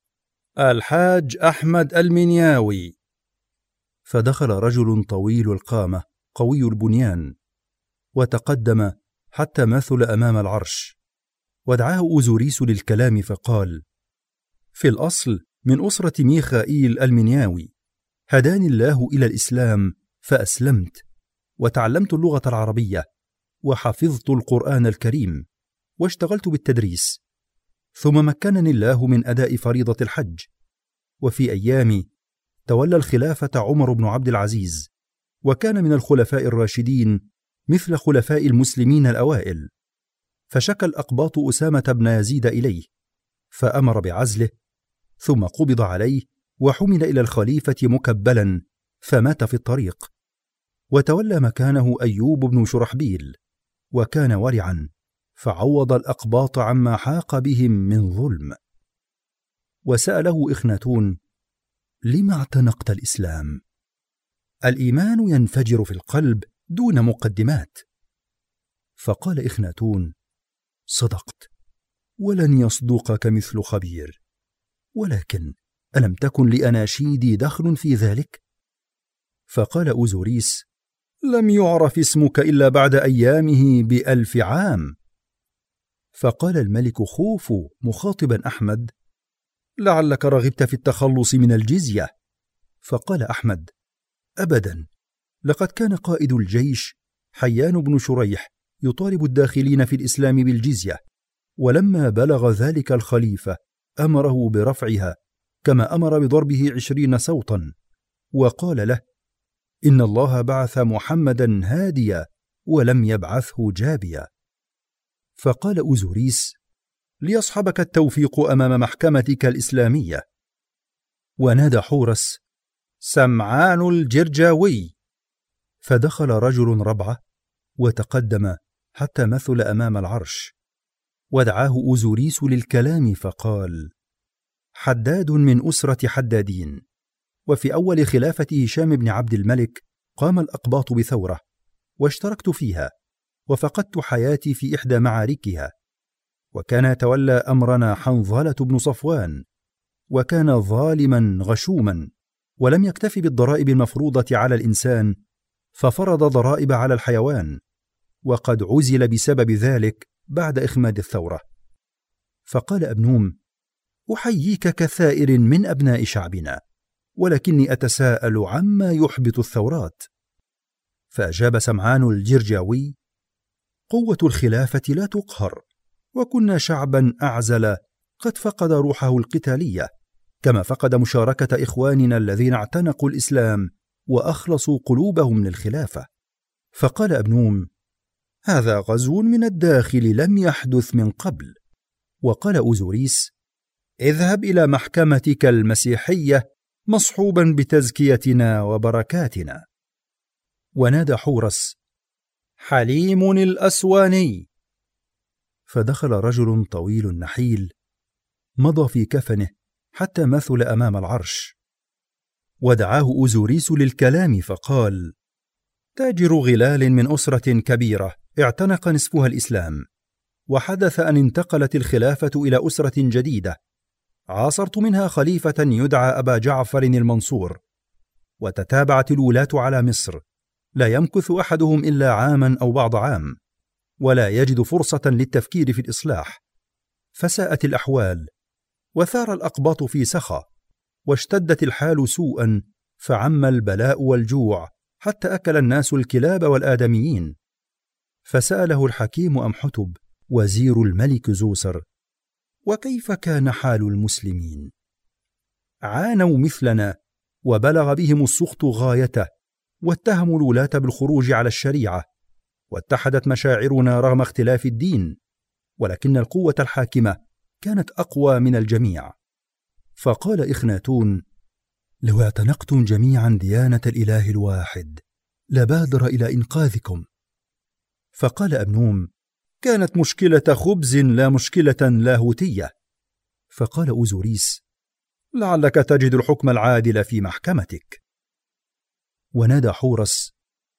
الحاج أحمد المنياوي. فدخل رجل طويل القامة قوي البنيان، وتقدم حتى مثل أمام العرش، ودعاه أوزوريس للكلام فقال: في الأصل من أسرة ميخائيل المنياوي، هداني الله إلى الإسلام فأسلمت، وتعلمت اللغة العربية، وحفظت القرآن الكريم، واشتغلت بالتدريس، ثم مكنني الله من أداء فريضة الحج. وفي أيامي تولى الخلافة عمر بن عبد العزيز، وكان من الخلفاء الراشدين مثل خلفاء المسلمين الأوائل، فشكى الأقباط أسامة بن يزيد إليه، فأمر بعزله، ثم قبض عليه وحمل إلى الخليفة مكبلا، فمات في الطريق. وتولى مكانه أيوب بن شرحبيل، وكان ورعا، فعوض الأقباط عما حاق بهم من ظلم. وسأله إخناتون: لم اعتنقت الإسلام؟ الإيمان ينفجر في القلب دون مقدمات. فقال إخناتون: صدقت، ولن يصدقك مثل خبير، ولكن ألم تكن لأناشيدي دخل في ذلك؟ فقال أوزوريس: لم يعرف اسمك إلا بعد أيامه ب1000 عام. فقال الملك خوفو مخاطبا أحمد: لعلك رغبت في التخلص من الجزية. فقال أحمد: أبدا، لقد كان قائد الجيش حيان بن شريح يطالب الداخلين في الإسلام بالجزية، ولما بلغ ذلك الخليفة أمره برفعها، كما أمر بضربه 20 سوطا، وقال له: إن الله بعث محمدا هاديا ولم يبعثه جابيا. فقال أوزوريس: ليصحبك التوفيق أمام محكمتك الإسلامية. ونادى حورس: سمعان الجرجاوي. فدخل رجل ربعة، وتقدم حتى مثل أمام العرش، ودعاه أوزوريس للكلام فقال: حداد من أسرة حدادين، وفي أول خلافة هشام بن عبد الملك قام الأقباط بثورة، واشتركت فيها، وفقدت حياتي في إحدى معاركها. وكان يتولى أمرنا حنظلة بن صفوان، وكان ظالما غشوما، ولم يكتف بالضرائب المفروضة على الإنسان، ففرض ضرائب على الحيوان، وقد عزل بسبب ذلك بعد إخماد الثورة. فقال أبنوم: أحييك كثائر من أبناء شعبنا، ولكني أتساءل عما يحبط الثورات. فأجاب سمعان الجرجاوي: قوة الخلافة لا تقهر، وكنا شعبا أعزل قد فقد روحه القتالية، كما فقد مشاركة إخواننا الذين اعتنقوا الإسلام وأخلصوا قلوبهم للخلافة. فقال أبنوم: هذا غزو من الداخل لم يحدث من قبل. وقال أوزوريس: اذهب إلى محكمتك المسيحية مصحوبا بتزكيتنا وبركاتنا. ونادى حورس: حليم الأسواني. فدخل رجل طويل نحيل، مضى في كفنه حتى مثل أمام العرش، ودعاه أوزوريس للكلام فقال: تاجر غلال من أسرة كبيرة اعتنق نصفها الإسلام، وحدث أن انتقلت الخلافة إلى أسرة جديدة، عاصرت منها خليفة يدعى أبا جعفر المنصور، وتتابعت الولاة على مصر، لا يمكث أحدهم إلا عاما أو بعض عام، ولا يجد فرصة للتفكير في الإصلاح، فساءت الأحوال، وثار الأقباط في سخا، واشتدت الحال سوءا، فعم البلاء والجوع حتى أكل الناس الكلاب والآدميين. فسأله الحكيم أمحتب وزير الملك زوسر: وكيف كان حال المسلمين؟ عانوا مثلنا، وبلغ بهم السخط غايته، واتهموا الولاة بالخروج على الشريعة، واتحدت مشاعرنا رغم اختلاف الدين، ولكن القوة الحاكمة كانت أقوى من الجميع. فقال إخناتون: لو اعتنقتم جميعا ديانة الإله الواحد لبادر إلى إنقاذكم. فقال أبنوم: كانت مشكلة خبز لا مشكلة لاهوتية. فقال أوزوريس: لعلك تجد الحكم العادل في محكمتك. ونادى حورس: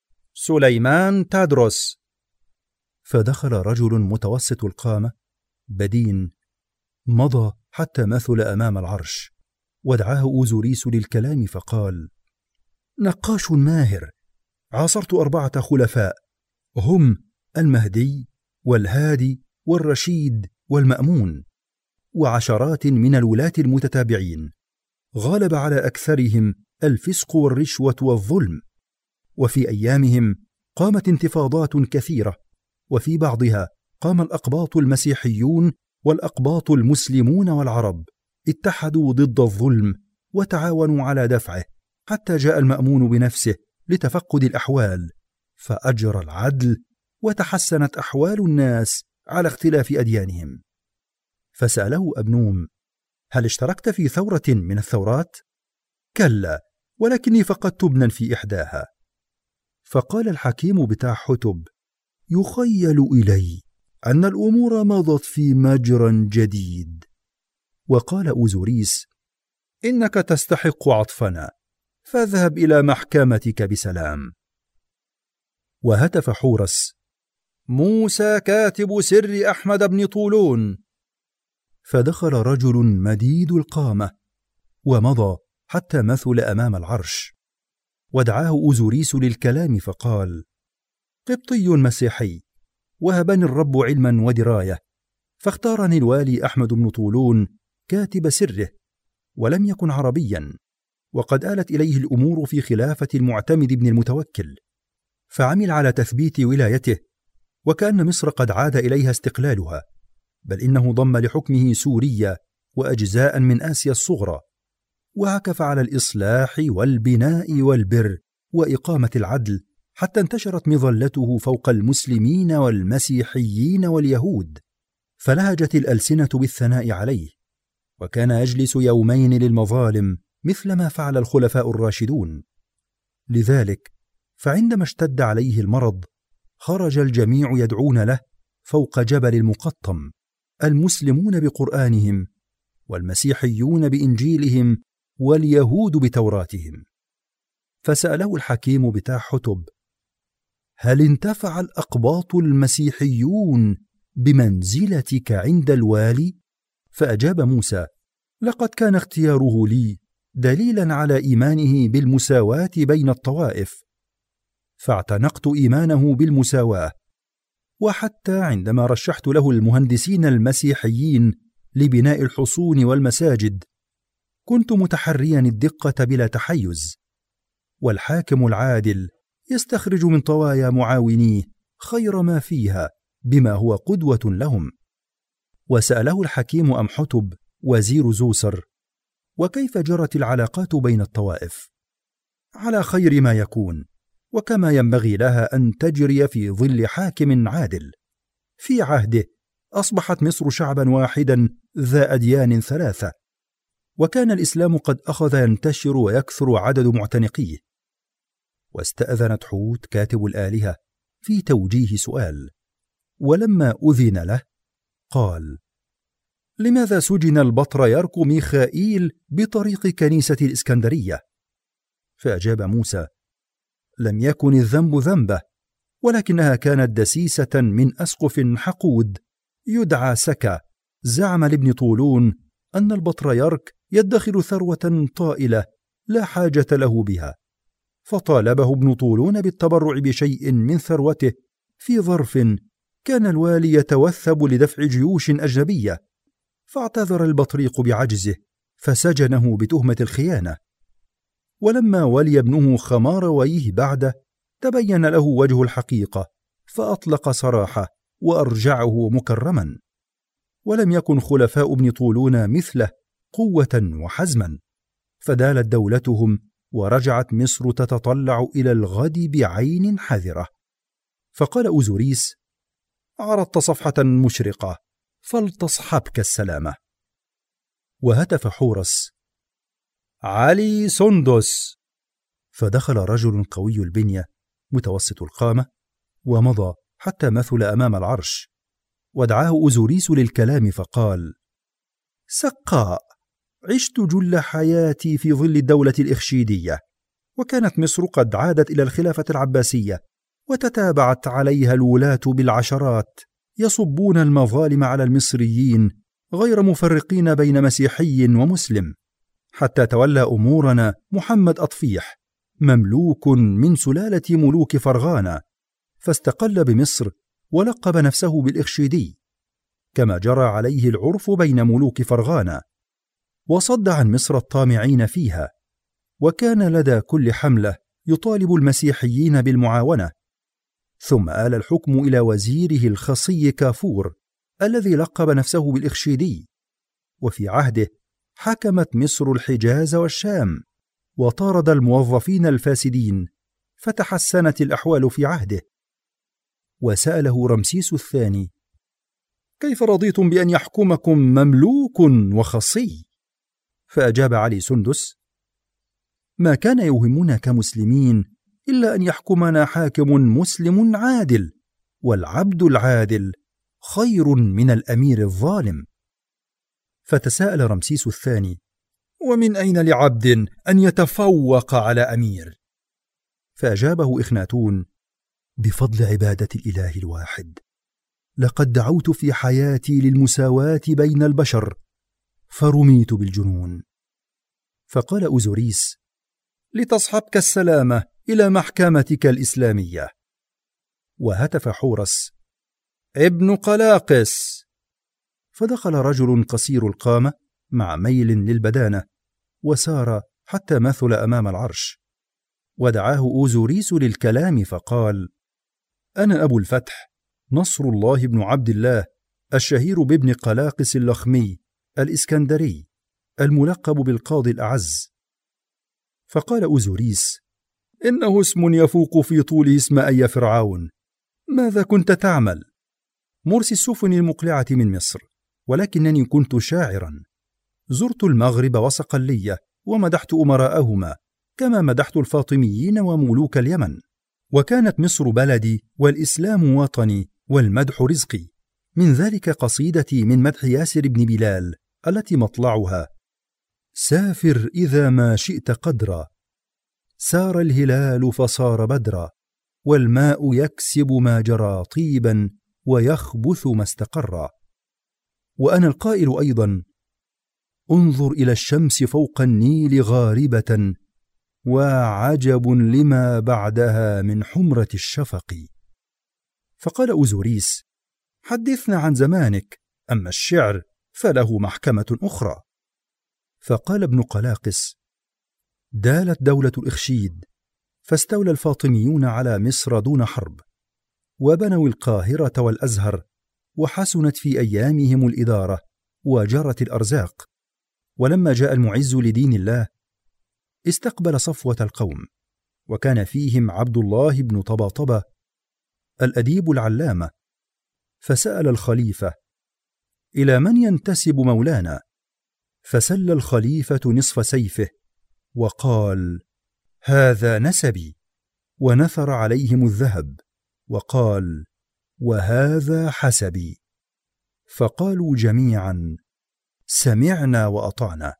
سليمان تادروس. فدخل رجل متوسط القامة بدين، مضى حتى مثل أمام العرش، ودعاه أوزوريس للكلام فقال: نقاش ماهر، عاصرت 4 خلفاء، هم المهدي والهادي والرشيد والمأمون، وعشرات من الولاة المتتابعين، غالب على أكثرهم الفسق والرشوة والظلم، وفي أيامهم قامت انتفاضات كثيرة، وفي بعضها قام الأقباط المسيحيون والأقباط المسلمون والعرب، اتحدوا ضد الظلم وتعاونوا على دفعه، حتى جاء المأمون بنفسه لتفقد الأحوال، فأجرى العدل وتحسنت أحوال الناس على اختلاف أديانهم. فسأله أبنوم: هل اشتركت في ثورة من الثورات؟ كلا، ولكني فقدت ابنا في إحداها. فقال الحكيم بتاع حتب: يخيل إلي أن الأمور مضت في مجرى جديد. وقال أوزوريس: إنك تستحق عطفنا، فاذهب إلى محكمتك بسلام. وهتف حورس: موسى كاتب سر أحمد بن طولون. فدخل رجل مديد القامة ومضى حتى مثل أمام العرش، ودعاه أوزوريس للكلام فقال: قبطي مسيحي، وهبني الرب علما ودراية، فاختارني الوالي أحمد بن طولون كاتب سره، ولم يكن عربيا، وقد آلت إليه الأمور في خلافة المعتمد بن المتوكل، فعمل على تثبيت ولايته، وكأن مصر قد عاد إليها استقلالها، بل إنه ضم لحكمه سوريا وأجزاء من آسيا الصغرى، وعكف على الإصلاح والبناء والبر وإقامة العدل، حتى انتشرت مظلته فوق المسلمين والمسيحيين واليهود، فلهجت الألسنة بالثناء عليه، وكان يجلس يومين للمظالم مثل ما فعل الخلفاء الراشدون. لذلك فعندما اشتد عليه المرض خرج الجميع يدعون له فوق جبل المقطم، المسلمون بقرآنهم، والمسيحيون بإنجيلهم، واليهود بتوراتهم. فسأله الحكيم بتاع حتب: هل انتفع الأقباط المسيحيون بمنزلتك عند الوالي؟ فأجاب موسى: لقد كان اختياره لي دليلا على إيمانه بالمساواة بين الطوائف، فاعتنقت إيمانه بالمساواة، وحتى عندما رشحت له المهندسين المسيحيين لبناء الحصون والمساجد كنت متحريا الدقة بلا تحيز، والحاكم العادل يستخرج من طوايا معاونيه خير ما فيها بما هو قدوة لهم. وسأله الحكيم أمحتب وزير زوسر: وكيف جرت العلاقات بين الطوائف؟ على خير ما يكون، وكما ينبغي لها أن تجري في ظل حاكم عادل. في عهده أصبحت مصر شعبا واحدا ذا أديان 3، وكان الإسلام قد أخذ ينتشر ويكثر عدد معتنقيه. واستأذن تحوت كاتب الآلهة في توجيه سؤال، ولما أذن له قال: لماذا سجن البطريرك ميخائيل بطريق كنيسة الإسكندرية؟ فأجاب موسى: لم يكن الذنب ذنبه، ولكنها كانت دسيسة من أسقف حقود يدعى سكا، زعم لابن طولون أن البطريرك يدخر ثروة طائلة لا حاجة له بها، فطالبه ابن طولون بالتبرع بشيء من ثروته في ظرف كان الوالي يتوثب لدفع جيوش أجنبية، فاعتذر البطريق بعجزه فسجنه بتهمة الخيانة. ولما ولي ابنه خمارويه بعده تبين له وجه الحقيقة، فأطلق سراحه وأرجعه مكرما. ولم يكن خلفاء ابن طولون مثله قوة وحزما، فدالت دولتهم ورجعت مصر تتطلع إلى الغد بعين حذرة. فقال أوزوريس: عرضت صفحة مشرقة، فلتصحبك السلامة. وهتف حورس: علي سندس. فدخل رجل قوي البنية متوسط القامة ومضى حتى مثل أمام العرش، ودعاه أوزوريس للكلام فقال: سقاء، عشت جل حياتي في ظل الدولة الإخشيدية، وكانت مصر قد عادت إلى الخلافة العباسية، وتتابعت عليها الولاة بالعشرات يصبون المظالم على المصريين غير مفرقين بين مسيحي ومسلم، حتى تولى أمورنا محمد أطفيح، مملوك من سلالة ملوك فرغانة، فاستقل بمصر ولقب نفسه بالإخشيدي، كما جرى عليه العرف بين ملوك فرغانة، وصد عن مصر الطامعين فيها، وكان لدى كل حملة يطالب المسيحيين بالمعاونة. ثم آل الحكم إلى وزيره الخصي كافور الذي لقب نفسه بالإخشيدي، وفي عهده حكمت مصر الحجاز والشام، وطارد الموظفين الفاسدين، فتحسنت الأحوال في عهده. وسأله رمسيس الثاني: كيف رضيتم بأن يحكمكم مملوك وخصي؟ فأجاب علي سندس: ما كان يهمنا كمسلمين إلا أن يحكمنا حاكم مسلم عادل، والعبد العادل خير من الأمير الظالم. فتساءل رمسيس الثاني: ومن أين لعبد أن يتفوق على أمير؟ فأجابه إخناتون: بفضل عبادة الإله الواحد، لقد دعوت في حياتي للمساواة بين البشر، فرميت بالجنون. فقال أوزوريس: لتصحبك السلامة إلى محكمتك الإسلامية. وهتف حورس: ابن قلاقس. فدخل رجل قصير القامة مع ميل للبدانة، وسار حتى مثل أمام العرش، ودعاه أوزوريس للكلام فقال: أنا أبو الفتح، نصر الله بن عبد الله، الشهير بابن قلاقس اللخمي الإسكندري، الملقب بالقاضي الأعز. فقال أوزوريس: إنه اسم يفوق في طوله اسم أي فرعون. ماذا كنت تعمل؟ مرسي السفن المقلعة من مصر، ولكنني كنت شاعرا. زرت المغرب وصقلية ومدحت أمراءهما، كما مدحت الفاطميين وملوك اليمن. وكانت مصر بلدي، والإسلام وطني، والمدح رزقي. من ذلك قصيدتي من مدح ياسر بن بلال التي مطلعها: سافر إذا ما شئت قدرا، سار الهلال فصار بدرا، والماء يكسب ما جرى طيبا، ويخبث ما استقرا. وأنا القائل أيضا: انظر إلى الشمس فوق النيل غاربة، وعجب لما بعدها من حمرة الشفق. فقال أوزوريس: حدثنا عن زمانك، أما الشعر فله محكمة أخرى. فقال ابن قلاقس: دالت دولة الإخشيد، فاستولى الفاطميون على مصر دون حرب، وبنوا القاهرة والأزهر، وحسنت في أيامهم الإدارة، وجرت الأرزاق. ولما جاء المعز لدين الله استقبل صفوة القوم، وكان فيهم عبد الله بن طباطبة الأديب العلامة، فسأل الخليفة: إلى من ينتسب مولانا؟ فسل الخليفة نصف سيفه وقال: هذا نسبي، ونثر عليهم الذهب وقال: وهذا حسبي. فقالوا جميعا: سمعنا وأطعنا.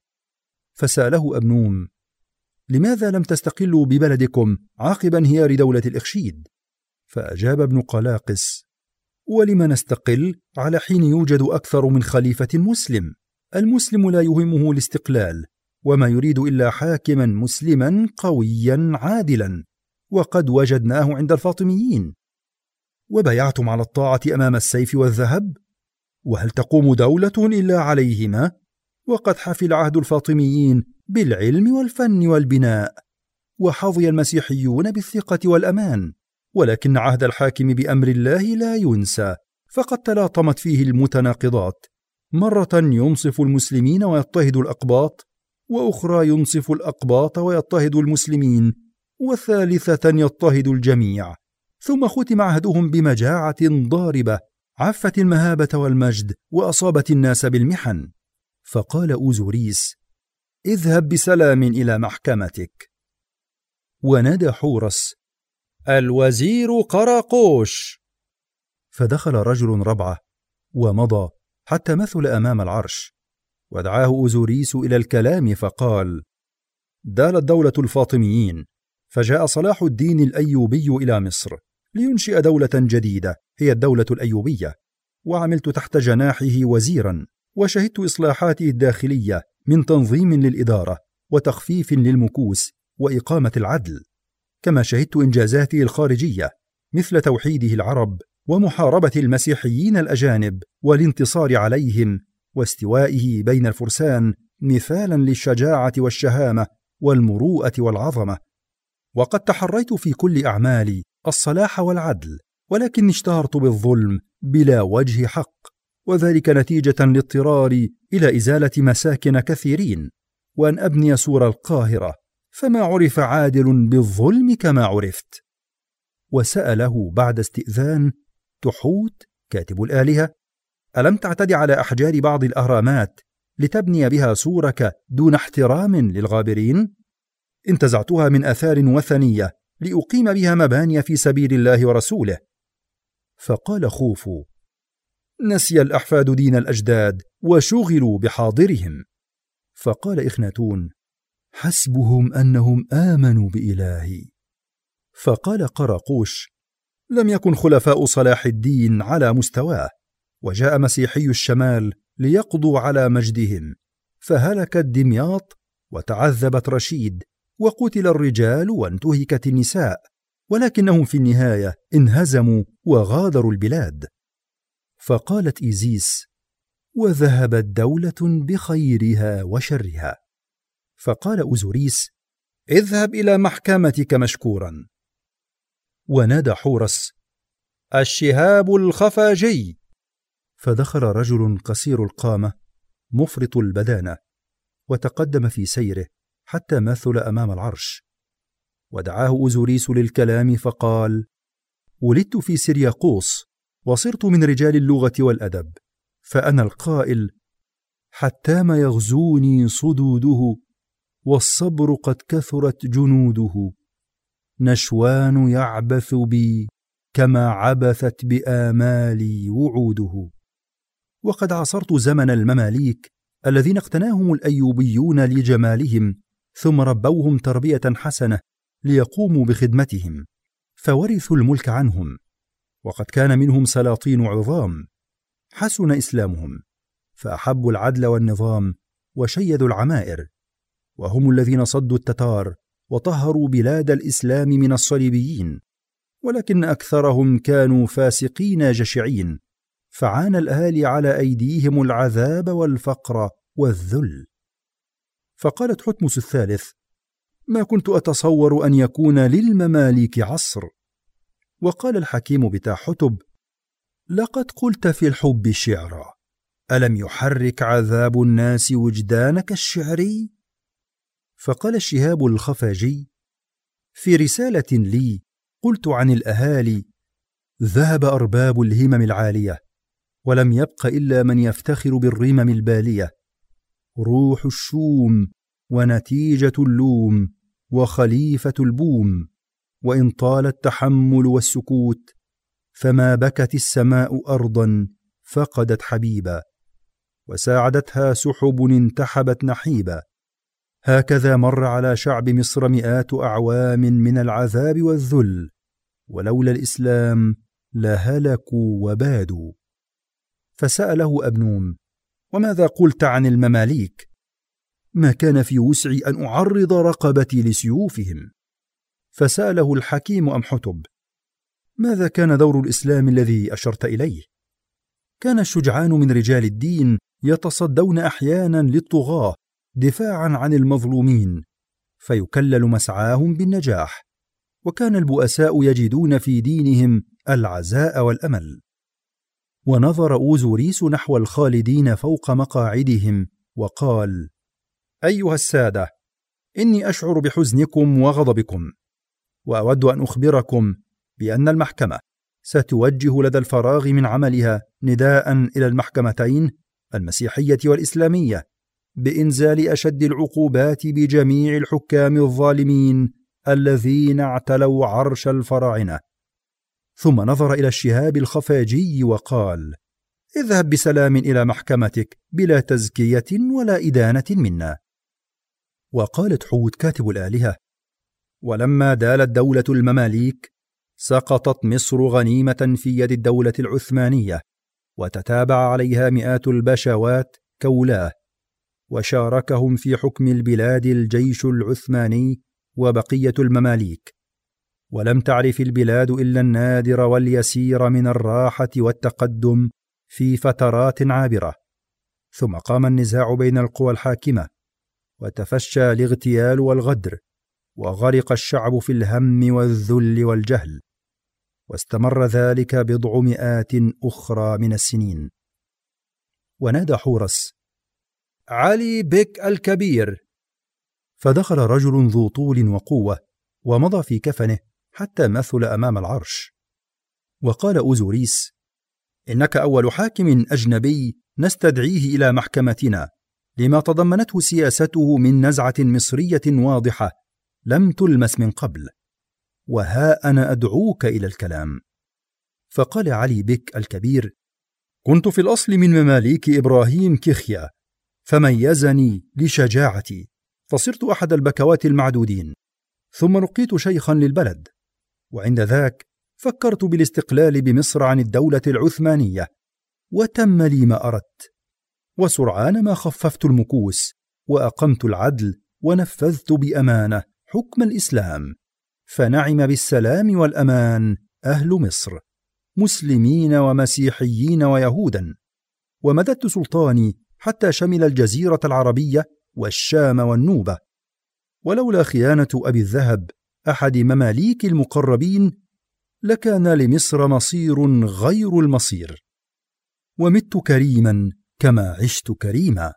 فسأله أبنوم: لماذا لم تستقلوا ببلدكم عقب انهيار دولة الإخشيد؟ فأجاب ابن قلاقس: ولم نستقل على حين يوجد أكثر من خليفة مسلم؟ المسلم لا يهمه الاستقلال، وما يريد إلا حاكما مسلما قويا عادلا، وقد وجدناه عند الفاطميين. وبايعتم على الطاعة أمام السيف والذهب؟ وهل تقوم دولة إلا عليهما؟ وقد حفل عهد الفاطميين بالعلم والفن والبناء، وحظي المسيحيون بالثقة والأمان، ولكن عهد الحاكم بأمر الله لا ينسى، فقد تلاطمت فيه المتناقضات، مرة ينصف المسلمين ويضطهد الأقباط، وأخرى ينصف الأقباط ويضطهد المسلمين، وثالثة يضطهد الجميع. ثم ختم عهدهم بمجاعة ضاربة عفت المهابة والمجد وأصابت الناس بالمحن. فقال أوزوريس: اذهب بسلام إلى محكمتك. ونادى حورس: الوزير قراقوش. فدخل رجل ربعة ومضى حتى مثل أمام العرش، ودعاه أوزوريس إلى الكلام فقال: دالت دولة الفاطميين، فجاء صلاح الدين الأيوبي إلى مصر لينشئ دولة جديدة هي الدولة الأيوبية، وعملت تحت جناحه وزيرا، وشهدت إصلاحاته الداخلية من تنظيم للإدارة وتخفيف للمكوس وإقامة العدل، كما شهدت إنجازاته الخارجية مثل توحيده العرب ومحاربة المسيحيين الأجانب والانتصار عليهم واستوائه بين الفرسان مثالا للشجاعة والشهامة والمروءة والعظمة. وقد تحريت في كل أعمالي الصلاح والعدل، ولكن اشتهرت بالظلم بلا وجه حق، وذلك نتيجة لاضطراري إلى إزالة مساكن كثيرين وأن أبني سور القاهرة، فما عرف عادل بالظلم كما عرفت. وسأله بعد استئذان تحوت كاتب الآلهة: ألم تعتدي على أحجار بعض الأهرامات لتبني بها سورك دون احترام للغابرين؟ انتزعتها من آثار وثنية لأقيم بها مباني في سبيل الله ورسوله. فقال خوفو: نسي الأحفاد دين الأجداد وشغلوا بحاضرهم. فقال إخناتون: حسبهم أنهم آمنوا بإلهي. فقال قراقوش: لم يكن خلفاء صلاح الدين على مستواه، وجاء مسيحي الشمال ليقضوا على مجدهم، فهلكت دمياط وتعذبت رشيد وقتل الرجال وانتهكت النساء، ولكنهم في النهاية انهزموا وغادروا البلاد. فقالت إيزيس: وذهبت دولة بخيرها وشرها. فقال أوزوريس: اذهب إلى محكمتك مشكورا. ونادى حورس: الشهاب الخفاجي. فدخل رجل قصير القامة مفرط البدانة، وتقدم في سيره حتى مثل أمام العرش، ودعاه أوزوريس للكلام فقال: ولدت في سرياقوس، وصرت من رجال اللغة والأدب، فأنا القائل: حتى ما يغزوني صدوده، والصبر قد كثرت جنوده، نشوان يعبث بي كما عبثت بآمالي وعوده. وقد عاصرت زمن المماليك الذين اقتناهم الأيوبيون لجمالهم، ثم ربوهم تربية حسنة ليقوموا بخدمتهم، فورثوا الملك عنهم، وقد كان منهم سلاطين عظام حسن إسلامهم، فأحبوا العدل والنظام وشيدوا العمائر، وهم الذين صدوا التتار وطهروا بلاد الإسلام من الصليبيين، ولكن أكثرهم كانوا فاسقين جشعين، فعانى الأهالي على أيديهم العذاب والفقر والذل. فقالت حتمس الثالث: ما كنت أتصور أن يكون للمماليك عصر. وقال الحكيم بتاع حتب: لقد قلت في الحب شعرا، ألم يحرك عذاب الناس وجدانك الشعري؟ فقال الشهاب الخفاجي: في رسالة لي قلت عن الأهالي: ذهب أرباب الهمم العالية، ولم يبق إلا من يفتخر بالرمم البالية، روح الشوم ونتيجة اللوم وخليفة البوم، وإن طال التحمل والسكوت، فما بكت السماء أرضا فقدت حبيبا، وساعدتها سحب انتحبت نحيبا. هكذا مر على شعب مصر 100 أعوام من العذاب والذل، ولولا الإسلام لهلكوا وبادوا. فسأله أبنوم: وماذا قلت عن المماليك؟ ما كان في وسعي أن أعرض رقبتي لسيوفهم. فسأله الحكيم أمحتب: ماذا كان دور الإسلام الذي أشرت إليه؟ كان الشجعان من رجال الدين يتصدون أحيانا للطغاة دفاعا عن المظلومين، فيكلل مسعاهم بالنجاح، وكان البؤساء يجدون في دينهم العزاء والأمل. ونظر أوزوريس نحو الخالدين فوق مقاعدهم وقال: أيها السادة، إني أشعر بحزنكم وغضبكم، وأود أن أخبركم بأن المحكمة ستوجه لدى الفراغ من عملها نداء إلى المحكمتين المسيحية والإسلامية بإنزال أشد العقوبات بجميع الحكام الظالمين الذين اعتلوا عرش الفراعنة. ثم نظر إلى الشهاب الخفاجي وقال: اذهب بسلام إلى محكمتك بلا تزكية ولا إدانة منا. وقالت حوت كاتب الآلهة: ولما دالت دولة المماليك سقطت مصر غنيمة في يد الدولة العثمانية، وتتابع عليها مئات البشوات كولاه، وشاركهم في حكم البلاد الجيش العثماني وبقية المماليك، ولم تعرف البلاد إلا النادر واليسير من الراحة والتقدم في فترات عابرة. ثم قام النزاع بين القوى الحاكمة، وتفشى الاغتيال والغدر، وغرق الشعب في الهم والذل والجهل، واستمر ذلك بضع مئات أخرى من السنين. ونادى حورس: علي بك الكبير! فدخل رجل ذو طول وقوة، ومضى في كفنه حتى مثل أمام العرش، وقال أوزوريس: إنك أول حاكم أجنبي نستدعيه إلى محكمتنا لما تضمنته سياسته من نزعة مصرية واضحة لم تلمس من قبل، وها أنا أدعوك إلى الكلام. فقال علي بك الكبير: كنت في الأصل من مماليك إبراهيم كيخيا، فميزني لشجاعتي، فصرت أحد البكوات المعدودين، ثم نقيت شيخا للبلد، وعند ذاك فكرت بالاستقلال بمصر عن الدولة العثمانية، وتم لي ما أردت، وسرعان ما خففت المكوس وأقمت العدل ونفذت بأمانة حكم الإسلام، فنعم بالسلام والأمان أهل مصر، مسلمين ومسيحيين ويهودا، ومددت سلطاني حتى شمل الجزيرة العربية والشام والنوبة، ولولا خيانة أبي الذهب أحد مماليك المقربين لكان لمصر مصير غير المصير، ومت كريما كما عشت كريما.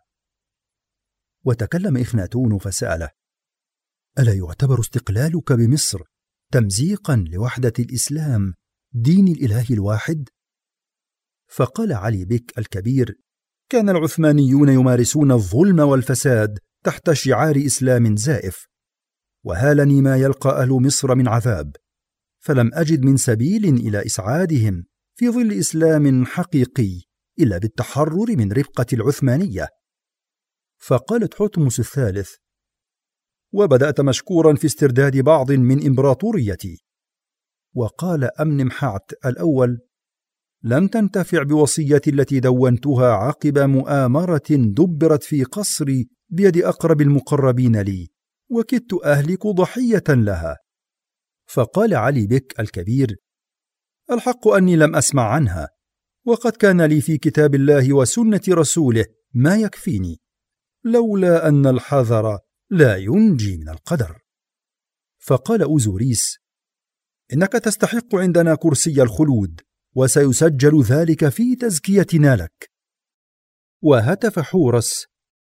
وتكلم إخناتون فسأله: ألا يعتبر استقلالك بمصر تمزيقا لوحدة الإسلام دين الإله الواحد؟ فقال علي بك الكبير: كان العثمانيون يمارسون الظلم والفساد تحت شعار إسلام زائف، وهالني ما يلقى أهل مصر من عذاب، فلم أجد من سبيل إلى إسعادهم في ظل إسلام حقيقي إلا بالتحرر من ربقة العثمانية. فقالت حتمس الثالث: وبدأت مشكورا في استرداد بعض من إمبراطوريتي. وقال أمنمحات الأول: لم تنتفع بوصيتي التي دونتها عقب مؤامرة دبرت في قصري بيد أقرب المقربين لي، وكدت أهلك ضحية لها. فقال علي بك الكبير: الحق أني لم أسمع عنها، وقد كان لي في كتاب الله وسنة رسوله ما يكفيني، لولا أن الحذر لا ينجي من القدر. فقال أوزوريس: إنك تستحق عندنا كرسي الخلود، وسيسجل ذلك في تزكيتنا لك. وهتف حورس: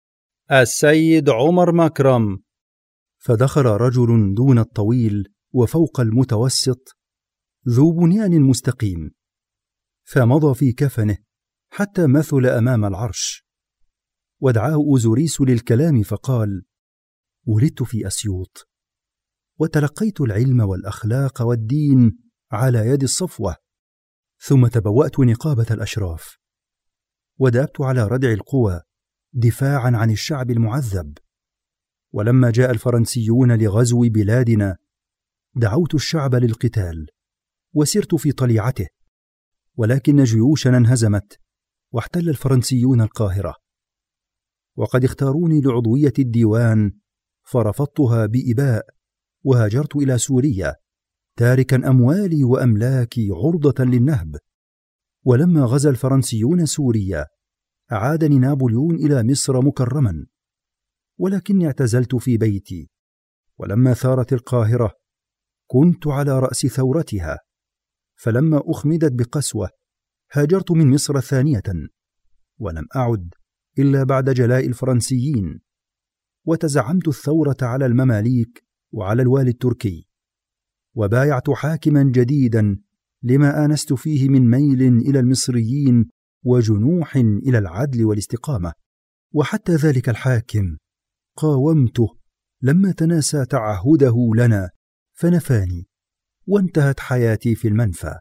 السيد عمر مكرم. فدخل رجل دون الطويل وفوق المتوسط ذو بنيان مستقيم، فمضى في كفنه حتى مثل أمام العرش، ودعاه أوزوريس للكلام فقال: ولدت في أسيوط، وتلقيت العلم والأخلاق والدين على يد الصفوة، ثم تبوأت نقابة الأشراف، ودأبت على ردع القوى دفاعا عن الشعب المعذب. ولما جاء الفرنسيون لغزو بلادنا دعوت الشعب للقتال، وسرت في طليعته، ولكن جيوشنا انهزمت، واحتل الفرنسيون القاهرة، وقد اختاروني لعضوية الديوان، فرفضتها بإباء، وهاجرت إلى سوريا تاركا أموالي وأملاكي عرضة للنهب. ولما غزا الفرنسيون سوريا أعادني نابليون إلى مصر مكرما، ولكني اعتزلت في بيتي، ولما ثارت القاهرة كنت على رأس ثورتها، فلما أخمدت بقسوة هاجرت من مصر ثانية، ولم أعد إلا بعد جلاء الفرنسيين. وتزعمت الثورة على المماليك وعلى الوالي التركي، وبايعت حاكما جديدا لما آنست فيه من ميل إلى المصريين وجنوح إلى العدل والاستقامة. وحتى ذلك الحاكم قاومته لما تناسى تعهده لنا فنفاني، وانتهت حياتي في المنفى.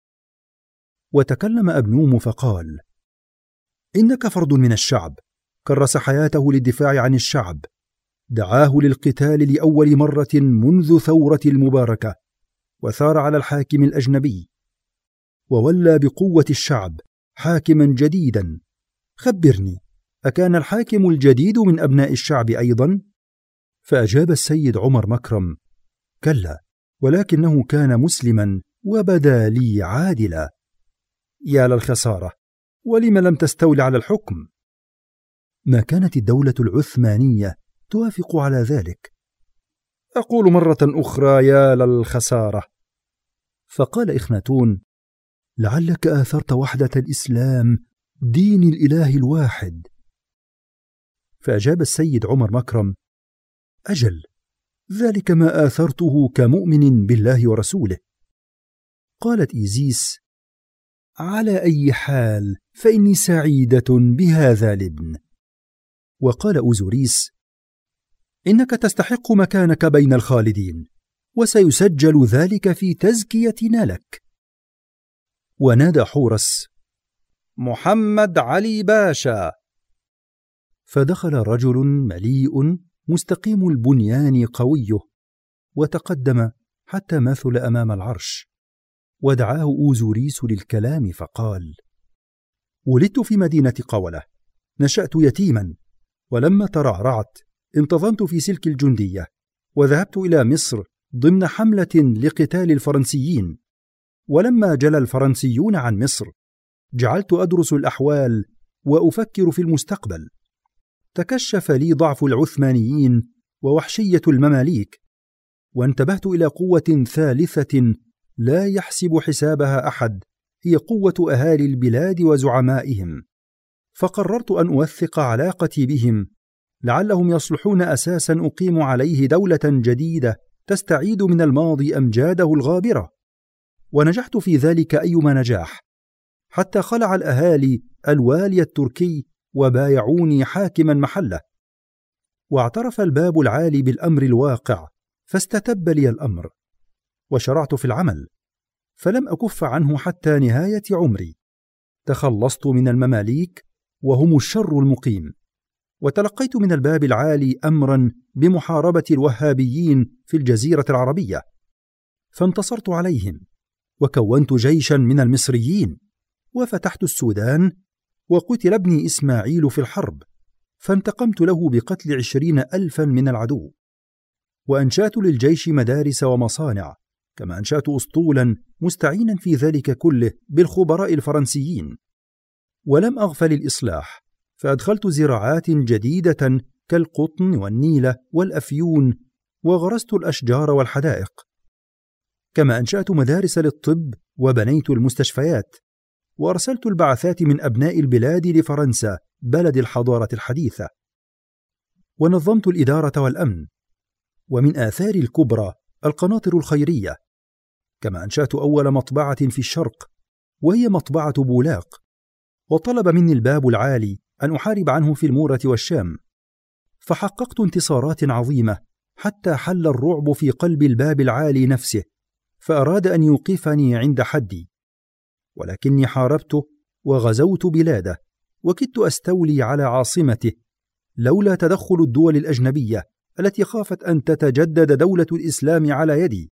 وتكلم أبنوم فقال: إنك فرد من الشعب، كرس حياته للدفاع عن الشعب، دعاه للقتال لأول مرة منذ ثورة المباركة، وثار على الحاكم الأجنبي، وولى بقوة الشعب حاكما جديدا. خبرني، أكان الحاكم الجديد من أبناء الشعب أيضا؟ فأجاب السيد عمر مكرم: كلا، ولكنه كان مسلما وبدا لي عادلا. يا للخسارة، ولم لم تستولي على الحكم؟ ما كانت الدولة العثمانية توافق على ذلك. أقول مرة أخرى يا للخسارة. فقال إخناتون: لعلك آثرت وحدة الإسلام، دين الإله الواحد. فأجاب السيد عمر مكرم: أجل، ذلك ما آثرته كمؤمن بالله ورسوله. قالت إيزيس: على أي حال فإني سعيدة بهذا الابن. وقال أوزوريس: إنك تستحق مكانك بين الخالدين، وسيسجل ذلك في تزكيتنا لك. ونادى حورس: محمد علي باشا. فدخل رجل مليء مستقيم البنيان قويه، وتقدم حتى مثل أمام العرش، ودعاه أوزوريس للكلام فقال: ولدت في مدينة قولة، نشأت يتيما، ولما ترعرعت انتظمت في سلك الجندية، وذهبت إلى مصر ضمن حملة لقتال الفرنسيين. ولما جل الفرنسيون عن مصر جعلت أدرس الأحوال وأفكر في المستقبل. تكشف لي ضعف العثمانيين ووحشية المماليك، وانتبهت إلى قوة ثالثة لا يحسب حسابها أحد، هي قوة أهالي البلاد وزعمائهم. فقررت أن أوثق علاقتي بهم، لعلهم يصلحون أساسا أقيم عليه دولة جديدة تستعيد من الماضي أمجاده الغابرة. ونجحت في ذلك أيما نجاح، حتى خلع الأهالي الوالي التركي وبايعوني حاكما محله. واعترف الباب العالي بالأمر الواقع، فاستتب لي الأمر، وشرعت في العمل، فلم أكف عنه حتى نهاية عمري. تخلصت من المماليك وهم الشر المقيم، وتلقيت من الباب العالي أمرا بمحاربة الوهابيين في الجزيرة العربية، فانتصرت عليهم، وكونت جيشا من المصريين، وفتحت السودان، وقتل ابني إسماعيل في الحرب، فانتقمت له بقتل 20,000 من العدو. وأنشأت للجيش مدارس ومصانع، كما أنشأت أسطولا مستعينا في ذلك كله بالخبراء الفرنسيين. ولم أغفل الإصلاح، فأدخلت زراعات جديدة كالقطن والنيلة والأفيون، وغرست الأشجار والحدائق. كما أنشأت مدارس للطب، وبنيت المستشفيات، وأرسلت البعثات من أبناء البلاد لفرنسا بلد الحضارة الحديثة. ونظمت الإدارة والأمن، ومن آثار الكبرى القناطر الخيرية. كما أنشأت أول مطبعة في الشرق، وهي مطبعة بولاق، وطلب مني الباب العالي أن أحارب عنه في المورة والشام، فحققت انتصارات عظيمة، حتى حل الرعب في قلب الباب العالي نفسه، فأراد أن يوقفني عند حدي، ولكني حاربته وغزوت بلاده، وكدت أستولي على عاصمته، لولا تدخل الدول الأجنبية التي خافت أن تتجدد دولة الإسلام على يدي.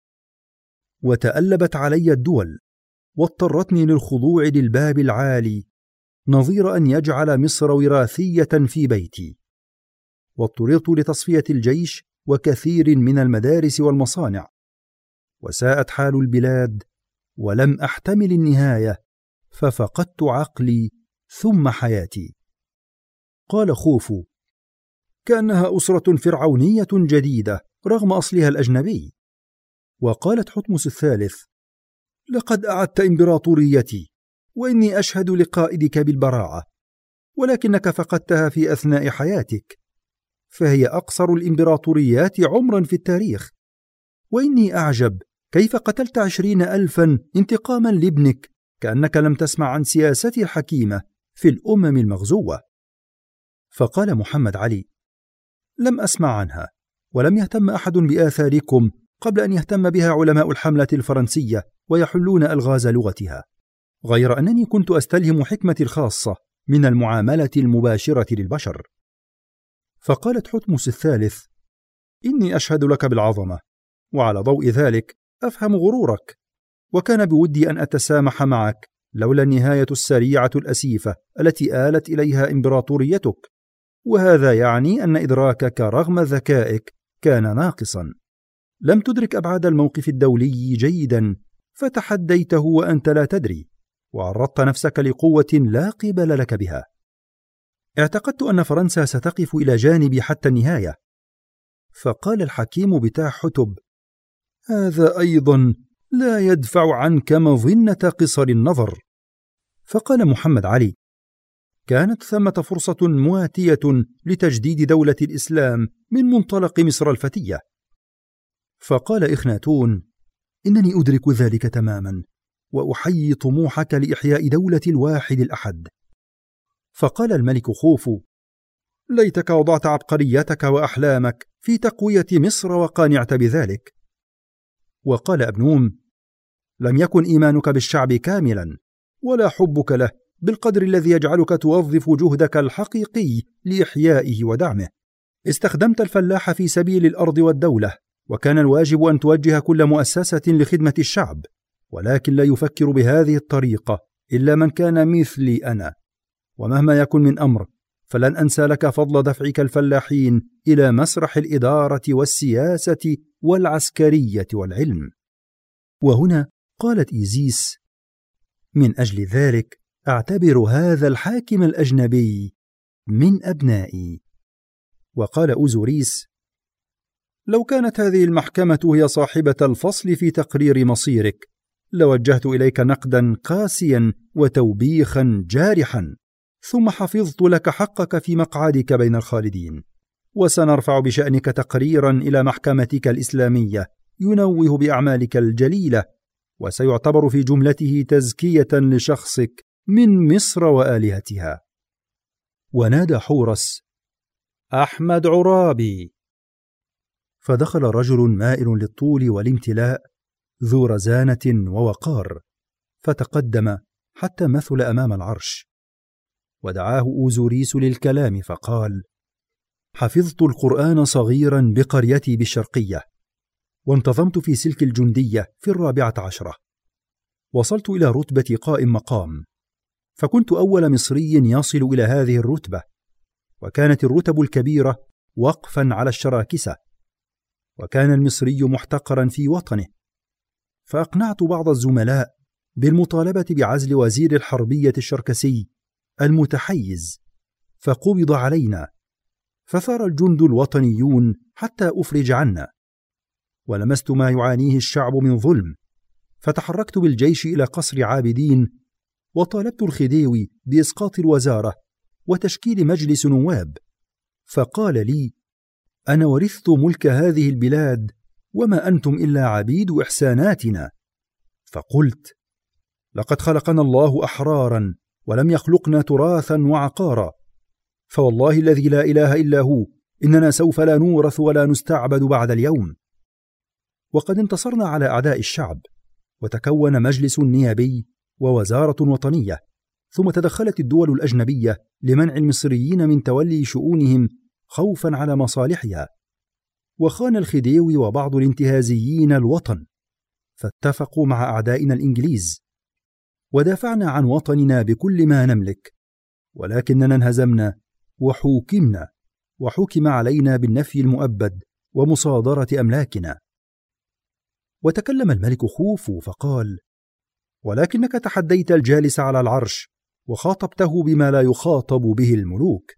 وتألبت علي الدول، واضطرتني للخضوع للباب العالي، نظير أن يجعل مصر وراثية في بيتي. واضطررت لتصفية الجيش وكثير من المدارس والمصانع، وساءت حال البلاد، ولم أحتمل النهاية، ففقدت عقلي ثم حياتي. قال خوفو: كأنها أسرة فرعونية جديدة رغم أصلها الأجنبي. وقالت حتمس الثالث: لقد أعدت إمبراطوريتي، وإني أشهد لقائدك بالبراعة، ولكنك فقدتها في أثناء حياتك. فهي أقصر الإمبراطوريات عمرا في التاريخ، وإني أعجب كيف قتلت 20,000 انتقاما لابنك، كأنك لم تسمع عن سياستي الحكيمة في الأمم المغزوة. فقال محمد علي: لم أسمع عنها، ولم يهتم أحد بآثاركم قبل أن يهتم بها علماء الحملة الفرنسية ويحلون ألغاز لغتها، غير أنني كنت أستلهم حكمتي الخاصة من المعاملة المباشرة للبشر. فقالت حتمس الثالث: إني أشهد لك بالعظمة، وعلى ضوء ذلك أفهم غرورك، وكان بودي أن أتسامح معك لولا النهاية السريعة الأسيفة التي آلت إليها إمبراطوريتك، وهذا يعني أن إدراكك رغم ذكائك كان ناقصا. لم تدرك أبعاد الموقف الدولي جيدا، فتحديته وأنت لا تدري، وعرضت نفسك لقوة لا قبل لك بها. اعتقدت أن فرنسا ستقف إلى جانبي حتى النهاية. فقال الحكيم بتاع حتب: هذا أيضا لا يدفع عنك مظنة قصر النظر. فقال محمد علي: كانت ثمة فرصة مواتية لتجديد دولة الإسلام من منطلق مصر الفتية. فقال إخناتون: إنني أدرك ذلك تماما، وأحيي طموحك لإحياء دولة الواحد الأحد. فقال الملك خوفو: ليتك وضعت عبقريتك وأحلامك في تقوية مصر وقانعت بذلك. وقال أبنوم: لم يكن إيمانك بالشعب كاملا، ولا حبك له بالقدر الذي يجعلك توظف جهدك الحقيقي لإحيائه ودعمه. استخدمت الفلاح في سبيل الأرض والدولة، وكان الواجب أن توجه كل مؤسسة لخدمة الشعب، ولكن لا يفكر بهذه الطريقة إلا من كان مثلي أنا. ومهما يكن من أمر، فلن أنسى لك فضل دفعك الفلاحين إلى مسرح الإدارة والسياسة والعسكرية والعلم. وهنا قالت إيزيس: من أجل ذلك أعتبر هذا الحاكم الأجنبي من أبنائي. وقال أوزوريس: لو كانت هذه المحكمة هي صاحبة الفصل في تقرير مصيرك، لوجهت إليك نقدا قاسيا وتوبيخا جارحا، ثم حفظت لك حقك في مقعدك بين الخالدين، وسنرفع بشأنك تقريرا إلى محكمتك الإسلامية ينوه بأعمالك الجليلة، وسيعتبر في جملته تزكية لشخصك من مصر وآلهتها. ونادى حورس: أحمد عرابي. فدخل رجل مائل للطول والامتلاء ذو رزانة ووقار، فتقدم حتى مثل أمام العرش، ودعاه أوزوريس للكلام فقال: حفظت القرآن صغيرا بقريتي بالشرقية، وانتظمت في سلك الجندية في 14، وصلت إلى رتبة قائم مقام، فكنت أول مصري يصل إلى هذه الرتبة، وكانت الرتب الكبيرة وقفا على الشراكسة، وكان المصري محتقرا في وطنه. فأقنعت بعض الزملاء بالمطالبة بعزل وزير الحربية الشركسي المتحيز، فقبض علينا، فثار الجند الوطنيون حتى أفرج عنا، ولمست ما يعانيه الشعب من ظلم، فتحركت بالجيش إلى قصر عابدين، وطالبت الخديوي بإسقاط الوزارة وتشكيل مجلس نواب، فقال لي: أنا ورثت ملك هذه البلاد، وما أنتم إلا عبيد إحساناتنا. فقلت: لقد خلقنا الله أحرارا، ولم يخلقنا تراثا وعقارا، فوالله الذي لا إله إلا هو إننا سوف لا نورث ولا نستعبد بعد اليوم. وقد انتصرنا على أعداء الشعب، وتكون مجلس نيابي ووزارة وطنية، ثم تدخلت الدول الأجنبية لمنع المصريين من تولي شؤونهم خوفا على مصالحها، وخان الخديوي وبعض الانتهازيين الوطن، فاتفقوا مع أعدائنا الإنجليز، ودافعنا عن وطننا بكل ما نملك، ولكننا انهزمنا وحوكمنا، وحكم علينا بالنفي المؤبد ومصادرة أملاكنا. وتكلم الملك خوفو فقال: ولكنك تحديت الجالس على العرش، وخاطبته بما لا يخاطب به الملوك.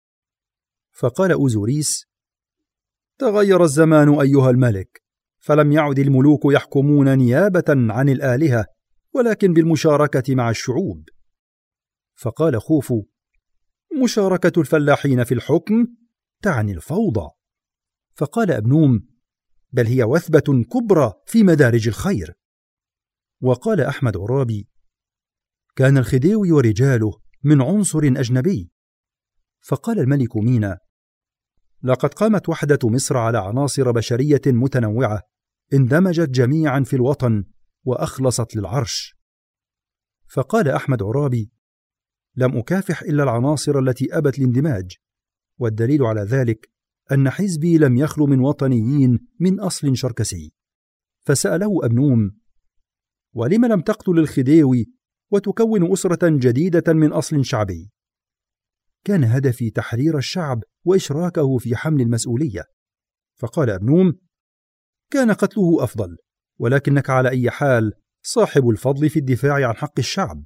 فقال أوزوريس: تغير الزمان أيها الملك، فلم يعد الملوك يحكمون نيابة عن الآلهة، ولكن بالمشاركة مع الشعوب. فقال خوفو: مشاركة الفلاحين في الحكم؟ تعني الفوضى. فقال أبنوم: بل هي وثبة كبرى في مدارج الخير. وقال أحمد عرابي: كان الخديوي ورجاله من عنصر أجنبي. فقال الملك مينا: لقد قامت وحدة مصر على عناصر بشرية متنوعة اندمجت جميعا في الوطن وأخلصت للعرش. فقال أحمد عرابي: لم أكافح إلا العناصر التي أبت الاندماج، والدليل على ذلك أن حزبي لم يخلو من وطنيين من أصل شركسي. فسأله أبنوم: ولم لم تقتل الخديوي وتكون أسرة جديدة من أصل شعبي؟ كان هدفي تحرير الشعب وإشراكه في حمل المسؤولية. فقال أبنوم: كان قتله أفضل، ولكنك على أي حال صاحب الفضل في الدفاع عن حق الشعب.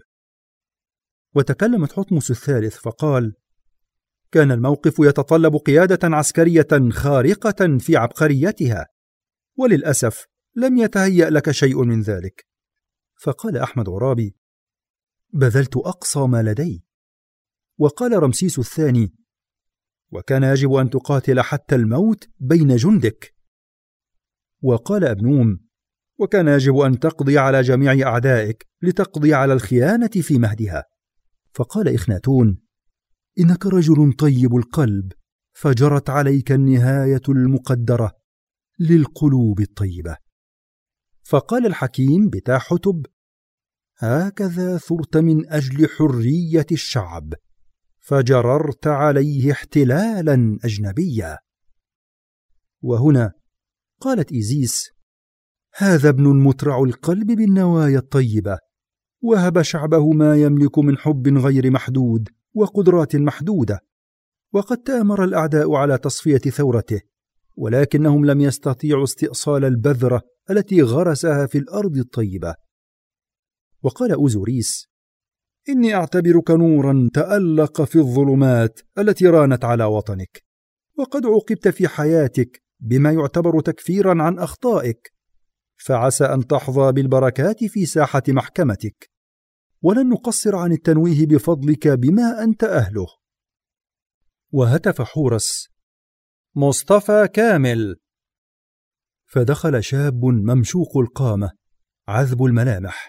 وتكلم تحتمس الثالث فقال: كان الموقف يتطلب قيادة عسكرية خارقة في عبقريتها، وللأسف لم يتهيأ لك شيء من ذلك. فقال أحمد عرابي: بذلت أقصى ما لدي. وقال رمسيس الثاني: وكان يجب أن تقاتل حتى الموت بين جندك. وقال أبنوم: وكان يجب أن تقضي على جميع أعدائك لتقضي على الخيانة في مهدها. فقال إخناتون: إنك رجل طيب القلب، فجرت عليك النهاية المقدرة للقلوب الطيبة. فقال الحكيم بتاع حتب: هكذا ثرت من أجل حرية الشعب، فجررت عليه احتلالا أجنبيا. وهنا قالت إيزيس: هذا ابن مترع القلب بالنوايا الطيبة، وهب شعبه ما يملك من حب غير محدود وقدرات محدودة، وقد تآمر الأعداء على تصفية ثورته، ولكنهم لم يستطيعوا استئصال البذرة التي غرسها في الأرض الطيبة. وقال أوزوريس: إني أعتبرك نورا تألق في الظلمات التي رانت على وطنك، وقد عوقبت في حياتك بما يعتبر تكفيرا عن أخطائك، فعسى أن تحظى بالبركات في ساحة محكمتك، ولن نقصر عن التنويه بفضلك بما أنت أهله. وهتف حورس: مصطفى كامل. فدخل شاب ممشوق القامة عذب الملامح،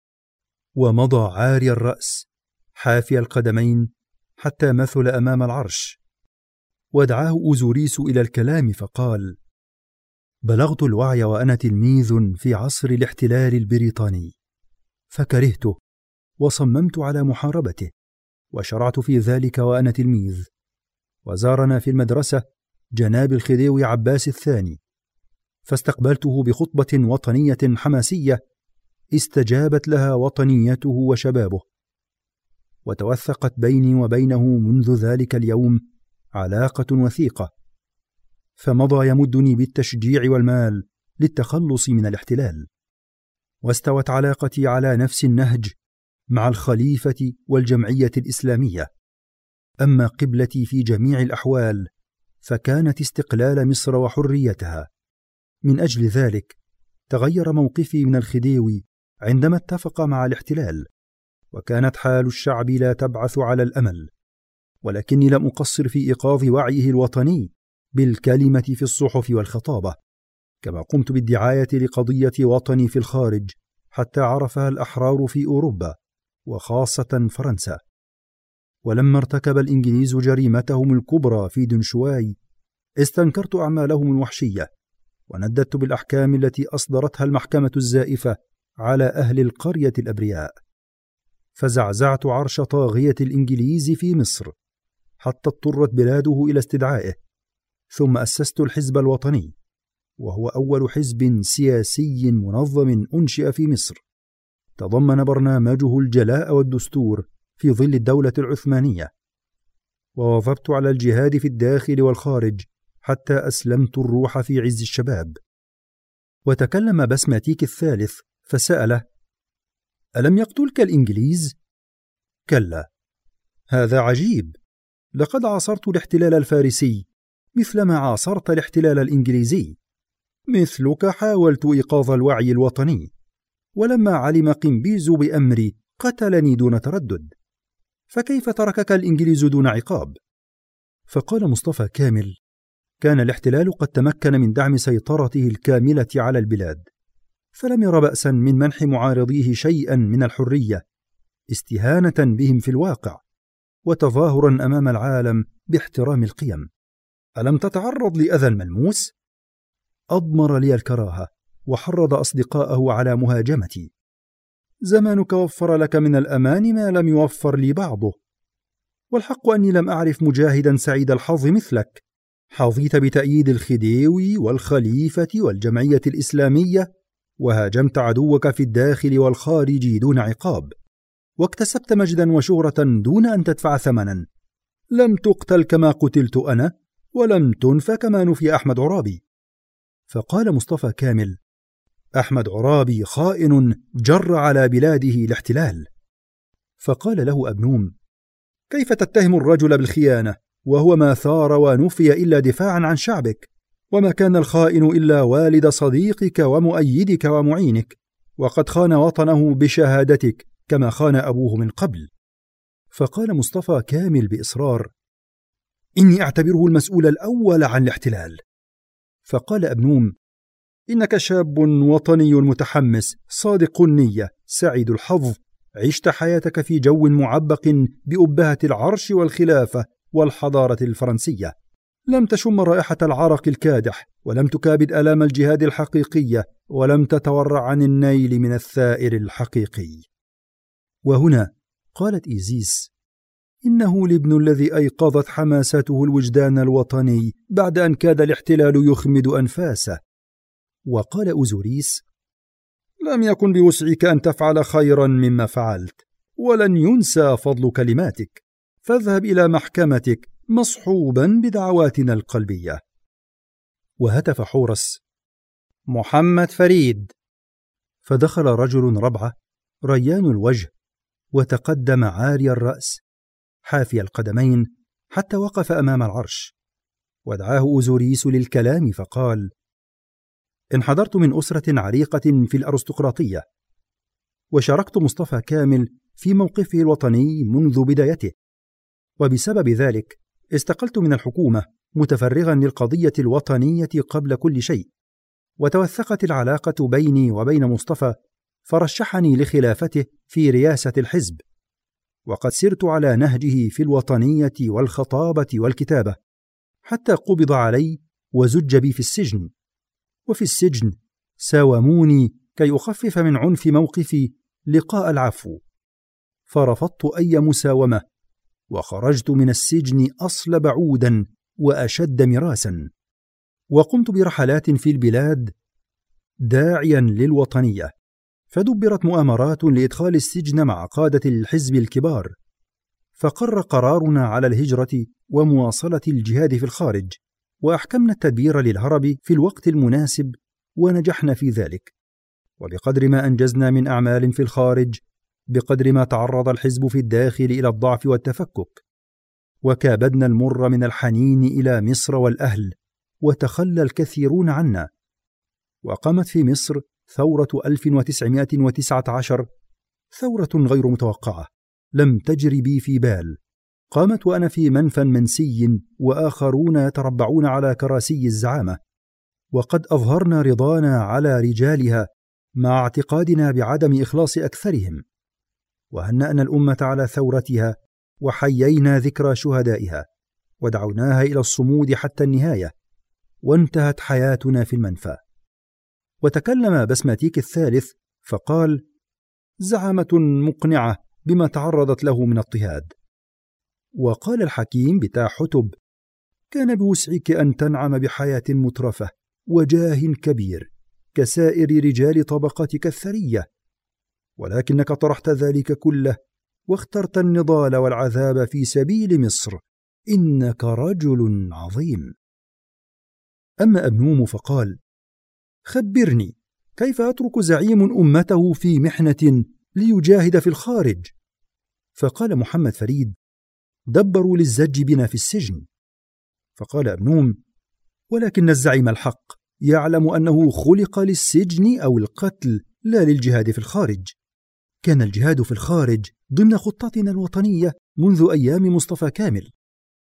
ومضى عاري الرأس حافي القدمين حتى مثل أمام العرش، ودعاه أوزوريس إلى الكلام فقال: بلغت الوعي وأنا تلميذ في عصر الاحتلال البريطاني، فكرهته وصممت على محاربته، وشرعت في ذلك وأنا تلميذ. وزارنا في المدرسة جناب الخديوي عباس الثاني، فاستقبلته بخطبة وطنية حماسية استجابت لها وطنيته وشبابه، وتوثقت بيني وبينه منذ ذلك اليوم علاقة وثيقة، فمضى يمدني بالتشجيع والمال للتخلص من الاحتلال. واستوت علاقتي على نفس النهج مع الخليفة والجمعية الإسلامية. أما قبلتي في جميع الأحوال فكانت استقلال مصر وحريتها. من أجل ذلك تغير موقفي من الخديوي عندما اتفق مع الاحتلال، وكانت حال الشعب لا تبعث على الأمل، ولكني لم أقصر في إيقاظ وعيه الوطني بالكلمة في الصحف والخطابة، كما قمت بالدعاية لقضية وطني في الخارج حتى عرفها الأحرار في أوروبا وخاصة فرنسا. ولما ارتكب الإنجليز جريمتهم الكبرى في دنشواي استنكرت أعمالهم الوحشية، ونددت بالأحكام التي أصدرتها المحكمة الزائفة على أهل القرية الأبرياء، فزعزعت عرش طاغية الإنجليز في مصر حتى اضطرت بلاده إلى استدعائه. ثم أسست الحزب الوطني، وهو أول حزب سياسي منظم أنشئ في مصر، تضمن برنامجه الجلاء والدستور في ظل الدولة العثمانية، وواظبت على الجهاد في الداخل والخارج حتى أسلمت الروح في عز الشباب. وتكلم بسماتيك الثالث فسأله: ألم يقتلك الإنجليز؟ كلا، هذا عجيب، لقد عاصرت الاحتلال الفارسي مثلما عاصرت الاحتلال الإنجليزي، مثلك حاولت إيقاظ الوعي الوطني، ولما علم قمبيز بأمري قتلني دون تردد، فكيف تركك الإنجليز دون عقاب؟ فقال مصطفى كامل: كان الاحتلال قد تمكن من دعم سيطرته الكاملة على البلاد، فلم ير بأسا من منح معارضيه شيئا من الحرية، استهانة بهم في الواقع وتظاهرا أمام العالم باحترام القيم. ألم تتعرض لأذى الملموس؟ أضمر لي الكراهة وحرض أصدقاءه على مهاجمتي. زمانك وفر لك من الأمان ما لم يوفر لي بعضه، والحق أني لم أعرف مجاهدا سعيد الحظ مثلك، حظيت بتأييد الخديوي والخليفة والجمعية الإسلامية، وهاجمت عدوك في الداخل والخارج دون عقاب، واكتسبت مجدا وشهرة دون أن تدفع ثمنا. لم تقتل كما قتلت أنا، ولم تنف كما نفي أحمد عرابي. فقال مصطفى كامل: أحمد عرابي خائن جر على بلاده الاحتلال. فقال له أبنوم: كيف تتهم الرجل بالخيانة وهو ما ثار ونفي إلا دفاعا عن شعبك، وما كان الخائن إلا والد صديقك ومؤيدك ومعينك، وقد خان وطنه بشهادتك كما خان أبوه من قبل. فقال مصطفى كامل بإصرار: إني أعتبره المسؤول الأول عن الاحتلال. فقال أبنوم: إنك شاب وطني متحمس صادق النية سعيد الحظ، عشت حياتك في جو معبق بأبهة العرش والخلافة والحضارة الفرنسية، لم تشم رائحة العرق الكادح، ولم تكابد آلام الجهاد الحقيقية، ولم تتورع عن النيل من الثائر الحقيقي. وهنا قالت إيزيس: إنه الابن الذي أيقظت حماسته الوجدان الوطني بعد أن كاد الاحتلال يخمد أنفاسه. وقال أوزوريس: لم يكن بوسعك أن تفعل خيرا مما فعلت، ولن ينسى فضل كلماتك، فاذهب إلى محكمتك مصحوبا بدعواتنا القلبية. وهتف حورس: محمد فريد. فدخل رجل ربعة ريان الوجه، وتقدم عاري الرأس حافي القدمين حتى وقف أمام العرش، ودعاه أوزوريس للكلام فقال: انحدرت من أسرة عريقة في الأرستقراطية، وشاركت مصطفى كامل في موقفه الوطني منذ بدايته، وبسبب ذلك استقلت من الحكومة متفرغا للقضية الوطنية قبل كل شيء، وتوثقت العلاقة بيني وبين مصطفى فرشحني لخلافته في رئاسة الحزب، وقد سرت على نهجه في الوطنية والخطابة والكتابة حتى قبض علي وزج بي في السجن، وفي السجن ساوموني كي أخفف من عنف موقفي لقاء العفو، فرفضت أي مساومة، وخرجت من السجن أصلب عودا وأشد مراسا، وقمت برحلات في البلاد داعيا للوطنية، فدبرت مؤامرات لإدخال السجن مع قادة الحزب الكبار، فقر قرارنا على الهجرة ومواصلة الجهاد في الخارج، وأحكمنا التدبير للهرب في الوقت المناسب ونجحنا في ذلك. وبقدر ما أنجزنا من أعمال في الخارج، بقدر ما تعرض الحزب في الداخل إلى الضعف والتفكك، وكابدنا المر من الحنين إلى مصر والأهل، وتخلى الكثيرون عنا. وقامت في مصر ثورة 1919، ثورة غير متوقعة لم تجر بي في بال، قامت وأنا في منفى منسي وآخرون يتربعون على كراسي الزعامة، وقد أظهرنا رضانا على رجالها مع اعتقادنا بعدم إخلاص أكثرهم، وهنأنا الأمة على ثورتها، وحيينا ذكرى شهدائها، ودعوناها إلى الصمود حتى النهاية، وانتهت حياتنا في المنفى. وتكلم بسماتيك الثالث فقال: زعامة مقنعة بما تعرضت له من اضطهاد. وقال الحكيم بتاع حتب: كان بوسعك أن تنعم بحياة مترفة وجاه كبير كسائر رجال طبقتك الثرية، ولكنك طرحت ذلك كله واخترت النضال والعذاب في سبيل مصر، إنك رجل عظيم. أما أبنوم فقال: خبرني كيف أترك زعيم أمته في محنة ليجاهد في الخارج؟ فقال محمد فريد: دبروا للزج بنا في السجن. فقال أبنوم: ولكن الزعيم الحق يعلم أنه خلق للسجن أو القتل، لا للجهاد في الخارج. كان الجهاد في الخارج ضمن خطتنا الوطنية منذ أيام مصطفى كامل.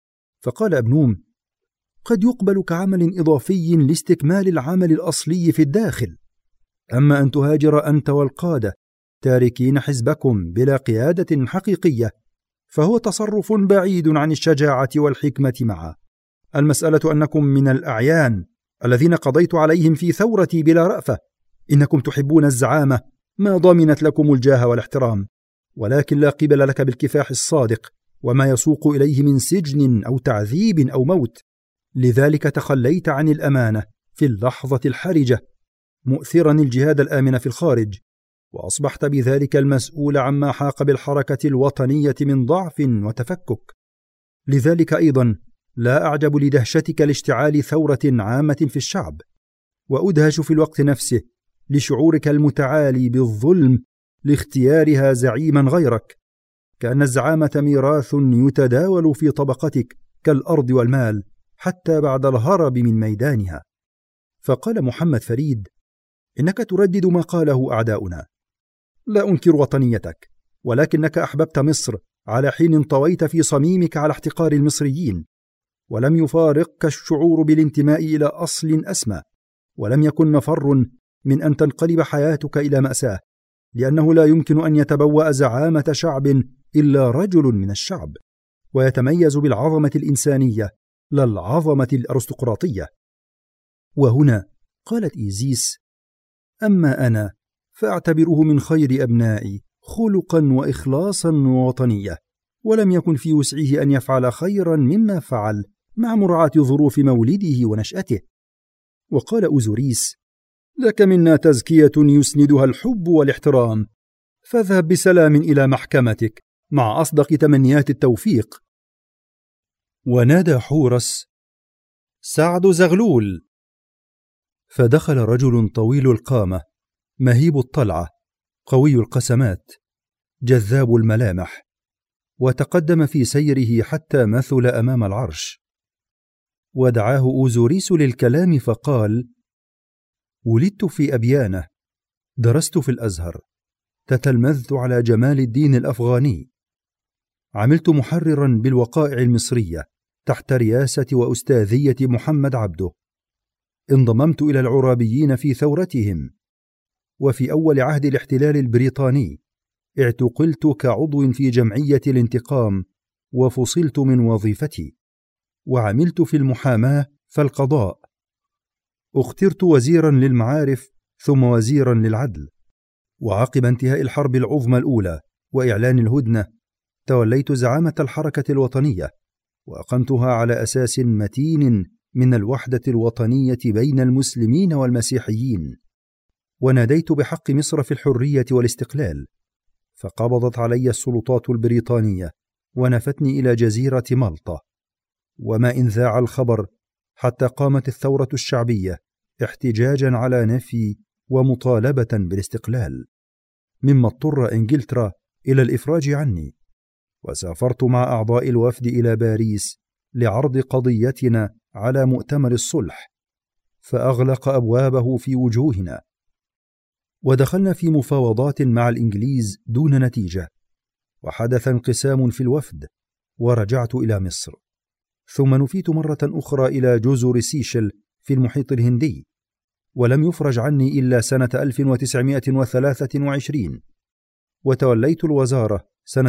فقال أبنوم: قد يقبل كعمل إضافي لاستكمال العمل الأصلي في الداخل، أما أن تهاجر أنت والقادة تاركين حزبكم بلا قيادة حقيقية فهو تصرف بعيد عن الشجاعة والحكمة معا. المسألة أنكم من الأعيان الذين قضيت عليهم في ثورتي بلا رأفة. إنكم تحبون الزعامة ما ضمنت لكم الجاه والاحترام، ولكن لا قبل لك بالكفاح الصادق وما يسوق إليه من سجن أو تعذيب أو موت. لذلك تخليت عن الأمانة في اللحظة الحرجة، مؤثرا الجهاد الآمن في الخارج، وأصبحت بذلك المسؤول عما حاق بالحركة الوطنية من ضعف وتفكك. لذلك أيضا لا أعجب لدهشتك لاشتعال ثورة عامة في الشعب، وأدهش في الوقت نفسه لشعورك المتعالي بالظلم لاختيارها زعيما غيرك، كأن الزعامة ميراث يتداول في طبقتك كالأرض والمال حتى بعد الهرب من ميدانها. فقال محمد فريد: إنك تردد ما قاله أعداؤنا. لا أنكر وطنيتك، ولكنك أحببت مصر على حين طويت في صميمك على احتقار المصريين، ولم يفارقك الشعور بالانتماء إلى أصل أسمى، ولم يكن مفر من أن تنقلب حياتك إلى مأساة، لأنه لا يمكن أن يتبوأ زعامة شعب إلا رجل من الشعب، ويتميز بالعظمة الإنسانية لا العظمة الأرستقراطية. وهنا قالت إيزيس: أما أنا فأعتبره من خير أبنائي خلقا وإخلاصا ووطنية، ولم يكن في وسعه أن يفعل خيرا مما فعل مع مراعاة ظروف مولده ونشأته. وقال أوزوريس: لك منا تزكية يسندها الحب والاحترام، فاذهب بسلام إلى محكمتك مع أصدق تمنيات التوفيق. ونادى حورس: سعد زغلول. فدخل رجل طويل القامة مهيب الطلعة قوي القسمات جذاب الملامح، وتقدم في سيره حتى مثل أمام العرش، ودعاه أوزوريس للكلام فقال: ولدت في أبيانة، درست في الأزهر، تتلمذت على جمال الدين الأفغاني، عملت محررا بالوقائع المصرية تحت رياسة وأستاذية محمد عبده، انضممت إلى العرابيين في ثورتهم، وفي أول عهد الاحتلال البريطاني اعتقلت كعضو في جمعية الانتقام وفصلت من وظيفتي، وعملت في المحاماة فالقضاء، اخترت وزيرا للمعارف ثم وزيرا للعدل، وعقب انتهاء الحرب العظمى الأولى وإعلان الهدنة توليت زعامة الحركة الوطنية، وأقمتها على أساس متين من الوحدة الوطنية بين المسلمين والمسيحيين، وناديت بحق مصر في الحرية والاستقلال، فقبضت علي السلطات البريطانية ونفتني إلى جزيرة مالطا، وما إن ذاع الخبر حتى قامت الثورة الشعبية احتجاجا على نفي ومطالبة بالاستقلال، مما اضطر إنجلترا إلى الإفراج عني، وسافرت مع أعضاء الوفد إلى باريس لعرض قضيتنا على مؤتمر الصلح، فأغلق أبوابه في وجوهنا، ودخلنا في مفاوضات مع الإنجليز دون نتيجة، وحدث انقسام في الوفد، ورجعت إلى مصر، ثم نفيت مرة أخرى إلى جزر سيشل في المحيط الهندي، ولم يفرج عني إلا سنة 1923، وتوليت الوزارة سنة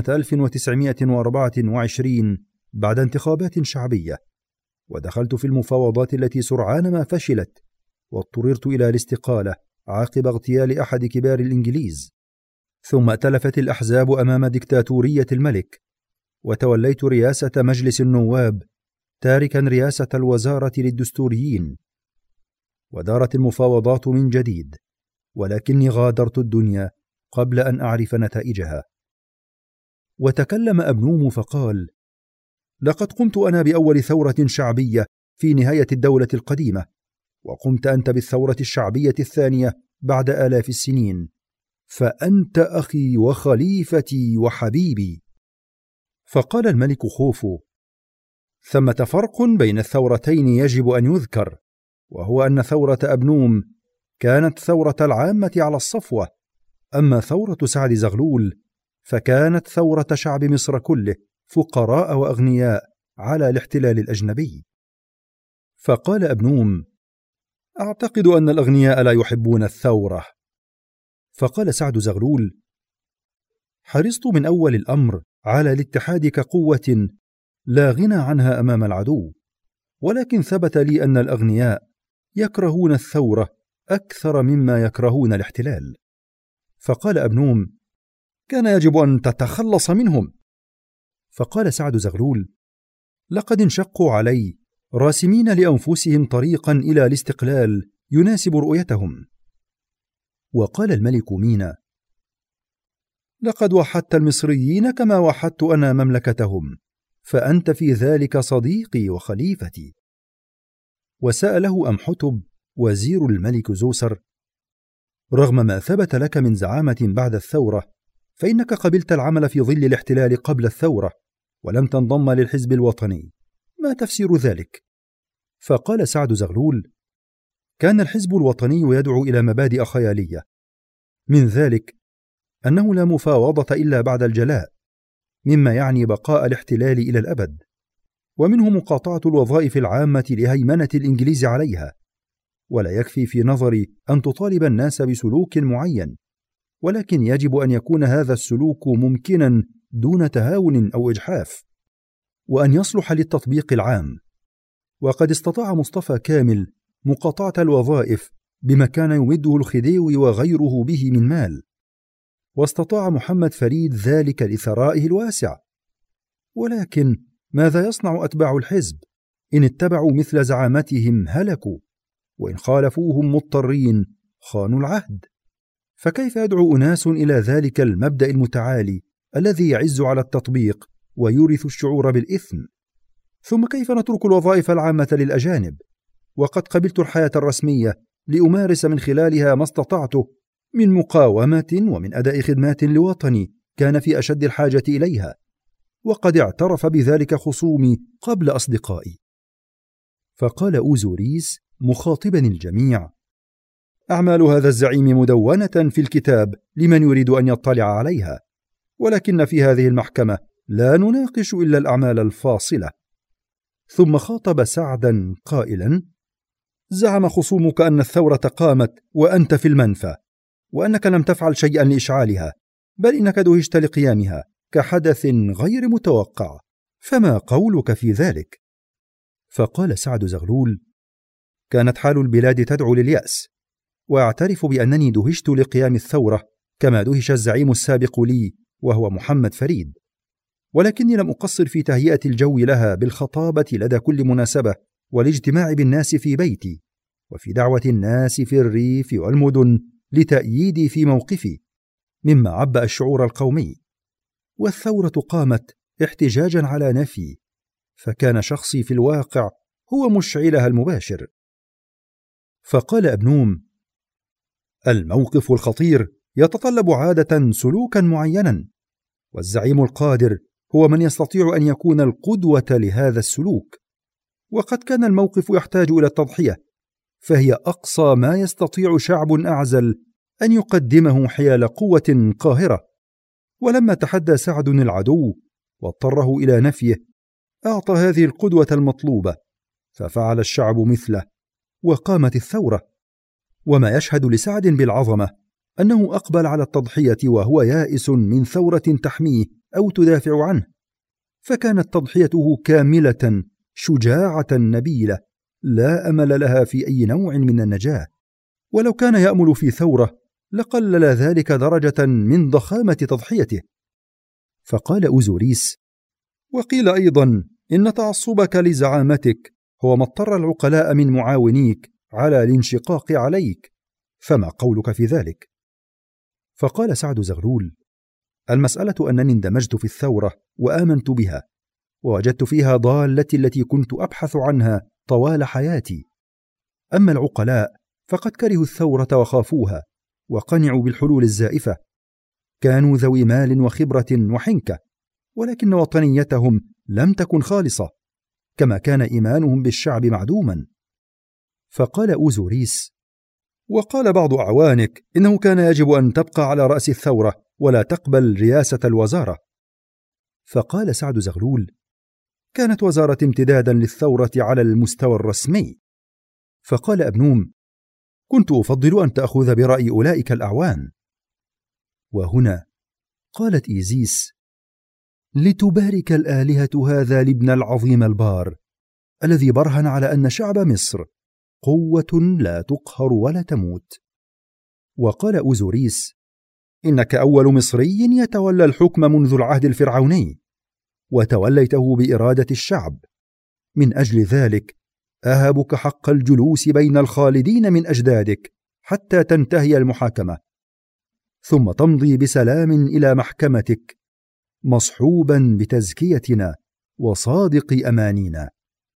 1924 بعد انتخابات شعبية، ودخلت في المفاوضات التي سرعان ما فشلت، واضطررت إلى الاستقالة عقب اغتيال أحد كبار الإنجليز، ثم ائتلفت الأحزاب أمام ديكتاتورية الملك، وتوليت رئاسة مجلس النواب تاركا رئاسة الوزارة للدستوريين، ودارت المفاوضات من جديد، ولكني غادرت الدنيا قبل أن أعرف نتائجها. وتكلم أبنوم فقال: لقد قمت أنا بأول ثورة شعبية في نهاية الدولة القديمة، وقمت أنت بالثورة الشعبية الثانية بعد آلاف السنين، فأنت أخي وخليفتي وحبيبي. فقال الملك خوفو: ثمة فرق بين الثورتين يجب أن يذكر، وهو أن ثورة أبنوم كانت ثورة العامة على الصفوة، أما ثورة سعد زغلول فكانت ثورة شعب مصر كله، فقراء وأغنياء، على الاحتلال الأجنبي. فقال أبنوم: أعتقد أن الأغنياء لا يحبون الثورة. فقال سعد زغلول: حرصت من أول الأمر على الاتحاد كقوة لا غنى عنها أمام العدو، ولكن ثبت لي أن الأغنياء يكرهون الثورة أكثر مما يكرهون الاحتلال. فقال أبنوم: كان يجب أن تتخلص منهم. فقال سعد زغلول: لقد انشقوا علي راسمين لأنفسهم طريقا إلى الاستقلال يناسب رؤيتهم. وقال الملك مينا: لقد وحدت المصريين كما وحدت أنا مملكتهم، فأنت في ذلك صديقي وخليفتي. وسأله أمحتب وزير الملك زوسر: رغم ما ثبت لك من زعامة بعد الثورة، فإنك قبلت العمل في ظل الاحتلال قبل الثورة ولم تنضم للحزب الوطني، ما تفسير ذلك؟ فقال سعد زغلول: كان الحزب الوطني يدعو إلى مبادئ خيالية، من ذلك أنه لا مفاوضة إلا بعد الجلاء، مما يعني بقاء الاحتلال إلى الأبد، ومنه مقاطعة الوظائف العامة لهيمنة الإنجليز عليها. ولا يكفي في نظري أن تطالب الناس بسلوك معين، ولكن يجب أن يكون هذا السلوك ممكنا دون تهاون أو إجحاف، وأن يصلح للتطبيق العام. وقد استطاع مصطفى كامل مقاطعة الوظائف بما كان يمده الخديوي وغيره به من مال، واستطاع محمد فريد ذلك لثرائه الواسع. ولكن ماذا يصنع أتباع الحزب؟ إن اتبعوا مثل زعامتهم هلكوا، وإن خالفوهم مضطرين خانوا العهد. فكيف يدعو أناس إلى ذلك المبدأ المتعالي الذي يعز على التطبيق ويورث الشعور بالإثم؟ ثم كيف نترك الوظائف العامة للأجانب، وقد قبلت الحياة الرسمية لأمارس من خلالها ما استطعته من مقاومة ومن أداء خدمات لوطني كان في أشد الحاجة إليها، وقد اعترف بذلك خصومي قبل أصدقائي. فقال أوزوريس مخاطبا الجميع: أعمال هذا الزعيم مدونة في الكتاب لمن يريد أن يطلع عليها، ولكن في هذه المحكمة لا نناقش إلا الأعمال الفاصلة. ثم خاطب سعدا قائلا: زعم خصومك أن الثورة قامت وأنت في المنفى، وأنك لم تفعل شيئا لإشعالها، بل إنك دهشت لقيامها كحدث غير متوقع، فما قولك في ذلك؟ فقال سعد زغلول: كانت حال البلاد تدعو لليأس، وأعترف بأنني دهشت لقيام الثورة كما دهش الزعيم السابق لي وهو محمد فريد، ولكني لم أقصر في تهيئة الجو لها بالخطابة لدى كل مناسبة، والاجتماع بالناس في بيتي، وفي دعوة الناس في الريف والمدن لتأييدي في موقفي، مما عبأ الشعور القومي. والثورة قامت احتجاجا على نفي، فكان شخصي في الواقع هو مشعلها المباشر. فقال أبنوم: الموقف الخطير يتطلب عادة سلوكا معينا، والزعيم القادر هو من يستطيع أن يكون القدوة لهذا السلوك، وقد كان الموقف يحتاج إلى التضحية، فهي أقصى ما يستطيع شعب أعزل أن يقدمه حيال قوة قاهرة. ولما تحدى سعد العدو واضطره إلى نفيه، أعطى هذه القدوة المطلوبة، ففعل الشعب مثله وقامت الثورة. وما يشهد لسعد بالعظمة أنه أقبل على التضحية وهو يائس من ثورة تحميه أو تدافع عنه، فكانت تضحيته كاملة شجاعة نبيلة لا أمل لها في أي نوع من النجاة، ولو كان يأمل في ثورة لقلل ذلك درجة من ضخامة تضحيته. فقال أوزوريس: وقيل أيضا إن تعصبك لزعامتك هو ما اضطر العقلاء من معاونيك على الانشقاق عليك، فما قولك في ذلك؟ فقال سعد زغلول: المسألة أنني اندمجت في الثورة وآمنت بها، ووجدت فيها ضالتي التي كنت أبحث عنها طوال حياتي. أما العقلاء فقد كرهوا الثورة وخافوها وقنعوا بالحلول الزائفة، كانوا ذوي مال وخبرة وحنكة، ولكن وطنيتهم لم تكن خالصة، كما كان إيمانهم بالشعب معدوما. فقال أوزوريس: وقال بعض أعوانك إنه كان يجب أن تبقى على رأس الثورة ولا تقبل رئاسة الوزارة. فقال سعد زغلول: كانت وزارة امتدادا للثورة على المستوى الرسمي. فقال أبنوم: كنت أفضل أن تأخذ برأي أولئك الأعوان. وهنا قالت إيزيس: لتبارك الآلهة هذا الابن العظيم البار الذي برهن على أن شعب مصر قوة لا تقهر ولا تموت. وقال أوزوريس: إنك أول مصري يتولى الحكم منذ العهد الفرعوني، وتوليته بإرادة الشعب، من أجل ذلك أهبك حق الجلوس بين الخالدين من أجدادك حتى تنتهي المحاكمة، ثم تمضي بسلام إلى محكمتك مصحوبا بتزكيتنا وصادق أمانينا.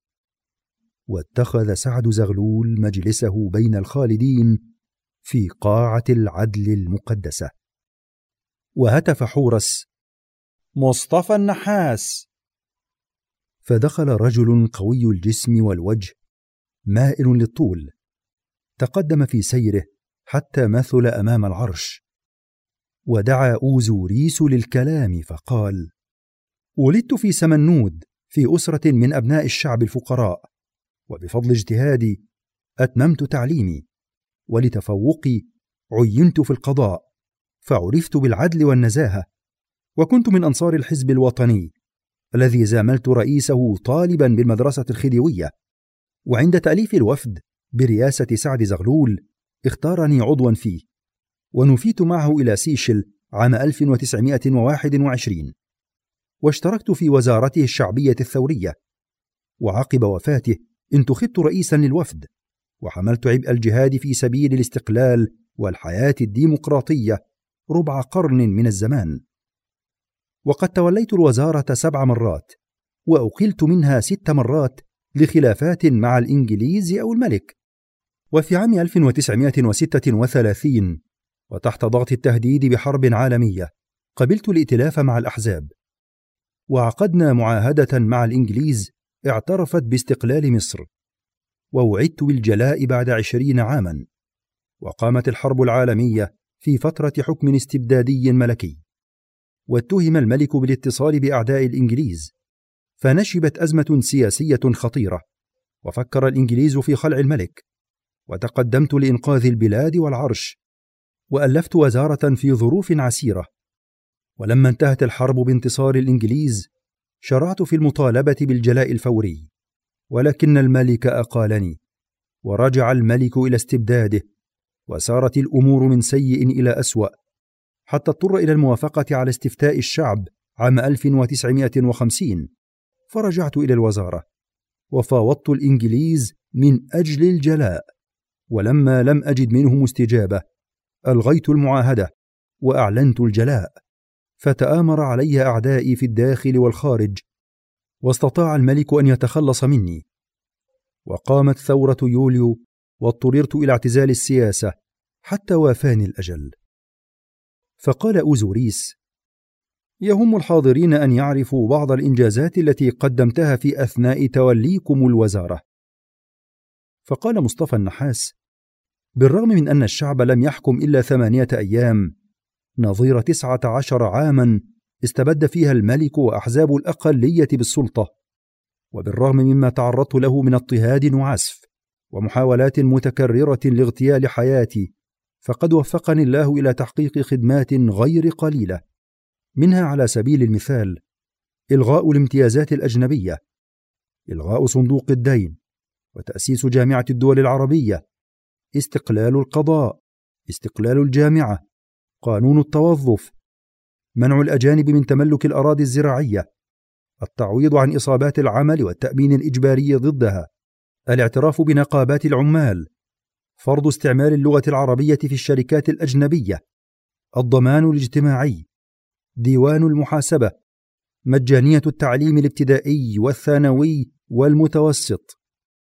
واتخذ سعد زغلول مجلسه بين الخالدين في قاعة العدل المقدسة. وهتف حورس: مصطفى النحاس! فدخل رجل قوي الجسم والوجه مائل للطول، تقدم في سيره حتى مثل أمام العرش، ودعا أوزوريس للكلام فقال: ولدت في سمنود في أسرة من أبناء الشعب الفقراء، وبفضل اجتهادي أتممت تعليمي، ولتفوقي عينت في القضاء فعرفت بالعدل والنزاهة، وكنت من أنصار الحزب الوطني الذي زاملت رئيسه طالبا بالمدرسة الخديوية. وعند تأليف الوفد برئاسة سعد زغلول اختارني عضوا فيه، ونفيت معه إلى سيشل عام 1921، واشتركت في وزارته الشعبية الثورية. وعقب وفاته انتخبت رئيسا للوفد، وحملت عبء الجهاد في سبيل الاستقلال والحياة الديمقراطية ربع قرن من الزمان. وقد توليت الوزارة 7 مرات، وأقلت منها 6 مرات لخلافات مع الإنجليز أو الملك. وفي عام 1936 وتحت ضغط التهديد بحرب عالمية قبلت الائتلاف مع الأحزاب، وعقدنا معاهدة مع الإنجليز اعترفت باستقلال مصر، ووعدت بالجلاء بعد 20 عاما. وقامت الحرب العالمية في فترة حكم استبدادي ملكي، واتهم الملك بالاتصال بأعداء الإنجليز، فنشبت أزمة سياسية خطيرة، وفكر الإنجليز في خلع الملك، وتقدمت لإنقاذ البلاد والعرش، وألفت وزارة في ظروف عسيرة. ولما انتهت الحرب بانتصار الإنجليز شرعت في المطالبة بالجلاء الفوري، ولكن الملك أقالني، ورجع الملك إلى استبداده، وسارت الأمور من سيء إلى أسوأ، حتى اضطر إلى الموافقة على استفتاء الشعب عام 1950، فرجعت إلى الوزارة وفاوضت الإنجليز من أجل الجلاء، ولما لم أجد منهم استجابة ألغيت المعاهدة وأعلنت الجلاء، فتآمر علي أعدائي في الداخل والخارج، واستطاع الملك أن يتخلص مني. وقامت ثورة يوليو، واضطررت إلى اعتزال السياسة حتى وافاني الأجل. فقال أوزوريس: يهم الحاضرين أن يعرفوا بعض الإنجازات التي قدمتها في أثناء توليكم الوزارة. فقال مصطفى النحاس: بالرغم من أن الشعب لم يحكم إلا 8 أيام نظير 19 عاما استبد فيها الملك وأحزاب الأقلية بالسلطة، وبالرغم مما تعرضت له من اضطهاد وعسف ومحاولات متكررة لاغتيال حياتي، فقد وفقني الله إلى تحقيق خدمات غير قليلة، منها على سبيل المثال إلغاء الامتيازات الأجنبية، إلغاء صندوق الدين، وتأسيس جامعة الدول العربية، استقلال القضاء، استقلال الجامعة، قانون التوظف، منع الأجانب من تملك الأراضي الزراعية، التعويض عن إصابات العمل والتأمين الإجباري ضدها، الاعتراف بنقابات العمال، فرض استعمال اللغة العربية في الشركات الأجنبية، الضمان الاجتماعي، ديوان المحاسبة، مجانية التعليم الابتدائي والثانوي والمتوسط.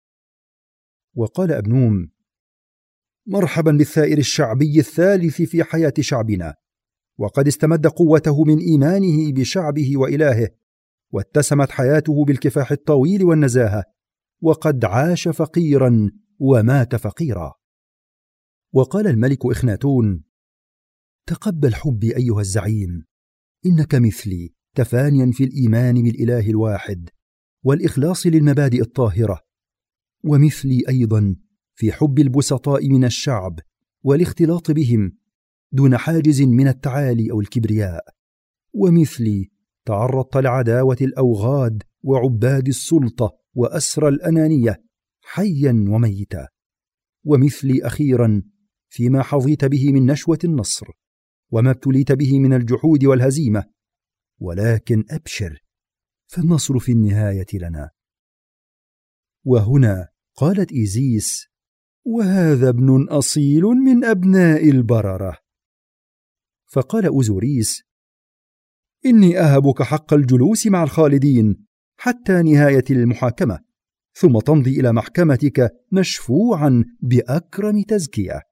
وقال أبنوم: مرحبا بالثائر الشعبي الثالث في حياة شعبنا، وقد استمد قوته من إيمانه بشعبه وإلهه، واتسمت حياته بالكفاح الطويل والنزاهة، وقد عاش فقيرا ومات فقيرا. وقال الملك إخناتون: تقبل حبي أيها الزعيم، إنك مثلي تفانيا في الإيمان بالإله الواحد، والإخلاص للمبادئ الطاهرة، ومثلي أيضا في حب البسطاء من الشعب والاختلاط بهم دون حاجز من التعالي أو الكبرياء، ومثلي تعرضت لعداوة الأوغاد وعباد السلطة وأسرى الأنانية حيا وميتا، ومثلي أخيرا فيما حظيت به من نشوة النصر وما ابتليت به من الجحود والهزيمة، ولكن أبشر، فالنصر في النهاية لنا. وهنا قالت إيزيس: وهذا ابن أصيل من أبناء البررة. فقال أوزوريس: إني أهبك حق الجلوس مع الخالدين حتى نهاية المحاكمة، ثم تمضي إلى محكمتك مشفوعا بأكرم تزكية.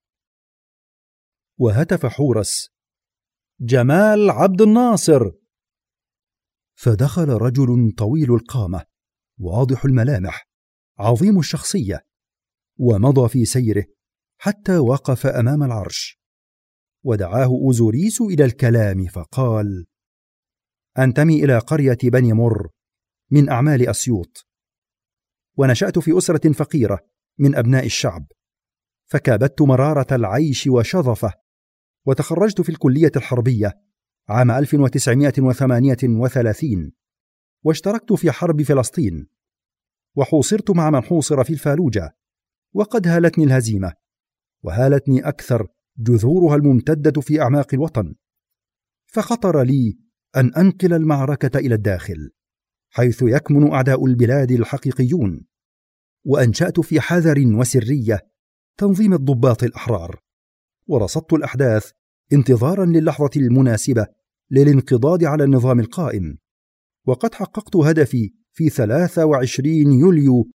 وهتف حورس: جمال عبد الناصر. فدخل رجل طويل القامة واضح الملامح عظيم الشخصية، ومضى في سيره حتى وقف أمام العرش، ودعاه أوزوريس إلى الكلام فقال: أنتمي إلى قرية بني مر من أعمال أسيوط، ونشأت في أسرة فقيرة من أبناء الشعب، فكابدت مرارة العيش وشظفه، وتخرجت في الكلية الحربية عام 1938، واشتركت في حرب فلسطين، وحوصرت مع من حوصر في الفالوجة، وقد هالتني الهزيمة، وهالتني أكثر جذورها الممتدة في أعماق الوطن، فخطر لي أن أنقل المعركة إلى الداخل حيث يكمن أعداء البلاد الحقيقيون، وأنشأت في حذر وسرية تنظيم الضباط الأحرار، ورصدت الأحداث انتظارا للحظة المناسبة للانقضاض على النظام القائم، وقد حققت هدفي في 23 يوليو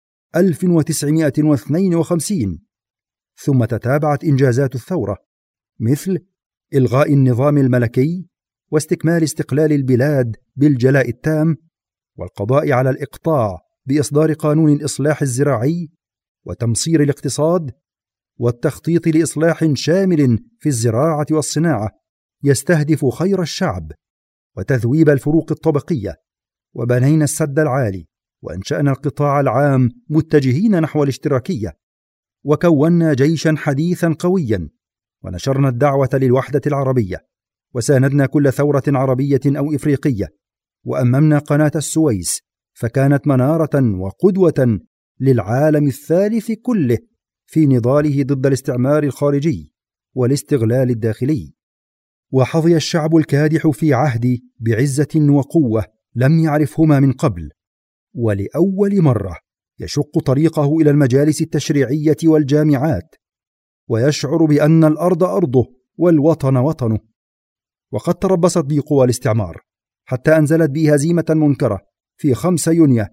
1952. ثم تتابعت إنجازات الثورة، مثل إلغاء النظام الملكي واستكمال استقلال البلاد بالجلاء التام، والقضاء على الإقطاع بإصدار قانون الإصلاح الزراعي وتمصير الاقتصاد، والتخطيط لإصلاح شامل في الزراعة والصناعة يستهدف خير الشعب وتذويب الفروق الطبقية، وبنينا السد العالي، وأنشأنا القطاع العام متجهين نحو الاشتراكية، وكونا جيشا حديثا قويا، ونشرنا الدعوة للوحدة العربية، وساندنا كل ثورة عربية أو إفريقية، وأممنا قناة السويس فكانت منارة وقدوة للعالم الثالث كله في نضاله ضد الاستعمار الخارجي والاستغلال الداخلي. وحظي الشعب الكادح في عهدي بعزة وقوة لم يعرفهما من قبل، ولأول مرة يشق طريقه إلى المجالس التشريعية والجامعات، ويشعر بأن الأرض أرضه والوطن وطنه. وقد تربصت بي قوى الاستعمار حتى أنزلت بي هزيمة منكرة في 5 يونيو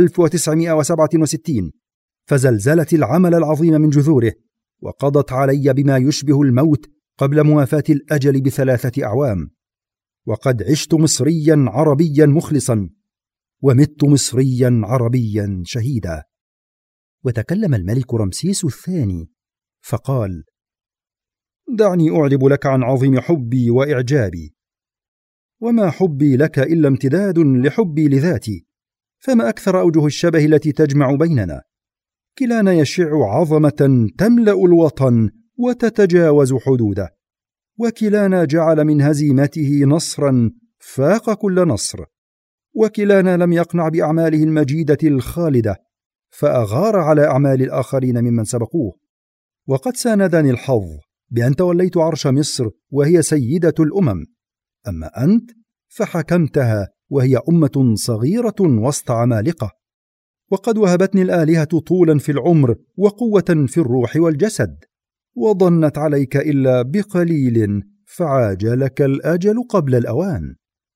1967، فزلزلت العمل العظيم من جذوره، وقضت علي بما يشبه الموت قبل موافاة الأجل ب3 أعوام. وقد عشت مصريا عربيا مخلصا، ومت مصريا عربيا شهيدا. وتكلم الملك رمسيس الثاني فقال: دعني أعرب لك عن عظيم حبي وإعجابي، وما حبي لك إلا امتداد لحبي لذاتي، فما أكثر أوجه الشبه التي تجمع بيننا. كلانا يشع عظمة تملأ الوطن وتتجاوز حدوده، وكلانا جعل من هزيمته نصرا فاق كل نصر، وكلانا لم يقنع بأعماله المجيدة الخالدة فأغار على أعمال الآخرين ممن سبقوه. وقد ساندني الحظ بأن توليت عرش مصر وهي سيدة الأمم، أما أنت فحكمتها وهي أمة صغيرة وسط عمالقة. وقد وهبتني الآلهة طولا في العمر وقوة في الروح والجسد، وظنت عليك إلا بقليل فعاجلك الأجل قبل الأوان.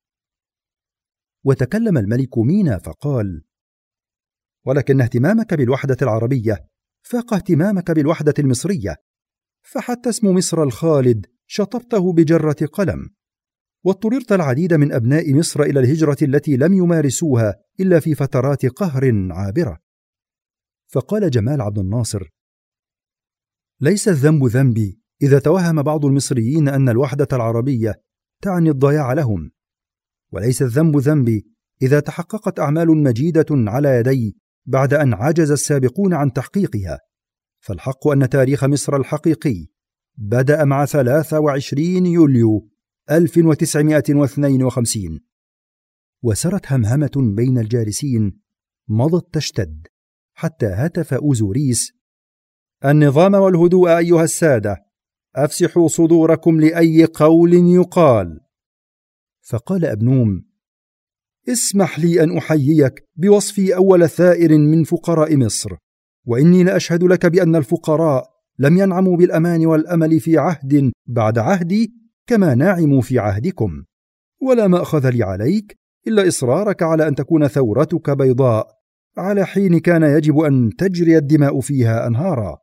وتكلم الملك مينا فقال: ولكن اهتمامك بالوحدة العربية فاق اهتمامك بالوحدة المصرية، فحتى اسم مصر الخالد شطبته بجرة قلم، واضطررت العديد من أبناء مصر إلى الهجرة التي لم يمارسوها إلا في فترات قهر عابرة. فقال جمال عبد الناصر: ليس الذنب ذنبي إذا توهم بعض المصريين أن الوحدة العربية تعني الضياع لهم، وليس الذنب ذنبي إذا تحققت أعمال مجيدة على يدي بعد أن عجز السابقون عن تحقيقها، فالحق أن تاريخ مصر الحقيقي بدأ مع 23 يوليو 1952. وسرت همهمة بين الجالسين مضت تشتد، حتى هتف أوزوريس: النظام والهدوء أيها السادة، أفسحوا صدوركم لأي قول يقال. فقال أبنوم: اسمح لي أن أحييك بوصفي أول ثائر من فقراء مصر، وإني لأشهد لك بأن الفقراء لم ينعموا بالأمان والأمل في عهد بعد عهدي كما نعموا في عهدكم، ولا ما أخذ لي عليك إلا إصرارك على أن تكون ثورتك بيضاء على حين كان يجب أن تجري الدماء فيها أنهارا.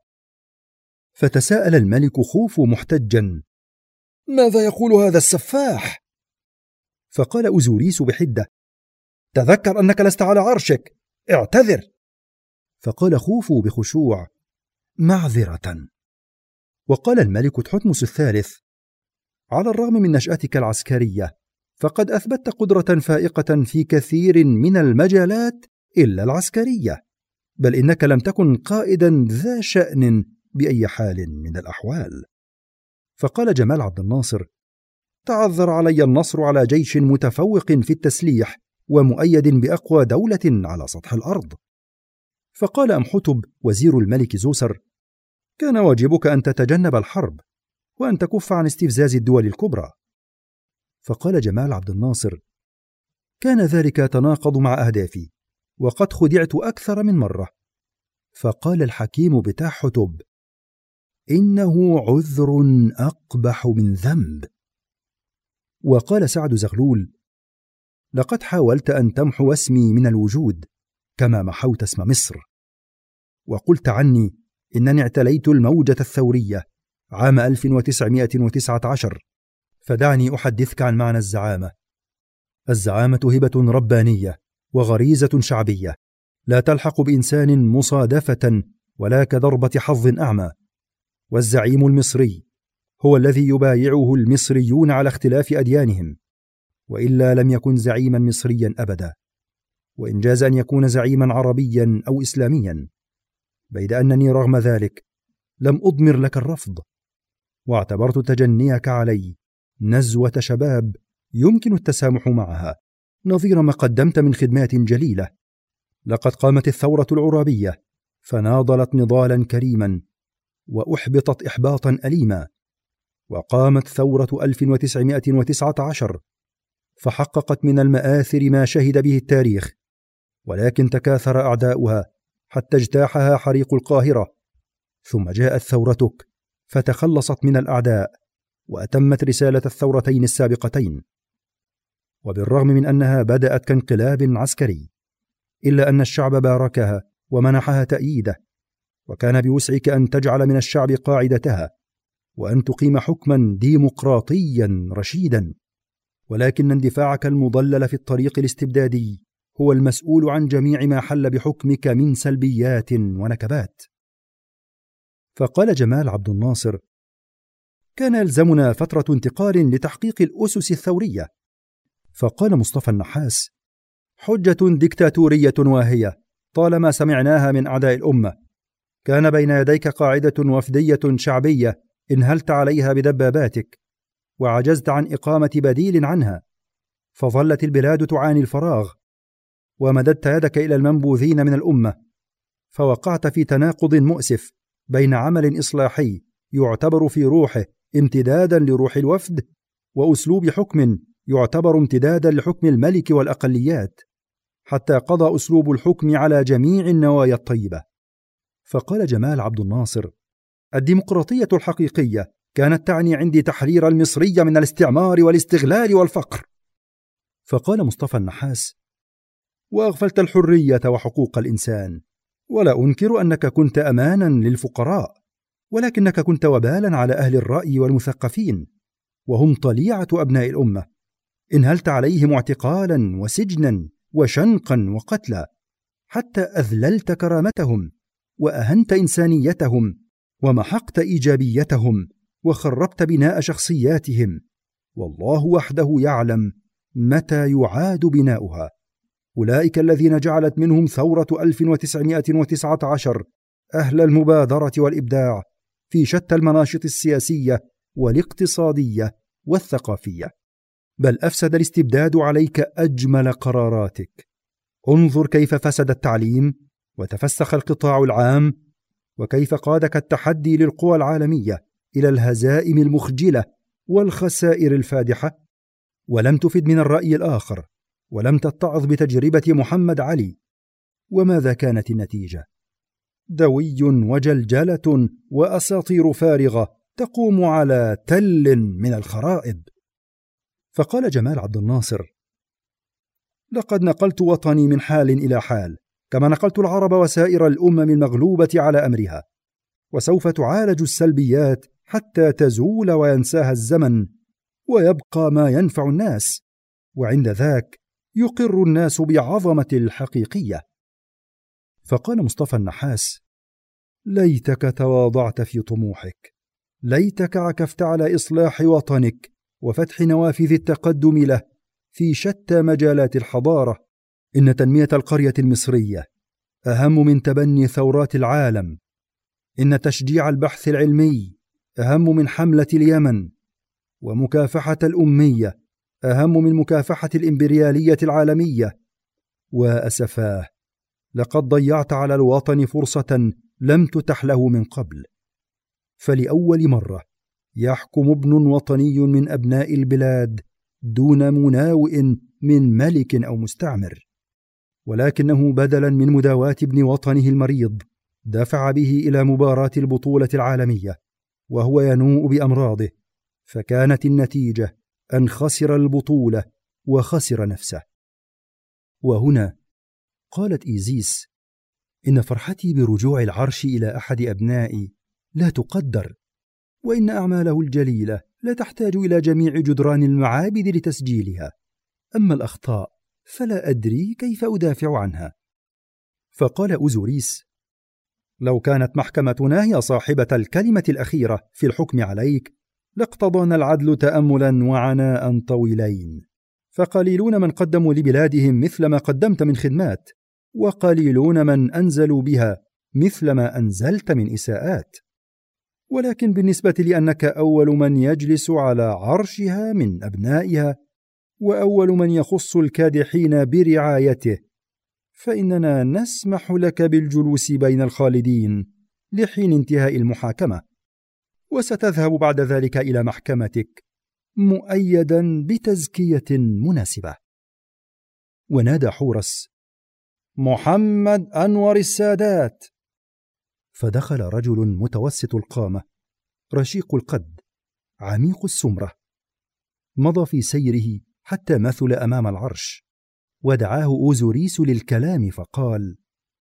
فتساءل الملك خوفو محتجا: ماذا يقول هذا السفاح؟ فقال أوزوريس بحدة: تذكر أنك لست على عرشك، اعتذر. فقال خوفو بخشوع: معذرة. وقال الملك تحتمس الثالث: على الرغم من نشأتك العسكرية، فقد أثبتت قدرة فائقة في كثير من المجالات إلا العسكرية، بل إنك لم تكن قائدا ذا شأن بأي حال من الأحوال. فقال جمال عبد الناصر: تعذر علي النصر على جيش متفوق في التسليح ومؤيد بأقوى دولة على سطح الأرض. فقال أمحتب وزير الملك زوسر: كان واجبك أن تتجنب الحرب وأن تكف عن استفزاز الدول الكبرى. فقال جمال عبد الناصر: كان ذلك يتناقض مع أهدافي، وقد خدعت أكثر من مرة. فقال الحكيم بتحتب: إنه عذر أقبح من ذنب. وقال سعد زغلول: لقد حاولت أن تمحو اسمي من الوجود كما محوت اسم مصر، وقلت عني إنني اعتليت الموجة الثورية عام 1919. فدعني أحدثك عن معنى الزعامة. الزعامة هبة ربانية وغريزة شعبية لا تلحق بإنسان مصادفة ولا كضربة حظ أعمى. والزعيم المصري هو الذي يبايعه المصريون على اختلاف أديانهم، وإلا لم يكن زعيما مصريا أبدا، وإن جاز أن يكون زعيما عربيا أو إسلاميا، بيد أنني رغم ذلك لم أضمر لك الرفض، واعتبرت تجنيك علي نزوة شباب يمكن التسامح معها، نظير ما قدمت من خدمات جليلة. لقد قامت الثورة العرابية فناضلت نضالا كريما وأحبطت إحباطا أليما، وقامت ثورة 1919 فحققت من المآثر ما شهد به التاريخ، ولكن تكاثر أعداؤها حتى اجتاحها حريق القاهرة، ثم جاءت ثورتك فتخلصت من الأعداء وأتمت رسالة الثورتين السابقتين. وبالرغم من أنها بدأت كانقلاب عسكري، إلا أن الشعب باركها ومنحها تأييده، وكان بوسعك أن تجعل من الشعب قاعدتها وأن تقيم حكما ديمقراطيا رشيدا، ولكن اندفاعك المضلل في الطريق الاستبدادي هو المسؤول عن جميع ما حل بحكمك من سلبيات ونكبات. فقال جمال عبد الناصر: كان يلزمنا فترة انتقال لتحقيق الأسس الثورية. فقال مصطفى النحاس: حجة ديكتاتورية واهية طالما سمعناها من أعداء الأمة. كان بين يديك قاعدة وفدية شعبية انهلت عليها بدباباتك وعجزت عن إقامة بديل عنها، فظلت البلاد تعاني الفراغ، ومددت يدك إلى المنبوذين من الأمة، فوقعت في تناقض مؤسف بين عمل إصلاحي يعتبر في روحه امتدادا لروح الوفد، وأسلوب حكم يعتبر امتدادا لحكم الملك والأقليات، حتى قضى أسلوب الحكم على جميع النوايا الطيبة. فقال جمال عبد الناصر: الديمقراطية الحقيقية كانت تعني عندي تحرير المصري من الاستعمار والاستغلال والفقر. فقال مصطفى النحاس: وأغفلت الحرية وحقوق الإنسان، ولا أنكر أنك كنت أمانا للفقراء، ولكنك كنت وبالا على أهل الرأي والمثقفين، وهم طليعة أبناء الأمة. انهلت عليهم اعتقالا وسجنا وشنقا وقتلا، حتى أذللت كرامتهم وأهنت إنسانيتهم ومحقت إيجابيتهم وخربت بناء شخصياتهم، والله وحده يعلم متى يعاد بناؤها. أولئك الذين جعلت منهم ثورة 1919 أهل المبادرة والإبداع في شتى المناشط السياسية والاقتصادية والثقافية، بل أفسد الاستبداد عليك أجمل قراراتك. انظر كيف فسد التعليم وتفسخ القطاع العام، وكيف قادك التحدي للقوى العالمية إلى الهزائم المخجلة والخسائر الفادحة، ولم تفد من الرأي الآخر، ولم تتعظ بتجربة محمد علي. وماذا كانت النتيجة؟ دوي وجلجلة وأساطير فارغة تقوم على تل من الخرائب. فقال جمال عبد الناصر: لقد نقلت وطني من حال إلى حال، كما نقلت العرب وسائر الأمم المغلوبة على أمرها، وسوف تعالج السلبيات حتى تزول وينساها الزمن، ويبقى ما ينفع الناس، وعند ذاك يقر الناس بعظمة الحقيقية. فقال مصطفى النحاس: ليتك تواضعت في طموحك، ليتك عكفت على إصلاح وطنك وفتح نوافذ التقدم له في شتى مجالات الحضارة. إن تنمية القرية المصرية أهم من تبني ثورات العالم، إن تشجيع البحث العلمي أهم من حملة اليمن، ومكافحة الأمية أهم من مكافحة الإمبريالية العالمية. وأسفاه، لقد ضيعت على الوطن فرصة لم تتح له من قبل. فلأول مرة يحكم ابن وطني من أبناء البلاد دون مناوئ من ملك أو مستعمر، ولكنه بدلا من مداواة ابن وطنه المريض دفع به إلى مباراة البطولة العالمية وهو ينوء بأمراضه، فكانت النتيجة أن خسر البطولة وخسر نفسه. وهنا قالت إيزيس: إن فرحتي برجوع العرش إلى أحد أبنائي لا تقدر، وإن أعماله الجليلة لا تحتاج إلى جميع جدران المعابد لتسجيلها، أما الأخطاء فلا أدري كيف أدافع عنها. فقال أوزوريس: لو كانت محكمتنا هي صاحبة الكلمة الأخيرة في الحكم عليك لاقتضانا العدل تأملا وعناء طويلين، فقليلون من قدموا لبلادهم مثل ما قدمت من خدمات، وقليلون من أنزلوا بها مثل ما أنزلت من إساءات، ولكن بالنسبة لأنك أول من يجلس على عرشها من أبنائها وأول من يخص الكادحين برعايته، فإننا نسمح لك بالجلوس بين الخالدين لحين انتهاء المحاكمة، وستذهب بعد ذلك إلى محكمتك مؤيدا بتزكية مناسبة. ونادى حورس: محمد أنور السادات. فدخل رجل متوسط القامة رشيق القد عميق السمرة، مضى في سيره حتى مثل أمام العرش، ودعاه أوزوريس للكلام فقال: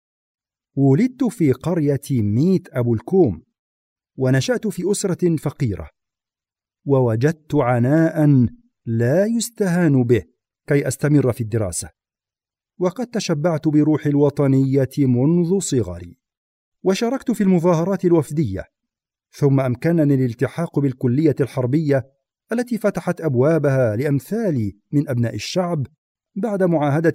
ولدت في قرية ميت أبو الكوم، ونشأت في أسرة فقيرة، ووجدت عناء لا يستهان به كي أستمر في الدراسة، وقد تشبعت بروح الوطنية منذ صغري، وشاركت في المظاهرات الوفدية، ثم أمكنني الالتحاق بالكلية الحربية التي فتحت أبوابها لأمثالي من أبناء الشعب بعد معاهدة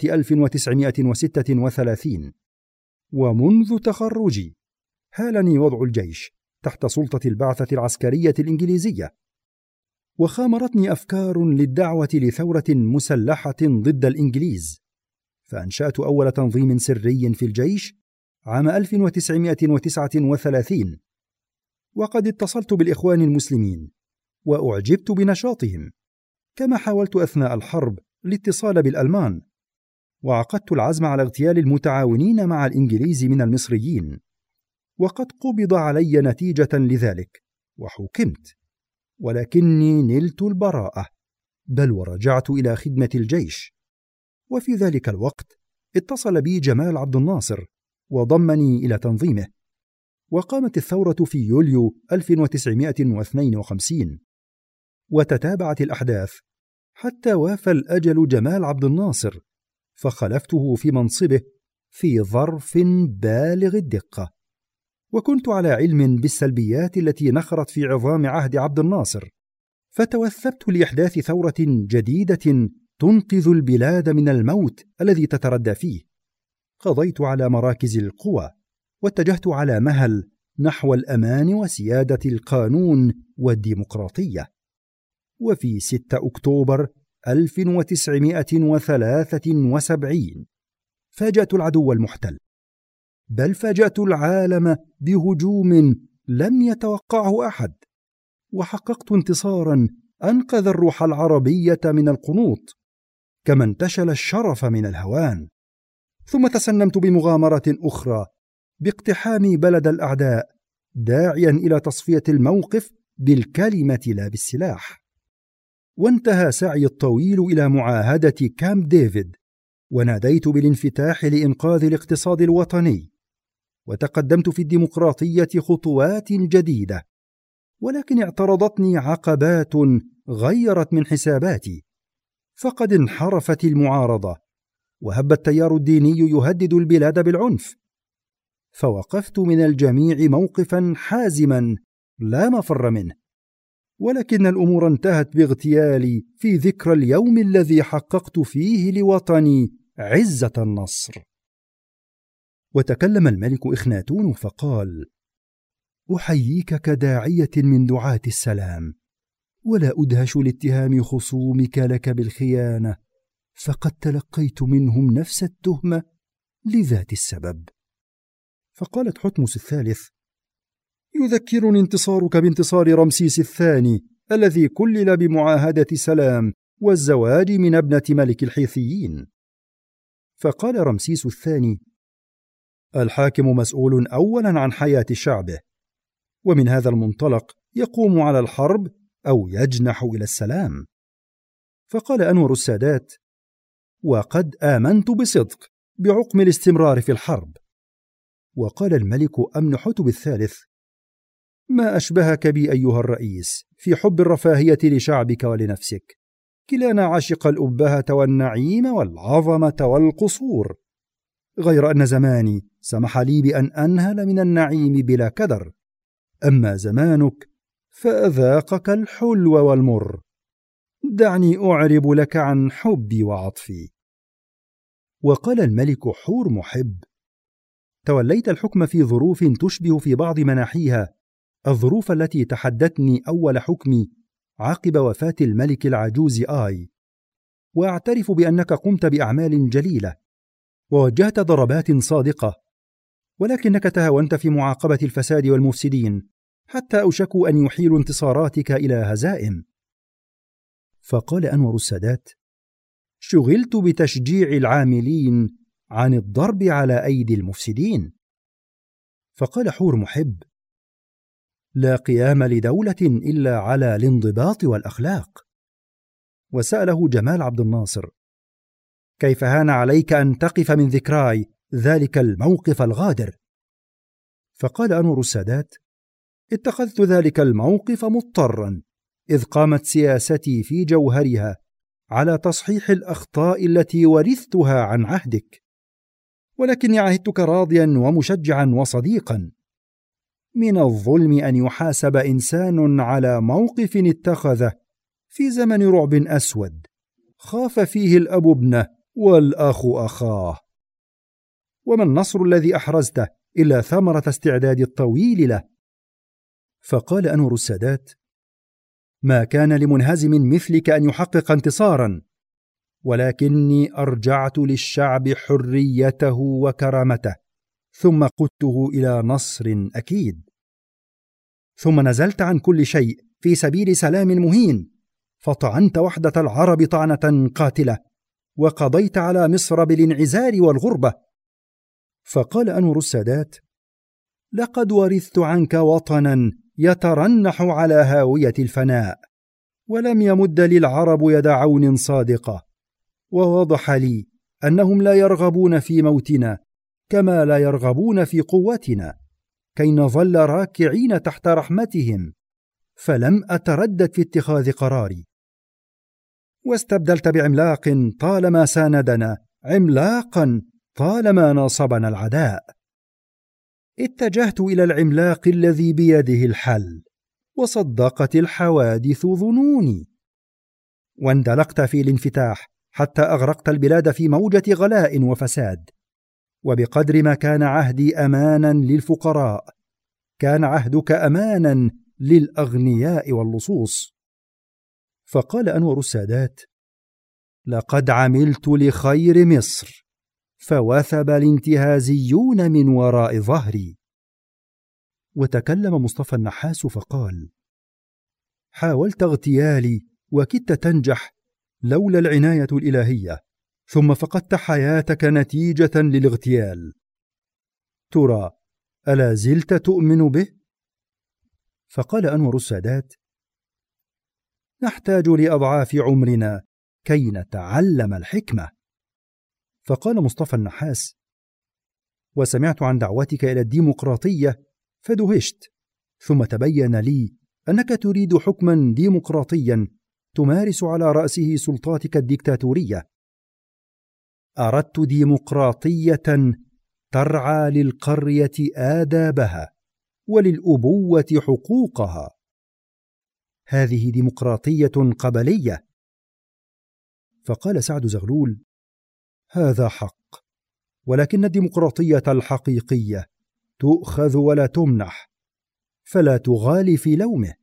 1936. ومنذ تخرجي هالني وضع الجيش تحت سلطة البعثة العسكرية الإنجليزية، وخامرتني أفكار للدعوة لثورة مسلحة ضد الإنجليز، فأنشأت أول تنظيم سري في الجيش عام 1939، وقد اتصلت بالإخوان المسلمين وأعجبت بنشاطهم، كما حاولت أثناء الحرب الاتصال بالألمان، وعقدت العزم على اغتيال المتعاونين مع الإنجليز من المصريين، وقد قبض علي نتيجة لذلك وحكمت، ولكني نلت البراءة، بل ورجعت إلى خدمة الجيش. وفي ذلك الوقت اتصل بي جمال عبد الناصر وضمني إلى تنظيمه، وقامت الثورة في يوليو 1952، وتتابعت الأحداث حتى وافى الأجل جمال عبد الناصر، فخلفته في منصبه في ظرف بالغ الدقة، وكنت على علم بالسلبيات التي نخرت في عظام عهد عبد الناصر، فتوثبت لإحداث ثورة جديدة تنقذ البلاد من الموت الذي تتردى فيه. قضيت على مراكز القوى واتجهت على مهل نحو الأمان وسيادة القانون والديمقراطية. وفي 6 أكتوبر 1973 فاجأت العدو المحتل، بل فاجأت العالم بهجوم لم يتوقعه أحد، وحققت انتصارا أنقذ الروح العربية من القنوط، كما انتشل الشرف من الهوان. ثم تسنمت بمغامرة أخرى باقتحام بلد الأعداء، داعيا إلى تصفية الموقف بالكلمة لا بالسلاح. وانتهى سعي الطويل إلى معاهدة كامب ديفيد، وناديت بالانفتاح لإنقاذ الاقتصاد الوطني، وتقدمت في الديمقراطية خطوات جديدة، ولكن اعترضتني عقبات غيرت من حساباتي، فقد انحرفت المعارضة، وهب التيار الديني يهدد البلاد بالعنف، فوقفت من الجميع موقفا حازما لا مفر منه. ولكن الأمور انتهت باغتيالي في ذكرى اليوم الذي حققت فيه لوطني عزة النصر. وتكلم الملك إخناتون فقال: أحييك كداعية من دعاة السلام، ولا أدهش لاتهام خصومك لك بالخيانة، فقد تلقيت منهم نفس التهمة لذات السبب. فقالت حتمس الثالث: يذكرني انتصارك بانتصار رمسيس الثاني الذي كلل بمعاهدة سلام والزواج من ابنة ملك الحيثيين. فقال رمسيس الثاني: الحاكم مسؤول أولا عن حياة شعبه، ومن هذا المنطلق يقوم على الحرب أو يجنح إلى السلام. فقال أنور السادات: وقد آمنت بصدق بعقم الاستمرار في الحرب. وقال الملك أمنحتب الثالث: ما أشبهك بي أيها الرئيس في حب الرفاهية لشعبك ولنفسك، كلانا عشق الأبهة والنعيم والعظمة والقصور، غير أن زماني سمح لي بأن أنهل من النعيم بلا كدر، أما زمانك فأذاقك الحلو والمر. دعني أعرب لك عن حبي وعطفي. وقال الملك حور محب: توليت الحكم في ظروف تشبه في بعض مناحيها الظروف التي تحدتني أول حكمي عقب وفاة الملك العجوز وأعترف بأنك قمت بأعمال جليلة ووجهت ضربات صادقة، ولكنك تهاونت في معاقبة الفساد والمفسدين حتى أوشكوا أن يحيلوا انتصاراتك إلى هزائم. فقال أنور السادات: شغلت بتشجيع العاملين عن الضرب على أيدي المفسدين. فقال حور محب: لا قيام لدولة إلا على الانضباط والأخلاق. وسأله جمال عبد الناصر: كيف هان عليك أن تقف من ذكراي ذلك الموقف الغادر؟ فقال أنور السادات: اتخذت ذلك الموقف مضطرا، إذ قامت سياستي في جوهرها على تصحيح الأخطاء التي ورثتها عن عهدك، ولكني عهدتك راضيا ومشجعا وصديقا. من الظلم أن يحاسب إنسان على موقف اتخذه في زمن رعب أسود خاف فيه الأب ابنه والأخ أخاه. وما النصر الذي أحرزته إلا ثمرة استعداد الطويل له. فقال أنور السادات: ما كان لمنهزم مثلك أن يحقق انتصارا، ولكني أرجعت للشعب حريته وكرامته، ثم قدته إلى نصر أكيد. ثم نزلت عن كل شيء في سبيل سلام مهين، فطعنت وحدة العرب طعنة قاتلة، وقضيت على مصر بالانعزال والغربة. فقال أنور السادات: لقد ورثت عنك وطنا يترنح على هاوية الفناء، ولم يمد للعرب يد عون صادقة، ووضح لي أنهم لا يرغبون في موتنا كما لا يرغبون في قوتنا، كي نظل راكعين تحت رحمتهم، فلم أتردد في اتخاذ قراري. واستبدلت بعملاق طالما ساندنا عملاقا طالما ناصبنا العداء. اتجهت إلى العملاق الذي بيده الحل، وصدقت الحوادث ظنوني. واندلقت في الانفتاح حتى أغرقت البلاد في موجة غلاء وفساد، وبقدر ما كان عهدي أمانا للفقراء كان عهدك أمانا للأغنياء واللصوص. فقال أنور السادات: لقد عملت لخير مصر، فوثب الانتهازيون من وراء ظهري. وتكلم مصطفى النحاس فقال: حاولت اغتيالي وكدت تنجح لولا العناية الإلهية، ثم فقدت حياتك نتيجة للاغتيال. ترى ألا زلت تؤمن به؟ فقال أنور السادات: نحتاج لأضعاف عمرنا كي نتعلم الحكمة. فقال مصطفى النحاس: وسمعت عن دعوتك إلى الديمقراطية فدهشت، ثم تبين لي أنك تريد حكما ديمقراطيا تمارس على رأسه سلطاتك الديكتاتورية. أردت ديمقراطية ترعى للقرية آدابها وللأبوة حقوقها. هذه ديمقراطية قبلية. فقال سعد زغلول: هذا حق، ولكن الديمقراطية الحقيقية تؤخذ ولا تمنح، فلا تغالي في لومه.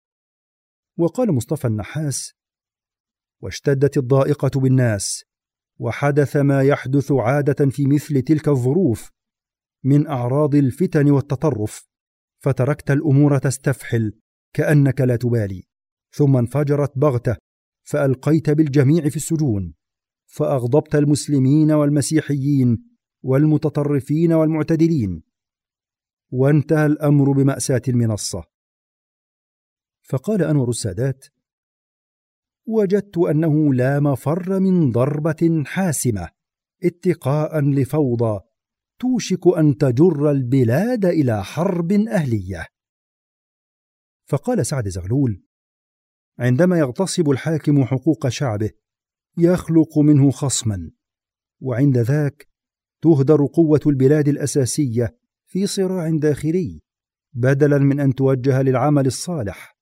وقال مصطفى النحاس: واشتدت الضائقة بالناس، وحدث ما يحدث عادة في مثل تلك الظروف من أعراض الفتن والتطرف، فتركت الأمور تستفحل كأنك لا تبالي، ثم انفجرت بغتة فألقيت بالجميع في السجون، فأغضبت المسلمين والمسيحيين والمتطرفين والمعتدلين، وانتهى الأمر بمأساة المنصة. فقال أنور السادات: وجدت أنه لا مفر من ضربة حاسمة اتقاء لفوضى توشك أن تجر البلاد إلى حرب أهلية. فقال سعد زغلول: عندما يغتصب الحاكم حقوق شعبه يخلق منه خصما، وعند ذاك تهدر قوة البلاد الأساسية في صراع داخلي بدلا من أن توجه للعمل الصالح.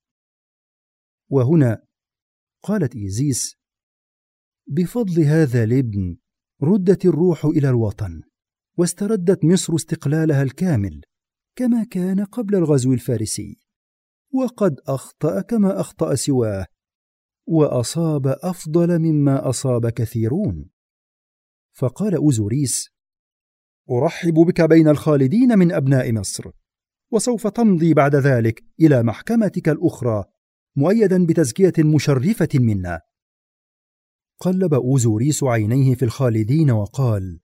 وهنا قالت إيزيس: بفضل هذا الابن ردت الروح إلى الوطن، واستردت مصر استقلالها الكامل كما كان قبل الغزو الفارسي، وقد أخطأ كما أخطأ سواه، وأصاب أفضل مما أصاب كثيرون. فقال أوزوريس: أرحب بك بين الخالدين من أبناء مصر، وسوف تمضي بعد ذلك إلى محكمتك الأخرى مؤيدا بتزكية مشرفة منا. قلب أوزوريس عينيه في الخالدين وقال: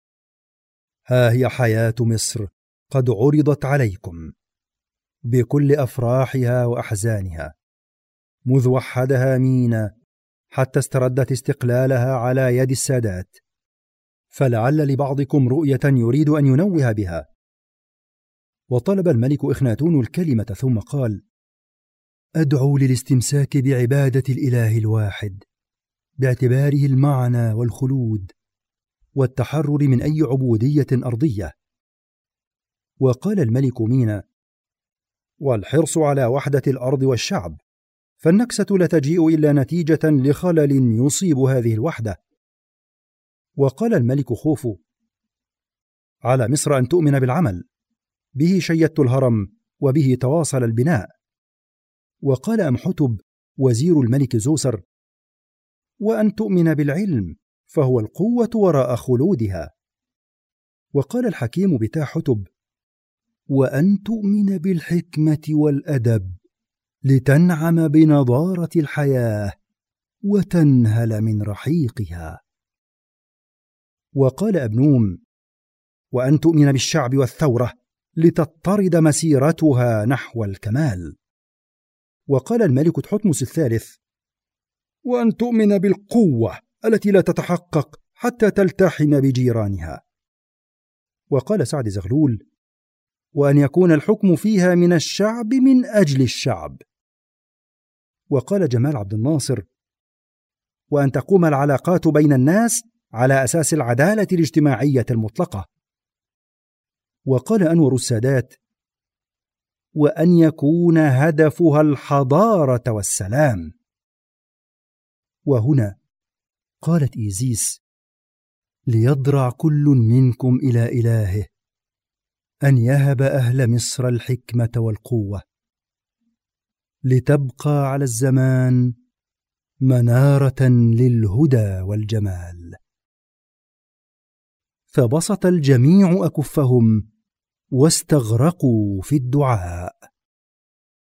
ها هي حياة مصر قد عرضت عليكم بكل أفراحها وأحزانها، مذ وحدها مينا حتى استردت استقلالها على يد السادات، فلعل لبعضكم رؤية يريد أن ينوه بها. وطلب الملك إخناتون الكلمة ثم قال: أدعو للاستمساك بعبادة الإله الواحد باعتباره المعنى والخلود، والتحرر من أي عبودية أرضية. وقال الملك مينا: والحرص على وحدة الأرض والشعب، فالنكسة لا تجيء إلا نتيجة لخلل يصيب هذه الوحدة. وقال الملك خوفو: على مصر أن تؤمن بالعمل، به شيدت الهرم وبه تواصل البناء. وقال أمحتب وزير الملك زوسر: وأن تؤمن بالعلم، فهو القوة وراء خلودها. وقال الحكيم بتا حتب: وأن تؤمن بالحكمة والأدب، لتنعم بنضارة الحياة وتنهل من رحيقها. وقال أبنوم: وأن تؤمن بالشعب والثورة، لتضطرد مسيرتها نحو الكمال. وقال الملك تحتمس الثالث: وأن تؤمن بالقوة التي لا تتحقق حتى تلتحم بجيرانها. وقال سعد زغلول: وأن يكون الحكم فيها من الشعب من أجل الشعب. وقال جمال عبد الناصر: وأن تقوم العلاقات بين الناس على أساس العدالة الاجتماعية المطلقة. وقال أنور السادات: وأن يكون هدفها الحضارة والسلام. وهنا قالت إيزيس: ليضرع كل منكم إلى إلهه أن يهب أهل مصر الحكمة والقوة، لتبقى على الزمان منارة للهدى والجمال. فبسط الجميع أكفهم واستغرقوا في الدعاء.